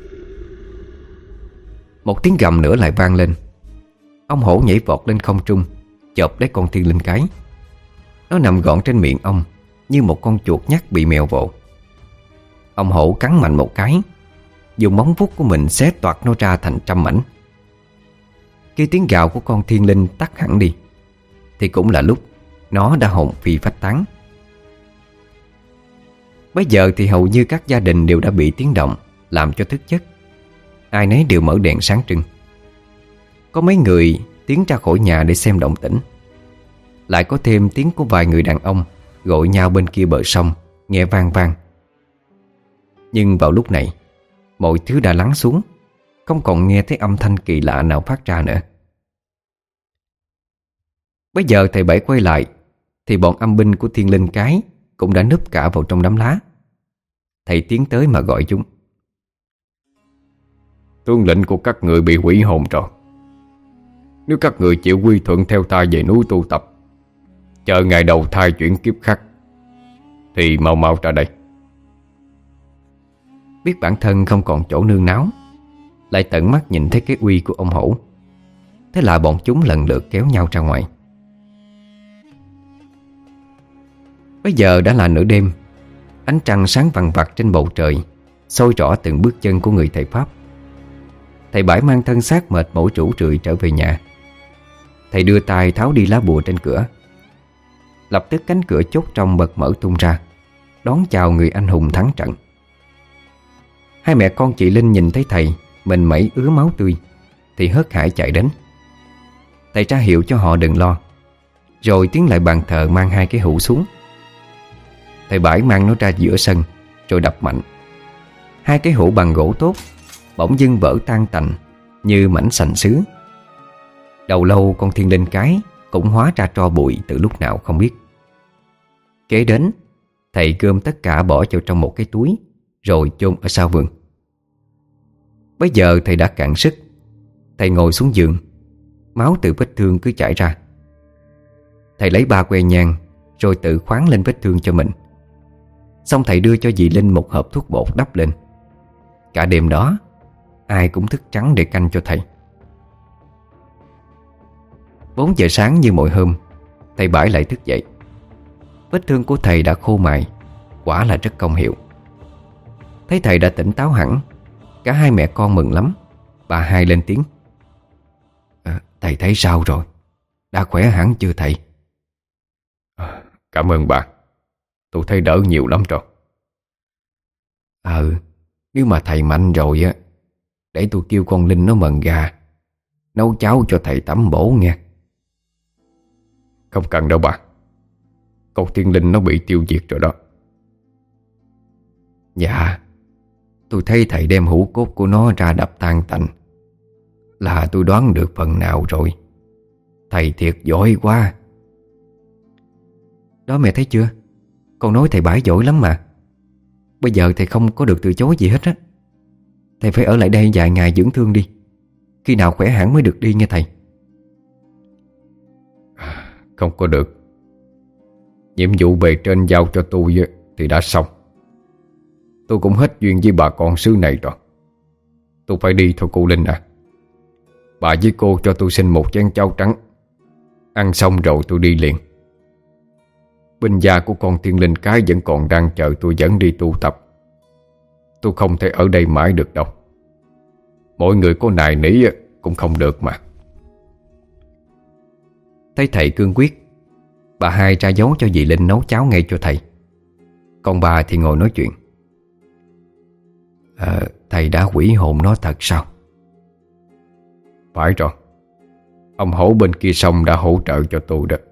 Một tiếng gầm nữa lại vang lên. Ông hổ nhảy vọt lên không trung, chộp lấy con Thiên Linh Cái. Nó nằm gọn trên miệng ông như một con chuột nhắt bị mèo vồ. Ông hổ cắn mạnh một cái, dùng móng vuốt của mình xé toạc nó ra thành trăm mảnh. Khi tiếng gào của con Thiên Linh tắt hẳn đi thì cũng là lúc nó đã hồn phi phách tán. Bây giờ thì hầu như các gia đình đều đã bị tiếng động làm cho thức giấc. Ai nấy đều mở đèn sáng trưng. Có mấy người tiến ra khỏi nhà để xem động tĩnh. Lại có thêm tiếng của vài người đàn ông gọi nhau bên kia bờ sông, nghe vang vang. Nhưng vào lúc này, mọi thứ đã lắng xuống, không còn nghe thấy âm thanh kỳ lạ nào phát ra nữa. Bây giờ thầy Bảy quay lại thì bọn âm binh của Thiên Linh Cái cũng đã núp cả vào trong đám lá. Thầy tiến tới mà gọi chúng: Tướng lĩnh của các người bị hủy hồn rồi. Nếu các người chịu quy thuận theo ta về núi tu tập, chờ ngày đầu thai chuyển kiếp khác, thì mau mau ra đây. Biết bản thân không còn chỗ nương náu, lại tận mắt nhìn thấy cái uy của ông hổ, thế là bọn chúng lần lượt kéo nhau ra ngoài. Bây giờ đã là nửa đêm. Ánh trăng sáng vằng vặc trên bầu trời soi rõ từng bước chân của người thầy Pháp. Thầy Bãi mang thân xác mệt mỏi rũ rượi trở về nhà. Thầy đưa tay tháo đi lá bùa trên cửa. Lập tức cánh cửa chốt trong bật mở tung ra, đón chào người anh hùng thắng trận. Hai mẹ con chị Linh nhìn thấy thầy mình mẩy ứa máu tươi thì hớt hải chạy đến. Thầy ra hiệu cho họ đừng lo, rồi tiến lại bàn thờ mang hai cái hũ xuống. Thầy Bãi mang nó ra giữa sân rồi đập mạnh. Hai cái hũ bằng gỗ tốt bỗng dưng vỡ tan tành như mảnh sành sứ. Đầu lâu con Thiên Linh Cái cũng hóa ra tro bụi từ lúc nào không biết. Kế đến, thầy gom tất cả bỏ vào trong một cái túi rồi chôn ở sau vườn. Bây giờ thầy đã cạn sức. Thầy ngồi xuống giường, máu từ vết thương cứ chảy ra. Thầy lấy ba que nhang rồi tự khoáng lên vết thương cho mình. Xong thầy đưa cho dì Linh một hộp thuốc bột đắp lên. Cả đêm đó ai cũng thức trắng để canh cho thầy. Bốn giờ sáng như mọi hôm, thầy Bãi lại thức dậy. Vết thương của thầy đã khô mài, quả là rất công hiệu. Thấy thầy đã tỉnh táo hẳn, cả hai mẹ con mừng lắm. Bà hai lên tiếng: à, Thầy thấy sao rồi? Đã khỏe hẳn chưa thầy? À, cảm ơn bà. Tôi thấy đỡ nhiều lắm rồi. Ừ, nếu mà thầy mạnh rồi á, để tôi kêu con Linh nó mần gà nấu cháo cho thầy tẩm bổ nghe. Không cần đâu bà. Con Thiên Linh nó bị tiêu diệt rồi đó. Dạ, tôi thấy thầy đem hũ cốt của nó ra đập tan tành là tôi đoán được phần nào rồi. Thầy thiệt giỏi quá. Đó mẹ thấy chưa, con nói thầy Bãi giỏi lắm mà. Bây giờ thầy không có được từ chối gì hết á. Thầy phải ở lại đây vài ngày dưỡng thương đi. Khi nào khỏe hẳn mới được đi nha thầy. Không có được. Nhiệm vụ bề trên giao cho tôi thì đã xong. Tôi cũng hết duyên với bà con xứ này rồi. Tôi phải đi thôi cô Linh à. Bà với cô cho tôi xin một chén cháo trắng. Ăn xong rồi tôi đi liền. Binh gia của con Thiên Linh cái vẫn còn đang chờ tôi dẫn đi tu tập. Tôi không thể ở đây mãi được đâu. Mỗi người có nài nỉ cũng không được mà. Thấy thầy cương quyết, bà hai ra dấu cho dì Linh nấu cháo ngay cho thầy. Còn bà thì ngồi nói chuyện. à, Thầy đã quỷ hồn nó thật sao? Phải rồi. Ông Hổ bên kia sông đã hỗ trợ cho tôi đó.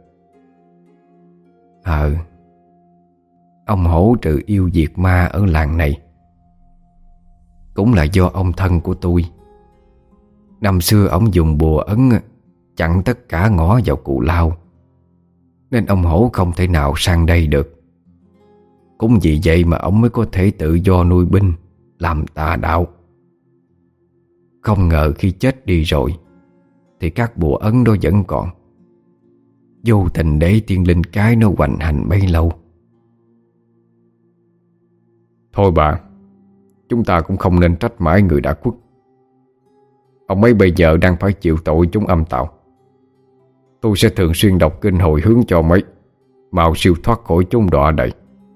Ờ Ông Hổ trừ yêu diệt ma ở làng này cũng là do ông thân của tôi. Năm xưa ông dùng bùa ấn chặn tất cả ngõ vào Cù Lao, nên ông Hổ không thể nào sang đây được. Cũng vì vậy mà ông mới có thể tự do nuôi binh, làm tà đạo. Không ngờ khi chết đi rồi thì các bùa ấn đó vẫn còn. Vô tình để Thiên Linh cái nó hoành hành bấy lâu. Thôi bà, chúng ta cũng không nên trách mãi người đã khuất. Ông ấy bây giờ đang phải chịu tội chúng âm tạo. Tôi sẽ thường xuyên đọc kinh hồi hướng cho mấy, mau siêu thoát khỏi chốn đọa đầy.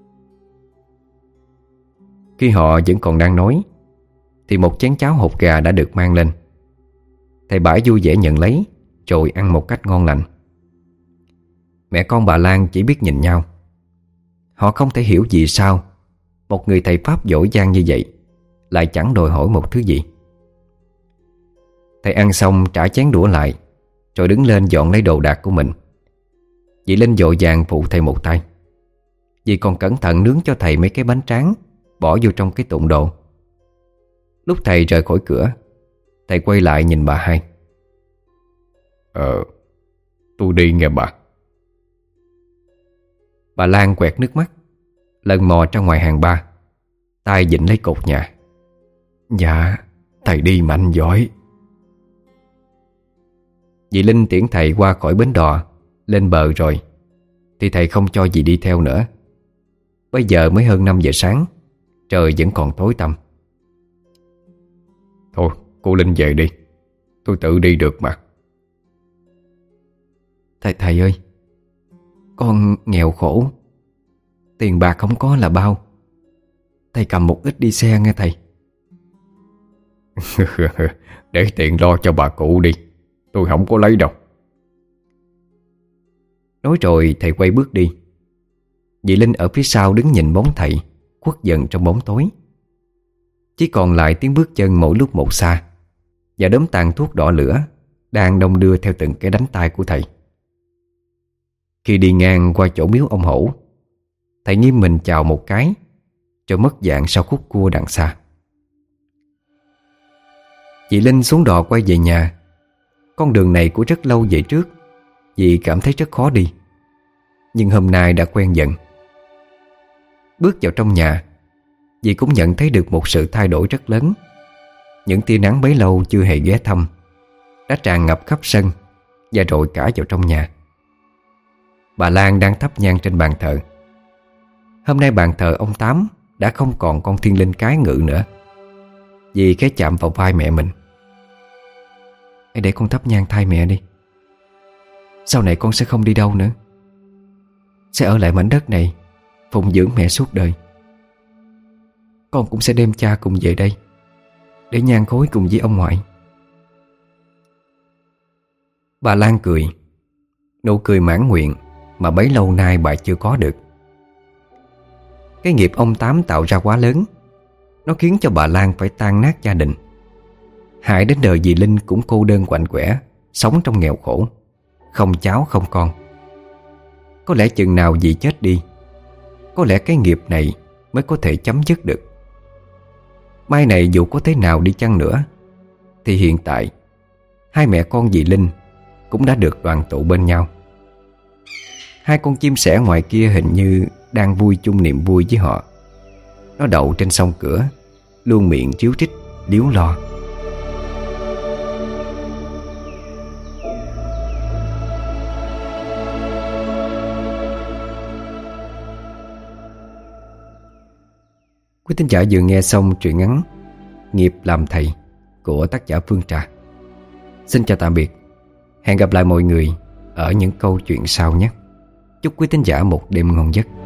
Khi họ vẫn còn đang nói thì một chén cháo hột gà đã được mang lên. Thầy Bãi vui vẻ nhận lấy rồi ăn một cách ngon lành. Mẹ con bà Lan chỉ biết nhìn nhau. Họ không thể hiểu vì sao một người thầy Pháp giỏi giang như vậy lại chẳng đòi hỏi một thứ gì. Thầy ăn xong trả chén đũa lại, rồi đứng lên dọn lấy đồ đạc của mình. Dì Linh vội vàng phụ thầy một tay. Dì còn cẩn thận nướng cho thầy mấy cái bánh tráng, bỏ vô trong cái tụng đồ. Lúc thầy rời khỏi cửa, thầy quay lại nhìn bà hai. Ờ Tôi đi nghe bà. Bà Lan quẹt nước mắt, lần mò ra ngoài hàng ba, tay vịn lấy cột nhà. Dạ thầy đi mạnh giỏi. Dì Linh tiễn thầy qua khỏi bến đò, lên bờ rồi thì thầy không cho dì đi theo nữa. Bây giờ mới hơn năm giờ sáng, trời vẫn còn tối tăm. Thôi cô Linh về đi, tôi tự đi được mà. Thầy thầy ơi, con nghèo khổ, tiền bạc không có là bao. Thầy cầm một ít đi xe nghe thầy. Để tiền lo cho bà cụ đi, tôi không có lấy đâu. Nói rồi thầy quay bước đi. Dì Linh ở phía sau đứng nhìn bóng thầy khuất dần trong bóng tối. Chỉ còn lại tiếng bước chân mỗi lúc một xa, và đốm tàn thuốc đỏ lửa đang đong đưa theo từng cái đánh tay của thầy. Khi đi ngang qua chỗ miếu ông Hổ, thầy nghiêm mình chào một cái, rồi mất dạng sau khúc cua đằng xa. Chị Linh xuống đò quay về nhà. Con đường này của rất lâu về trước, dì cảm thấy rất khó đi, nhưng hôm nay đã quen dần. Bước vào trong nhà, dì cũng nhận thấy được một sự thay đổi rất lớn. Những tia nắng bấy lâu chưa hề ghé thăm đã tràn ngập khắp sân và rồi cả vào trong nhà. Bà Lan đang thắp nhang trên bàn thờ. Hôm nay bàn thờ ông Tám đã không còn con Thiên Linh cái ngự nữa. Dì khẽ chạm vào vai mẹ mình. Hãy để con thắp nhang thay mẹ đi. Sau này con sẽ không đi đâu nữa, sẽ ở lại mảnh đất này phụng dưỡng mẹ suốt đời. Con cũng sẽ đem cha cùng về đây để nhang khối cùng với ông ngoại. Bà Lan cười, nụ cười mãn nguyện mà bấy lâu nay bà chưa có được. Cái nghiệp ông Tám tạo ra quá lớn, nó khiến cho bà Lan phải tan nát gia đình. Hại đến đời dì Linh cũng cô đơn quạnh quẻ, sống trong nghèo khổ, không cháu không con. Có lẽ chừng nào dì chết đi, có lẽ cái nghiệp này mới có thể chấm dứt được. Mai này dù có thế nào đi chăng nữa, thì hiện tại hai mẹ con dì Linh cũng đã được đoàn tụ bên nhau. Hai con chim sẻ ngoài kia hình như đang vui chung niềm vui với họ. Nó đậu trên song cửa, luôn miệng ríu rít líu lo. Quý thính giả vừa nghe xong truyện ngắn Nghiệp làm thầy của tác giả Phương Trà. Xin chào tạm biệt. Hẹn gặp lại mọi người ở những câu chuyện sau nhé. Chúc quý thính giả một đêm ngon giấc.